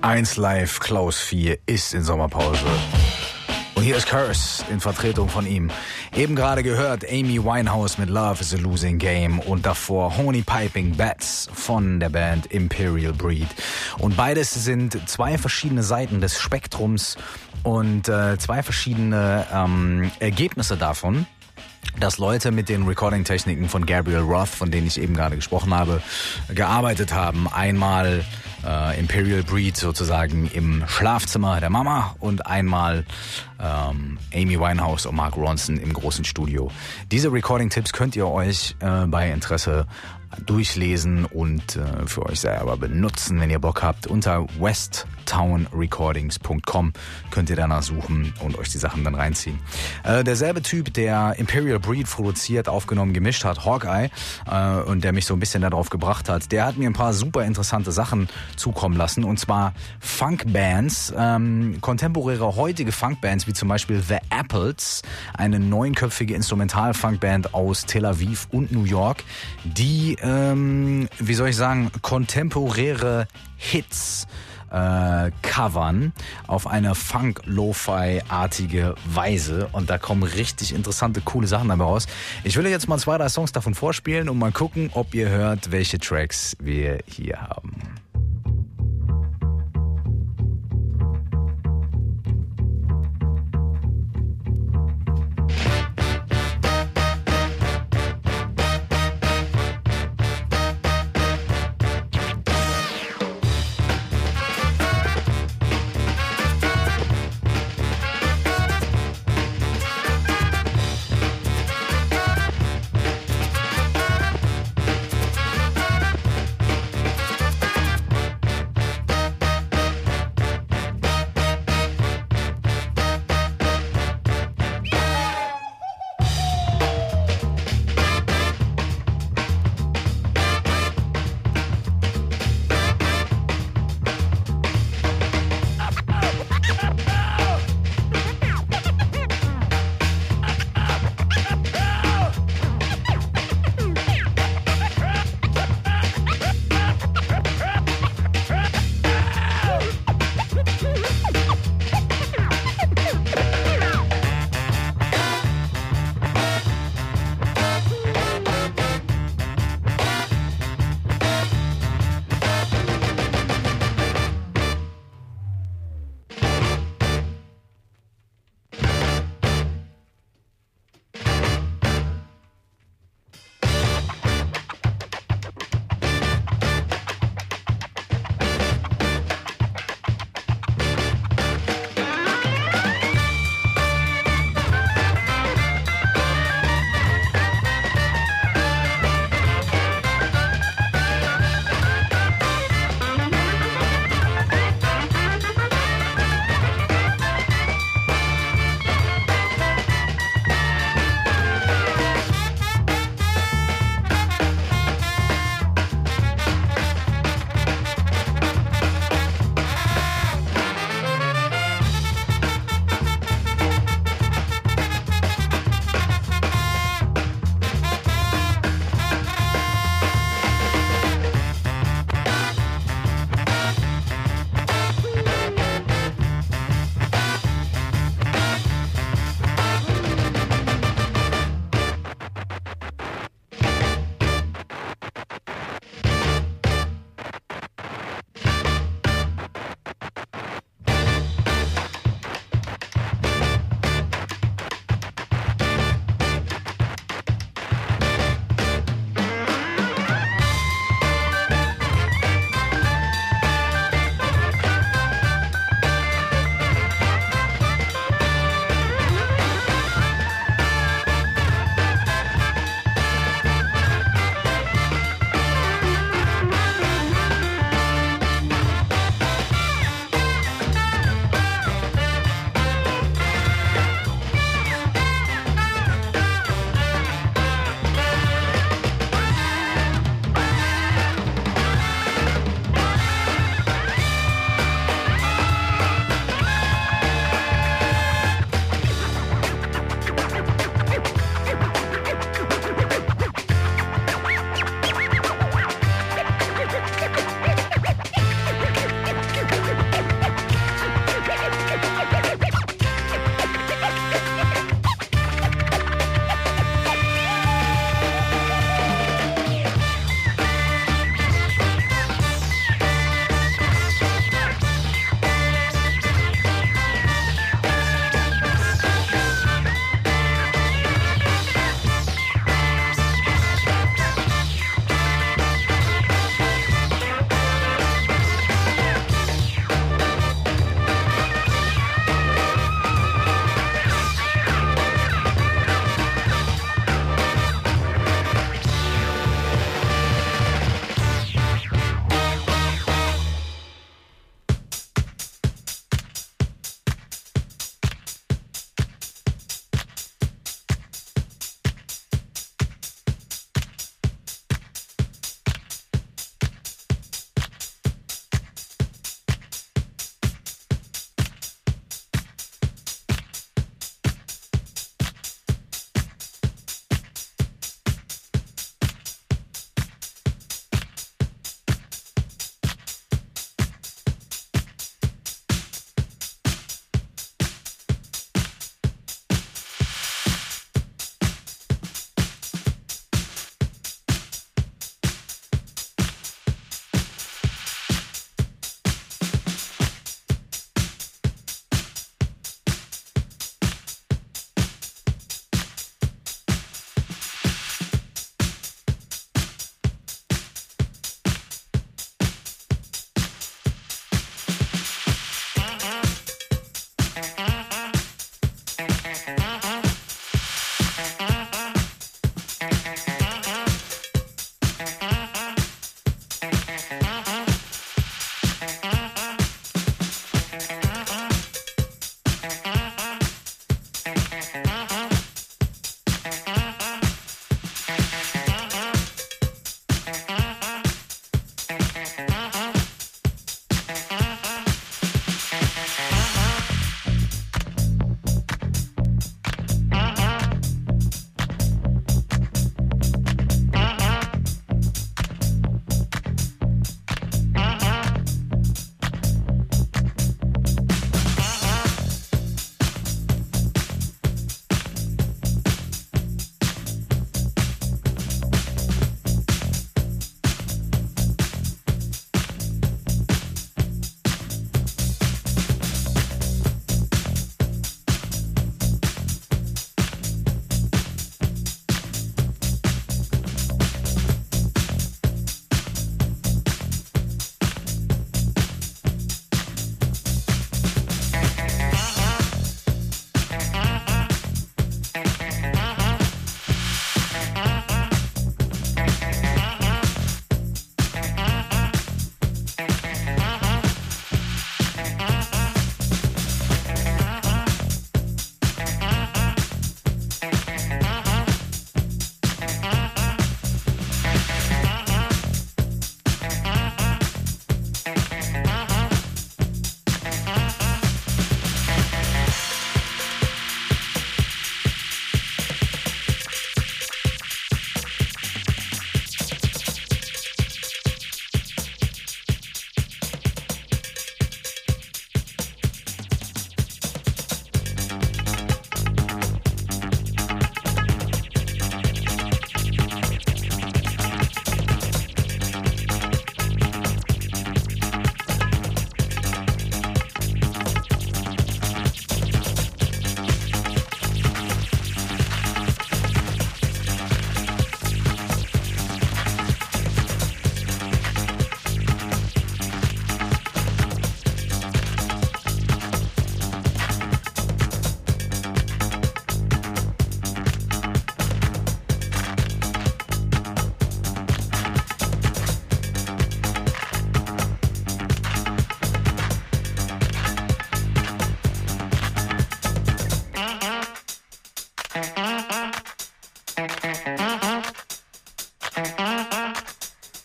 S2: eins Live, Klaus vier ist in Sommerpause. Und hier ist Curse in Vertretung von ihm. Eben gerade gehört Amy Winehouse mit Love is a Losing Game und davor Honey Piping Bats von der Band Imperial Breed. Und beides sind zwei verschiedene Seiten des Spektrums und äh, zwei verschiedene ähm, Ergebnisse davon, dass Leute mit den Recording-Techniken von Gabriel Roth, von denen ich eben gerade gesprochen habe, gearbeitet haben. Einmal äh, Imperial Breed sozusagen im Schlafzimmer der Mama und einmal ähm, Amy Winehouse und Mark Ronson im großen Studio. Diese Recording-Tipps könnt ihr euch äh, bei Interesse durchlesen und äh, für euch selber benutzen, wenn ihr Bock habt. Unter westtown recordings punkt com könnt ihr danach suchen und euch die Sachen dann reinziehen. Äh, derselbe Typ, der Imperial Breed produziert, aufgenommen, gemischt hat, Hawkeye, äh, und der mich so ein bisschen darauf gebracht hat, der hat mir ein paar super interessante Sachen zukommen lassen, und zwar Funkbands, ähm, kontemporäre heutige Funkbands, wie zum Beispiel The Apples, eine neunköpfige Instrumental-Funkband aus Tel Aviv und New York, die Ähm, wie soll ich sagen, kontemporäre Hits äh, covern auf eine Funk-Lo-Fi-artige Weise, und da kommen richtig interessante, coole Sachen dabei raus. Ich will euch jetzt mal zwei, drei Songs davon vorspielen und mal gucken, ob ihr hört, welche Tracks wir hier haben.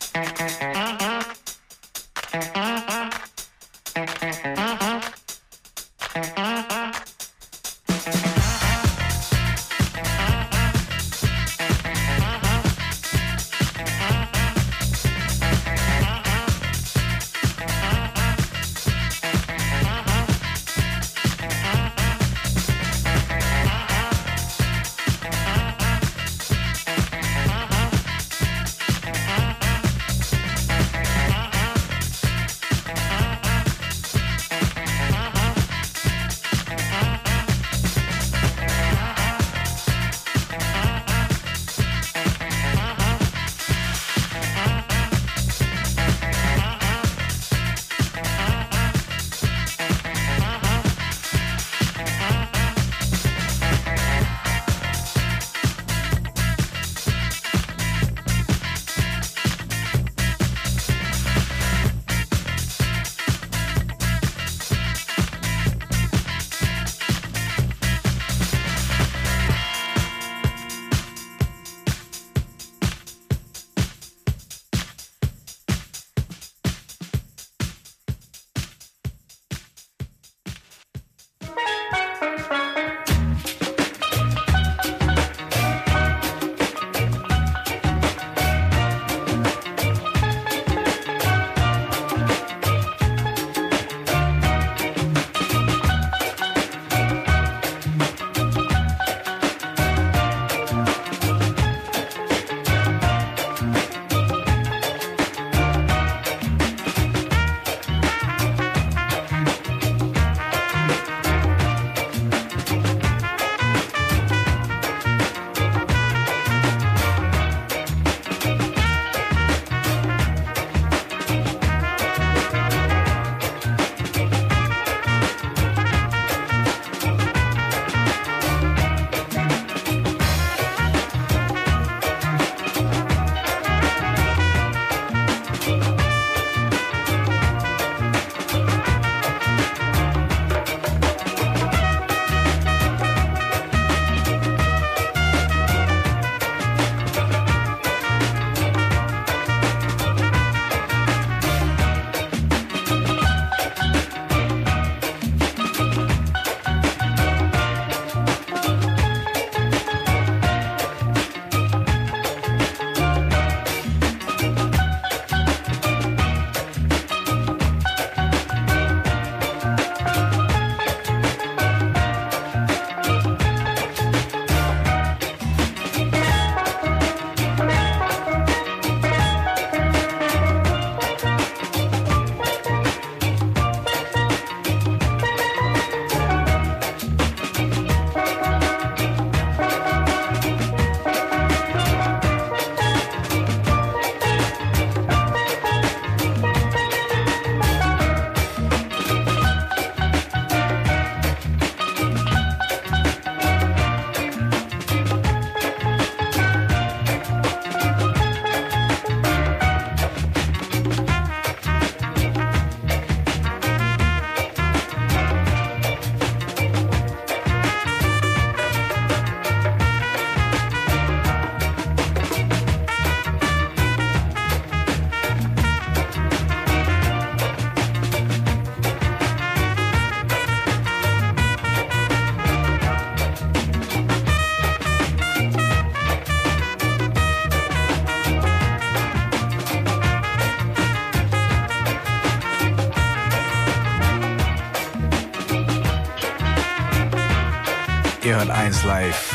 S2: Ihr hört eins live.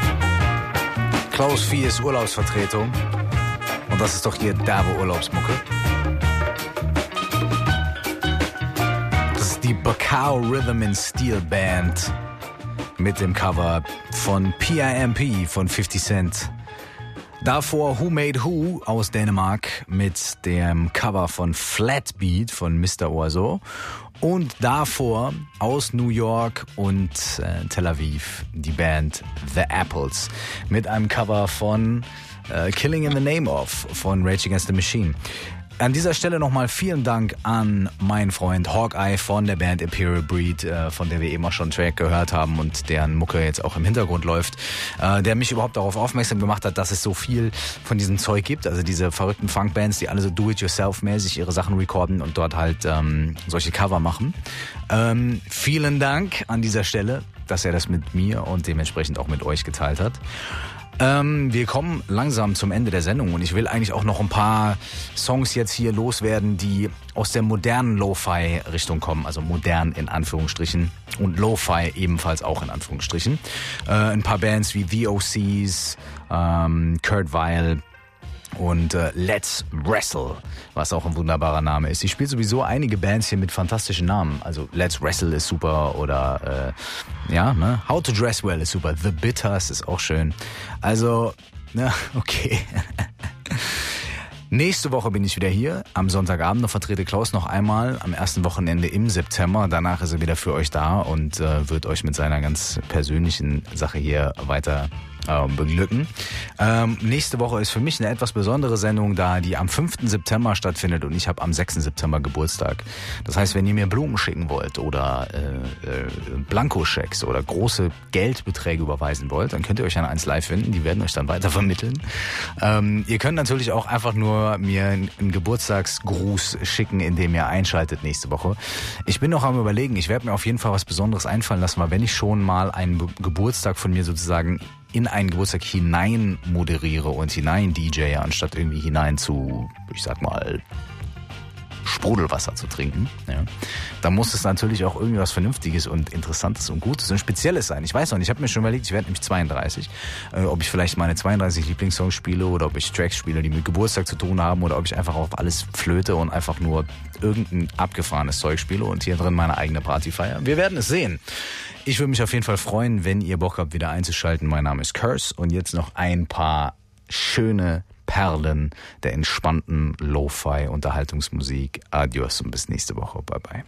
S2: Klaus Viehs Urlaubsvertretung. Und das ist doch hier derbe Urlaubsmucke. Das ist die Bacao Rhythm and Steel Band mit dem Cover von P I M P von fifty Cent. Davor Who Made Who aus Dänemark mit dem Cover von Flatbeat von Mister Oizo. Und davor aus New York und äh, Tel Aviv die Band The Apples mit einem Cover von äh, Killing in the Name of von Rage Against the Machine. An dieser Stelle nochmal vielen Dank an meinen Freund Hawkeye von der Band Imperial Breed, äh, von der wir eben auch schon einen Track gehört haben und deren Mucke jetzt auch im Hintergrund läuft, äh, der mich überhaupt darauf aufmerksam gemacht hat, dass es so viel von diesem Zeug gibt, also diese verrückten Funkbands, die alle so do-it-yourself-mäßig ihre Sachen recorden und dort halt ähm, solche Cover machen. Ähm, vielen Dank an dieser Stelle, dass er das mit mir und dementsprechend auch mit euch geteilt hat. Ähm, wir kommen langsam zum Ende der Sendung und ich will eigentlich auch noch ein paar Songs jetzt hier loswerden, die aus der modernen Lo-Fi-Richtung kommen, also modern in Anführungsstrichen und Lo-Fi ebenfalls auch in Anführungsstrichen. Äh, ein paar Bands wie The O Cs, ähm, Kurt Weill und äh, Let's Wrestle, was auch ein wunderbarer Name ist. Ich spiele sowieso einige Bands hier mit fantastischen Namen. Also Let's Wrestle ist super oder äh, ja, ne? How to Dress Well ist super. The Bitters ist auch schön. Also, na, okay. Nächste Woche bin ich wieder hier, am Sonntagabend, da vertrete Klaus noch einmal am ersten Wochenende im September. Danach ist er wieder für euch da und äh, wird euch mit seiner ganz persönlichen Sache hier weiter äh, beglücken. Ähm, nächste Woche ist für mich eine etwas besondere Sendung, da die am fünften September stattfindet und ich habe am sechsten September Geburtstag. Das heißt, wenn ihr mir Blumen schicken wollt oder äh, äh, Blankoschecks oder große Geldbeträge überweisen wollt, dann könnt ihr euch an eins Live finden, die werden euch dann weiter vermitteln. Ähm, ihr könnt natürlich auch einfach nur mir einen Geburtstagsgruß schicken, indem ihr einschaltet nächste Woche. Ich bin noch am Überlegen, ich werde mir auf jeden Fall was Besonderes einfallen lassen, weil wenn ich schon mal einen Be- Geburtstag von mir sozusagen in einen Geburtstag hinein moderiere und hinein D J, anstatt irgendwie hinein zu, ich sag mal, Sprudelwasser zu trinken, ja, dann muss es natürlich auch irgendwie was Vernünftiges und Interessantes und Gutes und Spezielles sein. Ich weiß noch nicht, ich habe mir schon überlegt, ich werde nämlich zweiunddreißig, äh, ob ich vielleicht meine zweiunddreißig Lieblingssongs spiele oder ob ich Tracks spiele, die mit Geburtstag zu tun haben oder ob ich einfach auf alles flöte und einfach nur irgendein abgefahrenes Zeug spiele und hier drin meine eigene Party feiere. Wir werden es sehen. Ich würde mich auf jeden Fall freuen, wenn ihr Bock habt, wieder einzuschalten. Mein Name ist Curse und jetzt noch ein paar schöne Perlen der entspannten Lo-Fi-Unterhaltungsmusik. Adios und bis nächste Woche. Bye bye.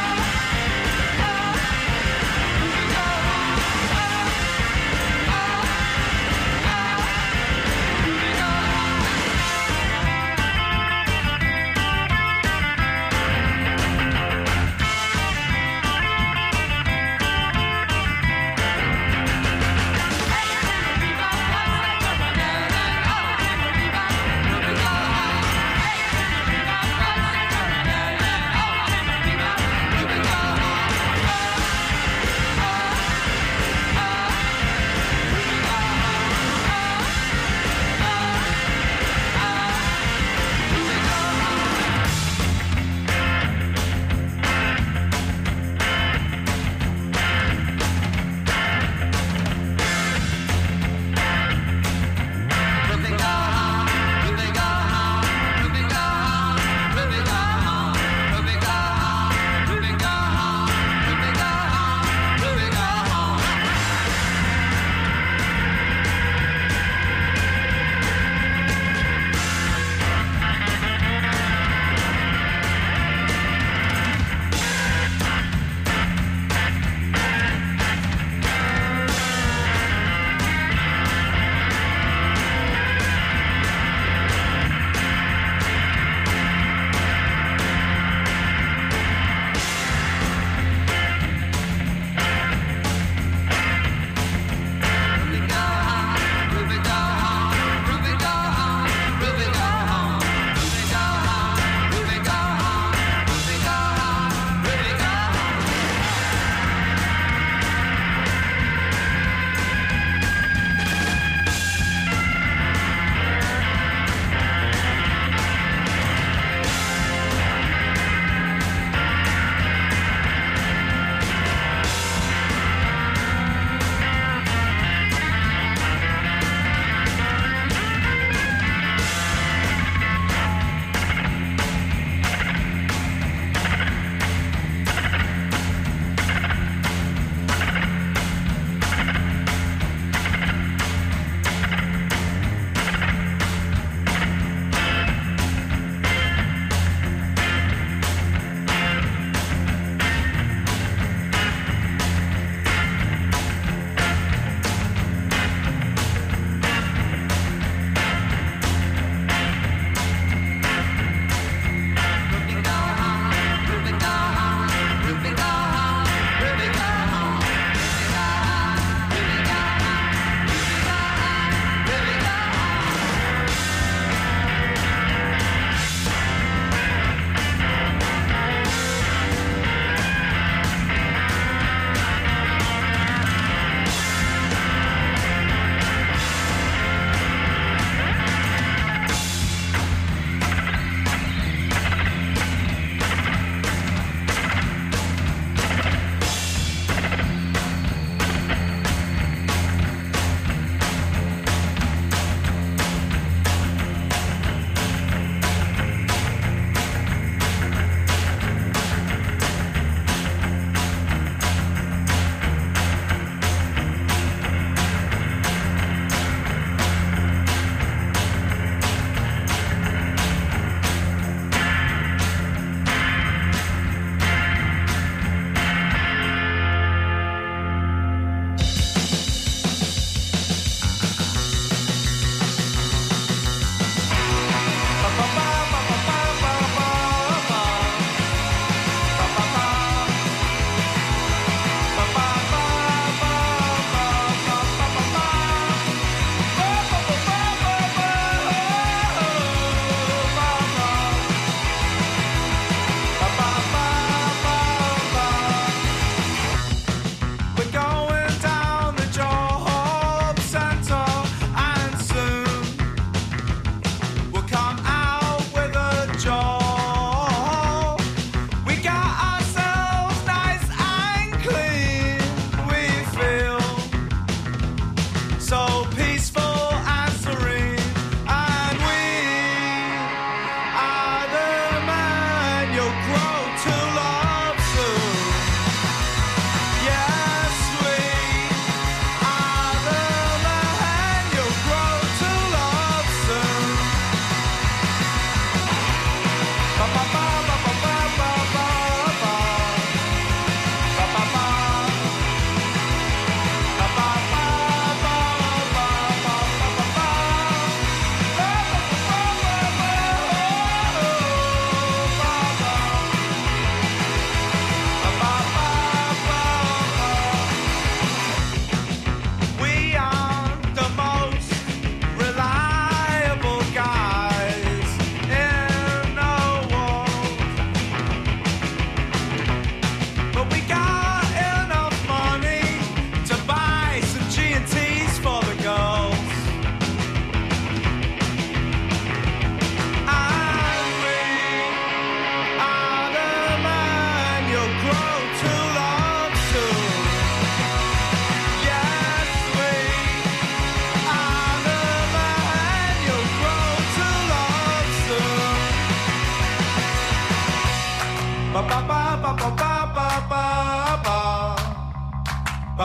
S14: Oh,